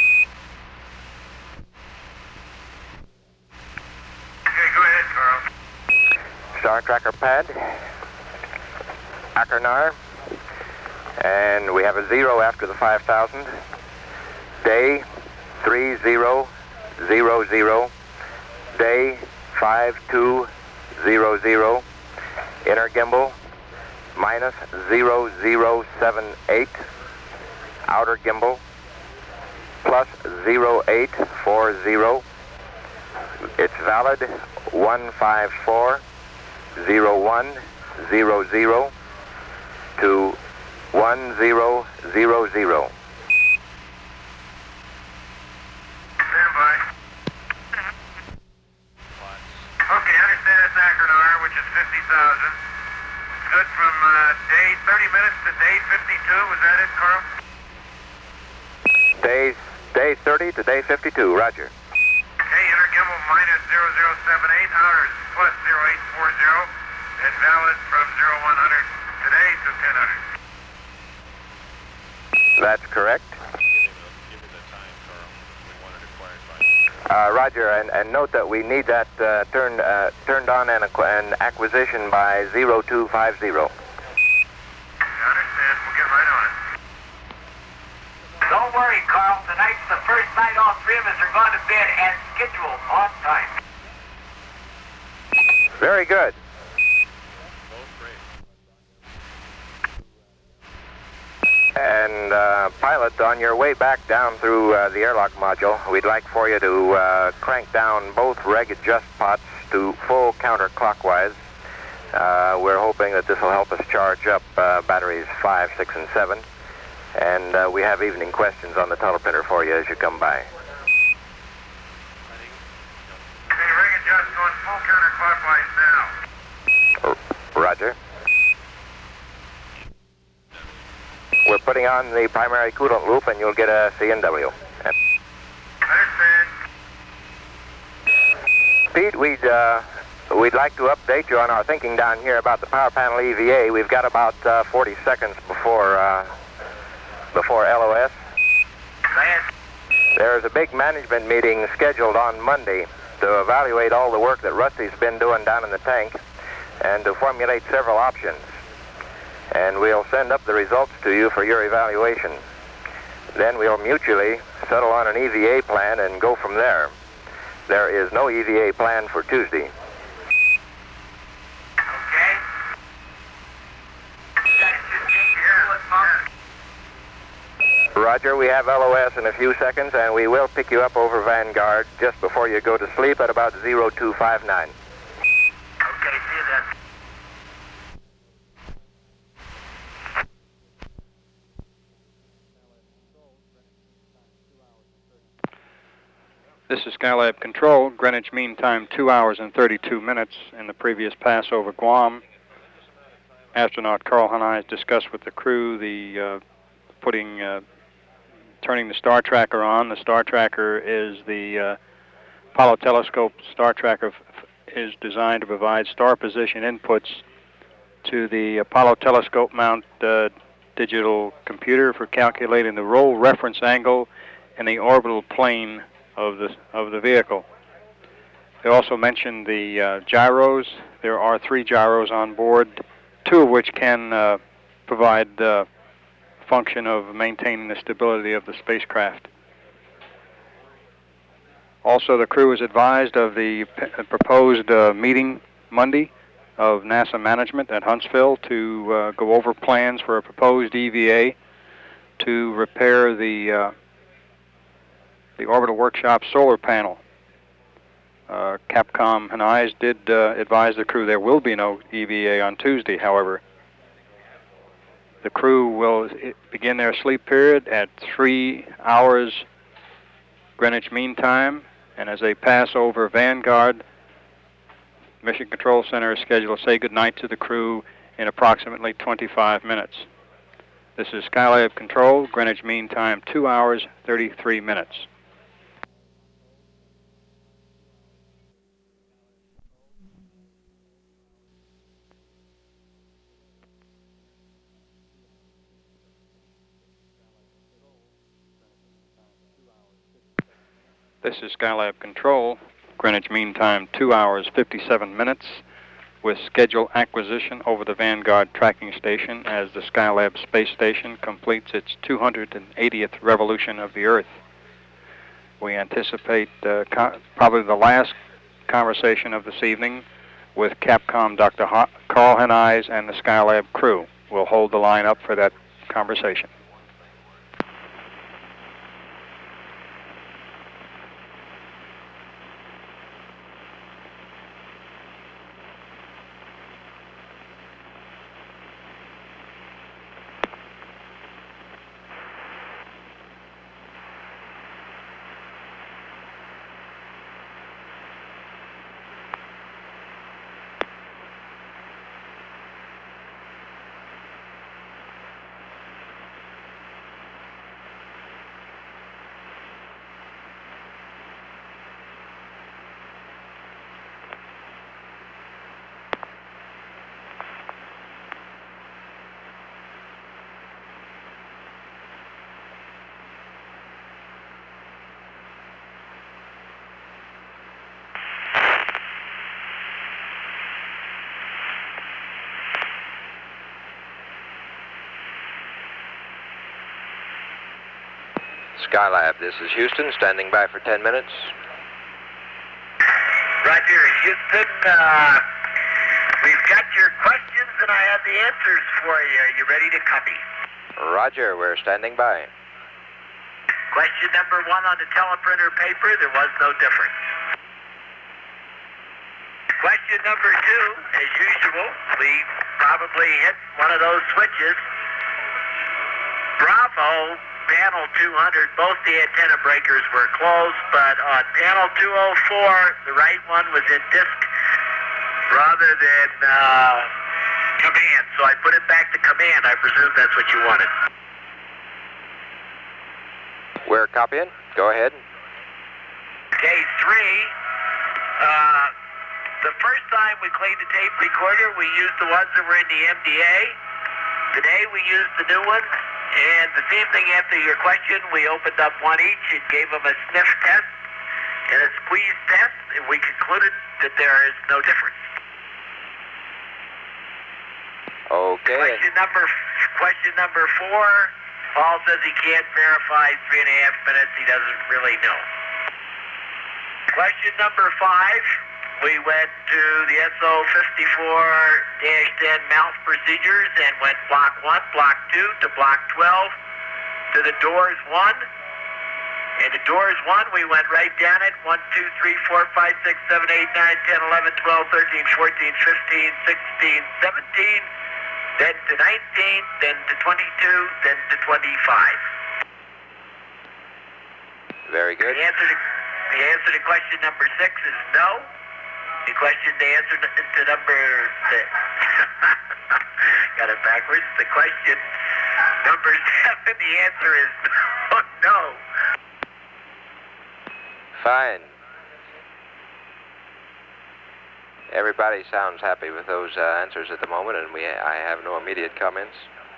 Star Tracker pad, Achernar, and we have a zero after the five thousand. Day three zero zero zero, day five two zero zero, inner gimbal minus zero zero seven eight, outer gimbal plus zero eight four zero. It's valid one five four. Zero one zero zero to one zero zero zero. Stand by. Okay, understand it's Achernar, which is fifty thousand. Good from uh, day thirty minutes to day fifty-two. Was that it, Carl? Day day thirty to day fifty-two. Roger. Okay, inner gimbal minus zero zero seven eight, outer plus zero eight four zero, and valid from zero one hundred today to ten hundred. That's correct. Uh, Roger, and, and note that we need that uh, turned uh, turned on and, and acquisition by zero two five zero. I understand. We'll get right on it. Don't worry, Carl. Tonight's the first night all three of us are going to bed as scheduled on time. Very good. And uh, pilot, on your way back down through uh, the airlock module, we'd like for you to uh, crank down both reg adjust pots to full counterclockwise. Uh, we're hoping that this will help us charge up uh, batteries five, six, and seven. And uh, we have evening questions on the teleprinter for you as you come by. Okay, rig adjust going full counterclockwise now. Roger. We're putting on the primary coolant loop, and you'll get a C N W. Understand. Pete, we'd, uh, we'd like to update you on our thinking down here about the power panel E V A. We've got about uh, forty seconds before, uh, before L O S. There's a big management meeting scheduled on Monday to evaluate all the work that Rusty's been doing down in the tank and to formulate several options. And we'll send up the results to you for your evaluation. Then we'll mutually settle on an E V A plan and go from there. There is no E V A plan for Tuesday. Okay. Roger, we have L O S in a few seconds, and we will pick you up over Vanguard just before you go to sleep at about zero two five nine. Okay, see you then. This is Skylab Control, Greenwich Mean Time two hours and thirty-two minutes. In the previous pass over Guam, astronaut Carl Hanai discussed with the crew the uh, putting, uh, turning the star tracker on. The star tracker is the uh, Apollo telescope. Star tracker is designed to provide star position inputs to the Apollo telescope mount uh, digital computer for calculating the roll reference angle and the orbital plane of the of the vehicle. They also mentioned the uh, gyros. There are three gyros on board, two of which can uh, provide the function of maintaining the stability of the spacecraft. Also, the crew is advised of the p proposed uh, meeting Monday of NASA management at Huntsville to uh, go over plans for a proposed E V A to repair the uh, the Orbital Workshop solar panel. Uh, Capcom Hanais did uh, advise the crew there will be no E V A on Tuesday, however. The crew will begin their sleep period at three hours Greenwich Mean Time, and as they pass over Vanguard, Mission Control Center is scheduled to say goodnight to the crew in approximately twenty-five minutes. This is Skylab Control, Greenwich Mean Time two hours, thirty-three minutes. This is Skylab Control, Greenwich Mean Time two hours, fifty-seven minutes, with schedule acquisition over the Vanguard tracking station as the Skylab space station completes its two hundred eightieth revolution of the Earth. We anticipate uh, probably the last conversation of this evening with Capcom Doctor Ha- Carl Hanais and the Skylab crew. We'll hold the line up for that conversation. Skylab, this is Houston, standing by for ten minutes. Roger, Houston. Uh, we've got your questions and I have the answers for you. Are you ready to copy? Roger, we're standing by. Question number one on the teleprinter paper, there was no difference. Question number two, as usual, we probably hit one of those switches. Bravo, panel two hundred, both the antenna breakers were closed, but on panel two oh four, the right one was in disk rather than uh, command. So I put it back to command. I presume that's what you wanted. We're copying. Go ahead. Okay, three. Uh, the first time we cleaned the tape recorder, we used the ones that were in the M D A. Today we used the new one. And this evening, after your question, we opened up one each and gave them a sniff test and a squeeze test, and we concluded that there is no difference. Okay. Question number, question number four, Paul says he can't verify three and a half minutes. He doesn't really know. Question number five, we went to the S O fifty-four dash ten mouth procedures and went block one, block two to block twelve to the doors one. And the doors one, we went right down it. one, two, three, four, five, six, seven, eight, nine, ten, eleven, twelve, thirteen, fourteen, fifteen, sixteen, seventeen, then to nineteen, then to twenty-two, then to twenty-five. Very good. The answer to, the answer to question number six is no. The question, the answer to, to number, the, got it backwards. The question number seven, the answer is no. no. Fine. Everybody sounds happy with those uh, answers at the moment, and we I have no immediate comments.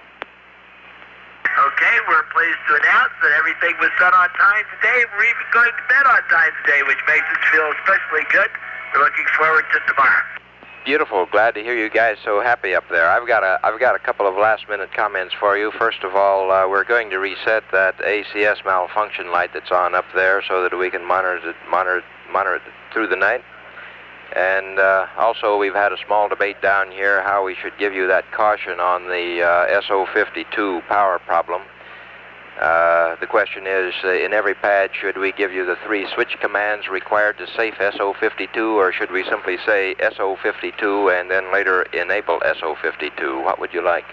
Okay, we're pleased to announce that everything was done on time today. We're even going to bed on time today, which makes us feel especially good. We're looking forward to tomorrow. Beautiful. Glad to hear you guys so happy up there. I've got a I've got a couple of last-minute comments for you. First of all, uh, we're going to reset that A C S malfunction light that's on up there so that we can monitor it, monitor monitor it through the night. And uh, also, we've had a small debate down here how we should give you that caution on the uh, S O fifty-two power problem. Uh, the question is, uh, in every pad, should we give you the three switch commands required to safe S O fifty-two, or should we simply say S O fifty-two and then later enable S O fifty-two? What would you like?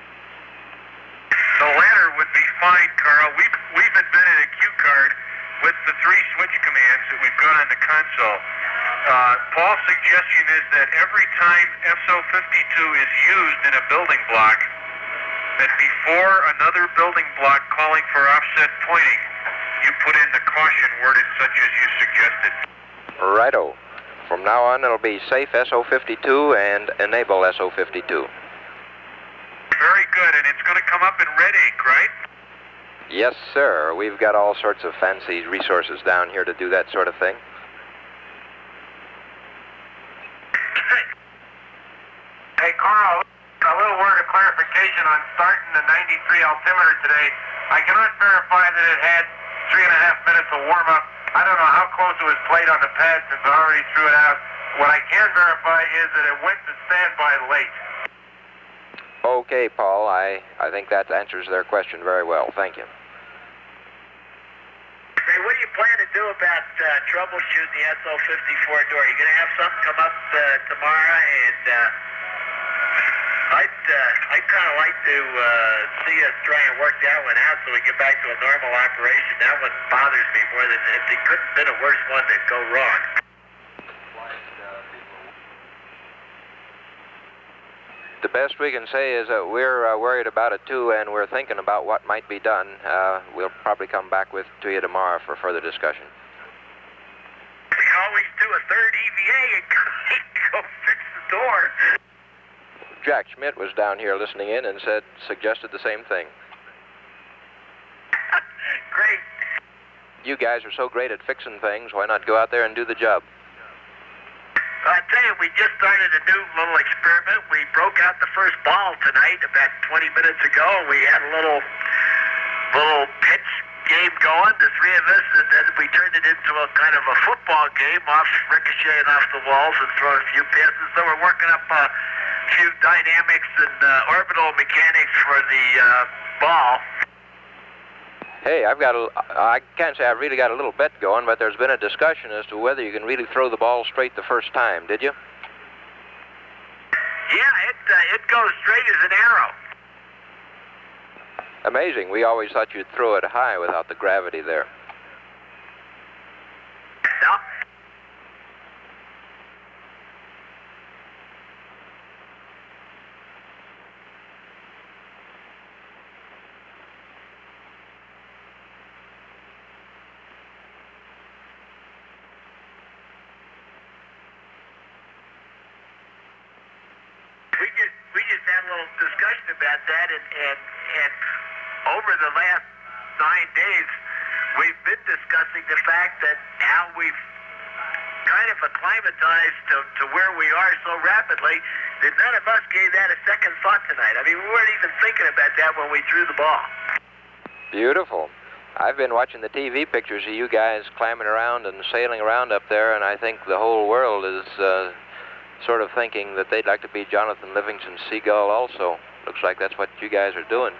The latter would be fine, Carl. We've, we've invented a cue card with the three switch commands that we've got on the console. Uh, Paul's suggestion is that every time S O fifty-two is used in a building block, that before another building block calling for offset pointing, you put in the caution worded such as you suggested. Righto. From now on, it'll be safe S O fifty-two and enable S O fifty-two. Very good, and it's going to come up in red ink, right? Yes, sir. We've got all sorts of fancy resources down here to do that sort of thing. Hey, Carl, a little word of clarification on starting the ninety-three altimeter today. I cannot verify that it had three and a half minutes of warm-up. I don't know how close it was played on the pad since I already threw it out. What I can verify is that it went to standby late. Okay, Paul. I, I think that answers their question very well. Thank you. Hey, what do you plan to do about uh, troubleshooting the S O fifty-four door? You going to have something come up uh, tomorrow? And uh, I'd, uh, I'd kind of like to uh, see us try and work that one out so we get back to a normal operation. That one bothers me more than if it couldn't have been a worse one that'd go wrong. The best we can say is that we're uh, worried about it too, and we're thinking about what might be done. Uh, we'll probably come back with to you tomorrow for further discussion. We always do a third E V A and go fix the door. Jack Schmidt was down here listening in and said, suggested the same thing. Great. You guys are so great at fixing things. Why not go out there and do the job? I tell you, we just started a new little experiment. We broke out the first ball tonight about twenty minutes ago. We had a little little pitch game going, the three of us, and then we turned it into a kind of a football game, off ricocheting off the walls and throwing a few passes. So we're working up a few dynamics and uh, orbital mechanics for the uh, ball. Hey, I've got a, I can't say I've really got a little bet going, but there's been a discussion as to whether you can really throw the ball straight the first time. Did you? Yeah, it, uh, it goes straight as an arrow. Amazing. We always thought you'd throw it high without the gravity there. No. We just we just had a little discussion about that, and and and over the last nine days, we've been discussing the fact that how we've kind of acclimatized to, to where we are so rapidly that none of us gave that a second thought tonight. I mean, we weren't even thinking about that when we threw the ball. Beautiful. I've been watching the T V pictures of you guys climbing around and sailing around up there, and I think the whole world is uh, sort of thinking that they'd like to be Jonathan Livingston Seagull also. Looks like that's what you guys are doing.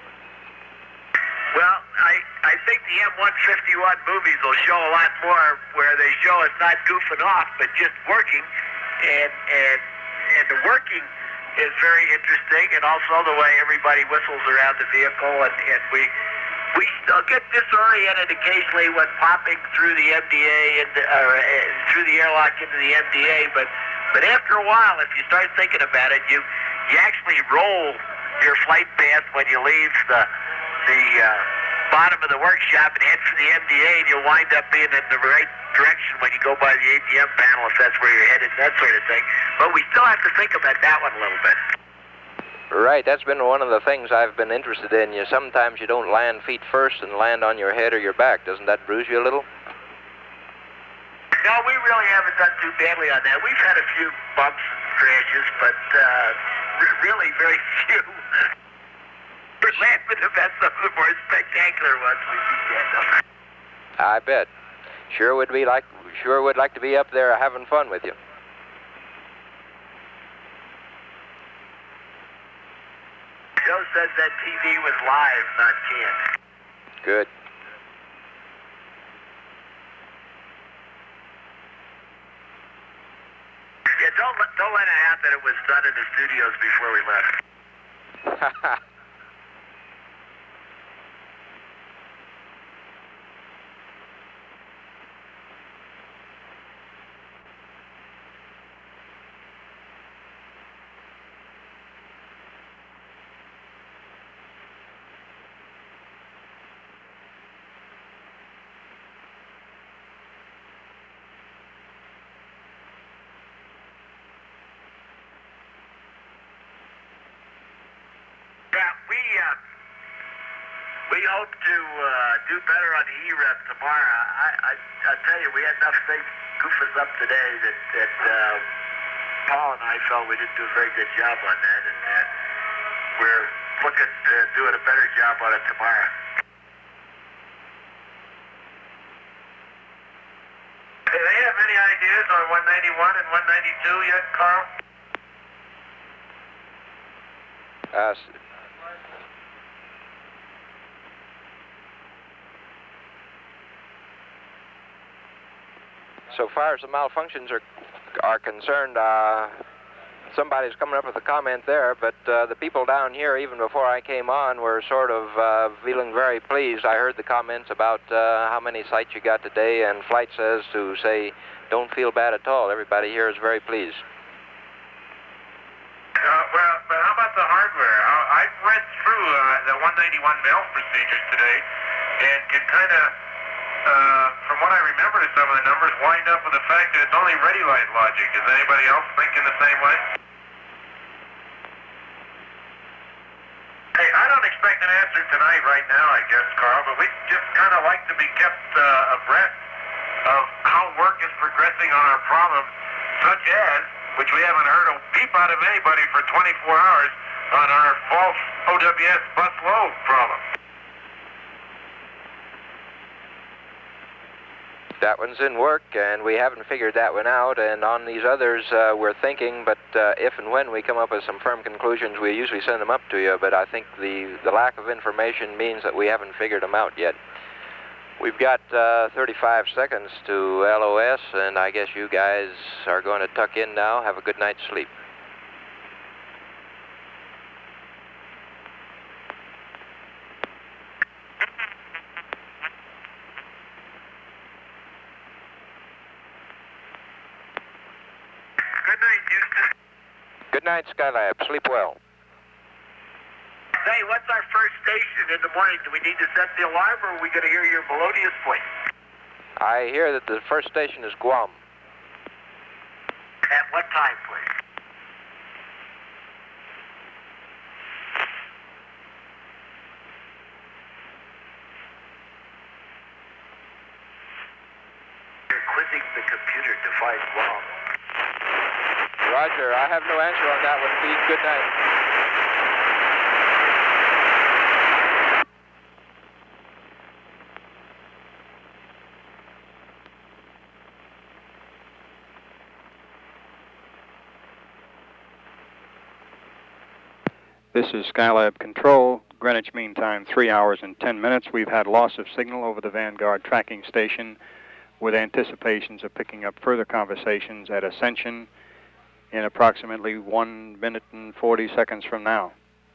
Well, I, I think the M one fifty-one movies will show a lot more where they show us not goofing off, but just working. And and and the working is very interesting, and also the way everybody whistles around the vehicle. And, and we we still get disoriented occasionally when popping through the M D A and or, uh, through the airlock into the M D A. But but after a while, if you start thinking about it, you you actually roll your flight path when you leave the the uh, bottom of the workshop and head for the M D A, and you'll wind up being in the right direction when you go by the A T M panel, if that's where you're headed, that sort of thing. But we still have to think about that one a little bit. Right, that's been one of the things I've been interested in. You sometimes you don't land feet first and land on your head or your back. Doesn't that bruise you a little? No, we really haven't done too badly on that. We've had a few bumps and crashes, but uh, r- really very few. We're laughing about some of the more spectacular ones we've seen. I bet. Sure would be like, sure would like to be up there having fun with you. Joe says that T V was live, not canned. Good. Yeah, don't let, don't let it happen that it was done in the studios before we left. We hope to uh, do better on the E R E P tomorrow. I, I, I tell you, we had enough things goof us up today that, that uh, Paul and I felt we didn't do a very good job on that, and uh, we're looking to doing a better job on it tomorrow. Do they have any ideas on one ninety-one and one ninety-two yet, Carl? Uh, So far as the malfunctions are are concerned, uh, somebody's coming up with a comment there, but uh, the people down here, even before I came on, were sort of uh, feeling very pleased. I heard the comments about uh, how many sights you got today, and Flight says to say, don't feel bad at all. Everybody here is very pleased. Uh, well, but how about the hardware? I, I've read through uh, the one ninety-one mail procedures today, and can kind of, uh, from what I remember to some of the numbers, wind up with the fact that it's only ready light logic. Is anybody else thinking the same way? Hey, I don't expect an answer tonight right now, I guess, Carl, but we just kind of like to be kept uh, abreast of how work is progressing on our problems, such as, which we haven't heard a peep out of anybody for twenty-four hours, on our false O W S bus load problem. That one's in work, and we haven't figured that one out. And on these others, uh, we're thinking, but uh, if and when we come up with some firm conclusions, we usually send them up to you. But I think the, the lack of information means that we haven't figured them out yet. We've got uh, thirty-five seconds to L O S, and I guess you guys are going to tuck in now. Have a good night's sleep. Good night, Houston. Good night, Skylab. Sleep well. Hey, what's our first station in the morning? Do we need to set the alarm, or are we going to hear your melodious voice? I hear that the first station is Guam. At what time, please? You're quizzing the computer to find Guam. Roger, I have no answer on that one, Pete. Good night. This is Skylab Control, Greenwich Mean Time, three hours and ten minutes. We've had loss of signal over the Vanguard tracking station with anticipations of picking up further conversations at Ascension in approximately one minute and forty seconds from now.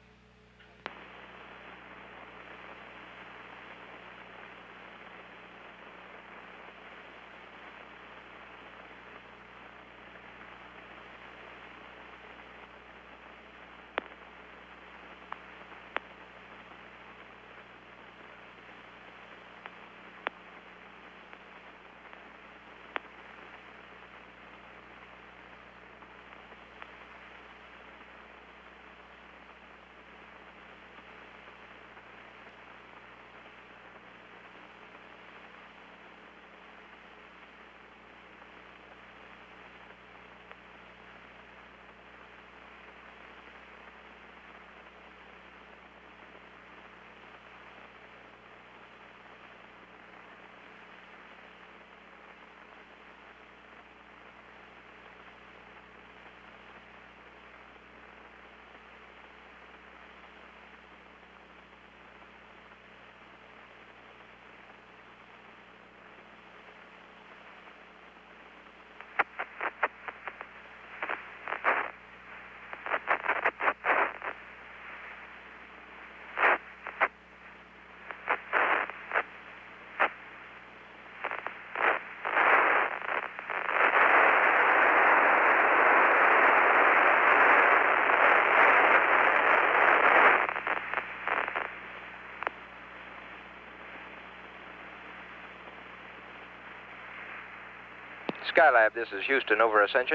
Skylab, this is Houston over Ascension.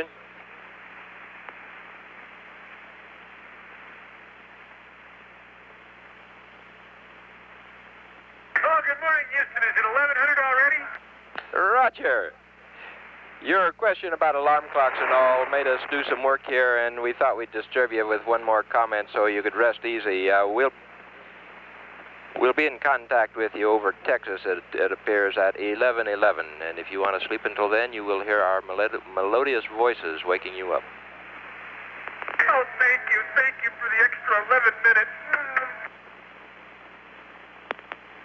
Oh, good morning, Houston. Is it eleven hundred already? Roger. Your question about alarm clocks and all made us do some work here, and we thought we'd disturb you with one more comment so you could rest easy. Uh, we'll We'll be in contact with you over Texas, it, it appears, at eleven eleven. And if you want to sleep until then, you will hear our melod melodious voices waking you up. Oh, thank you. Thank you for the extra eleven minutes.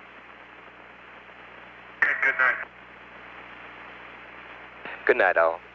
And good night. Good night, all.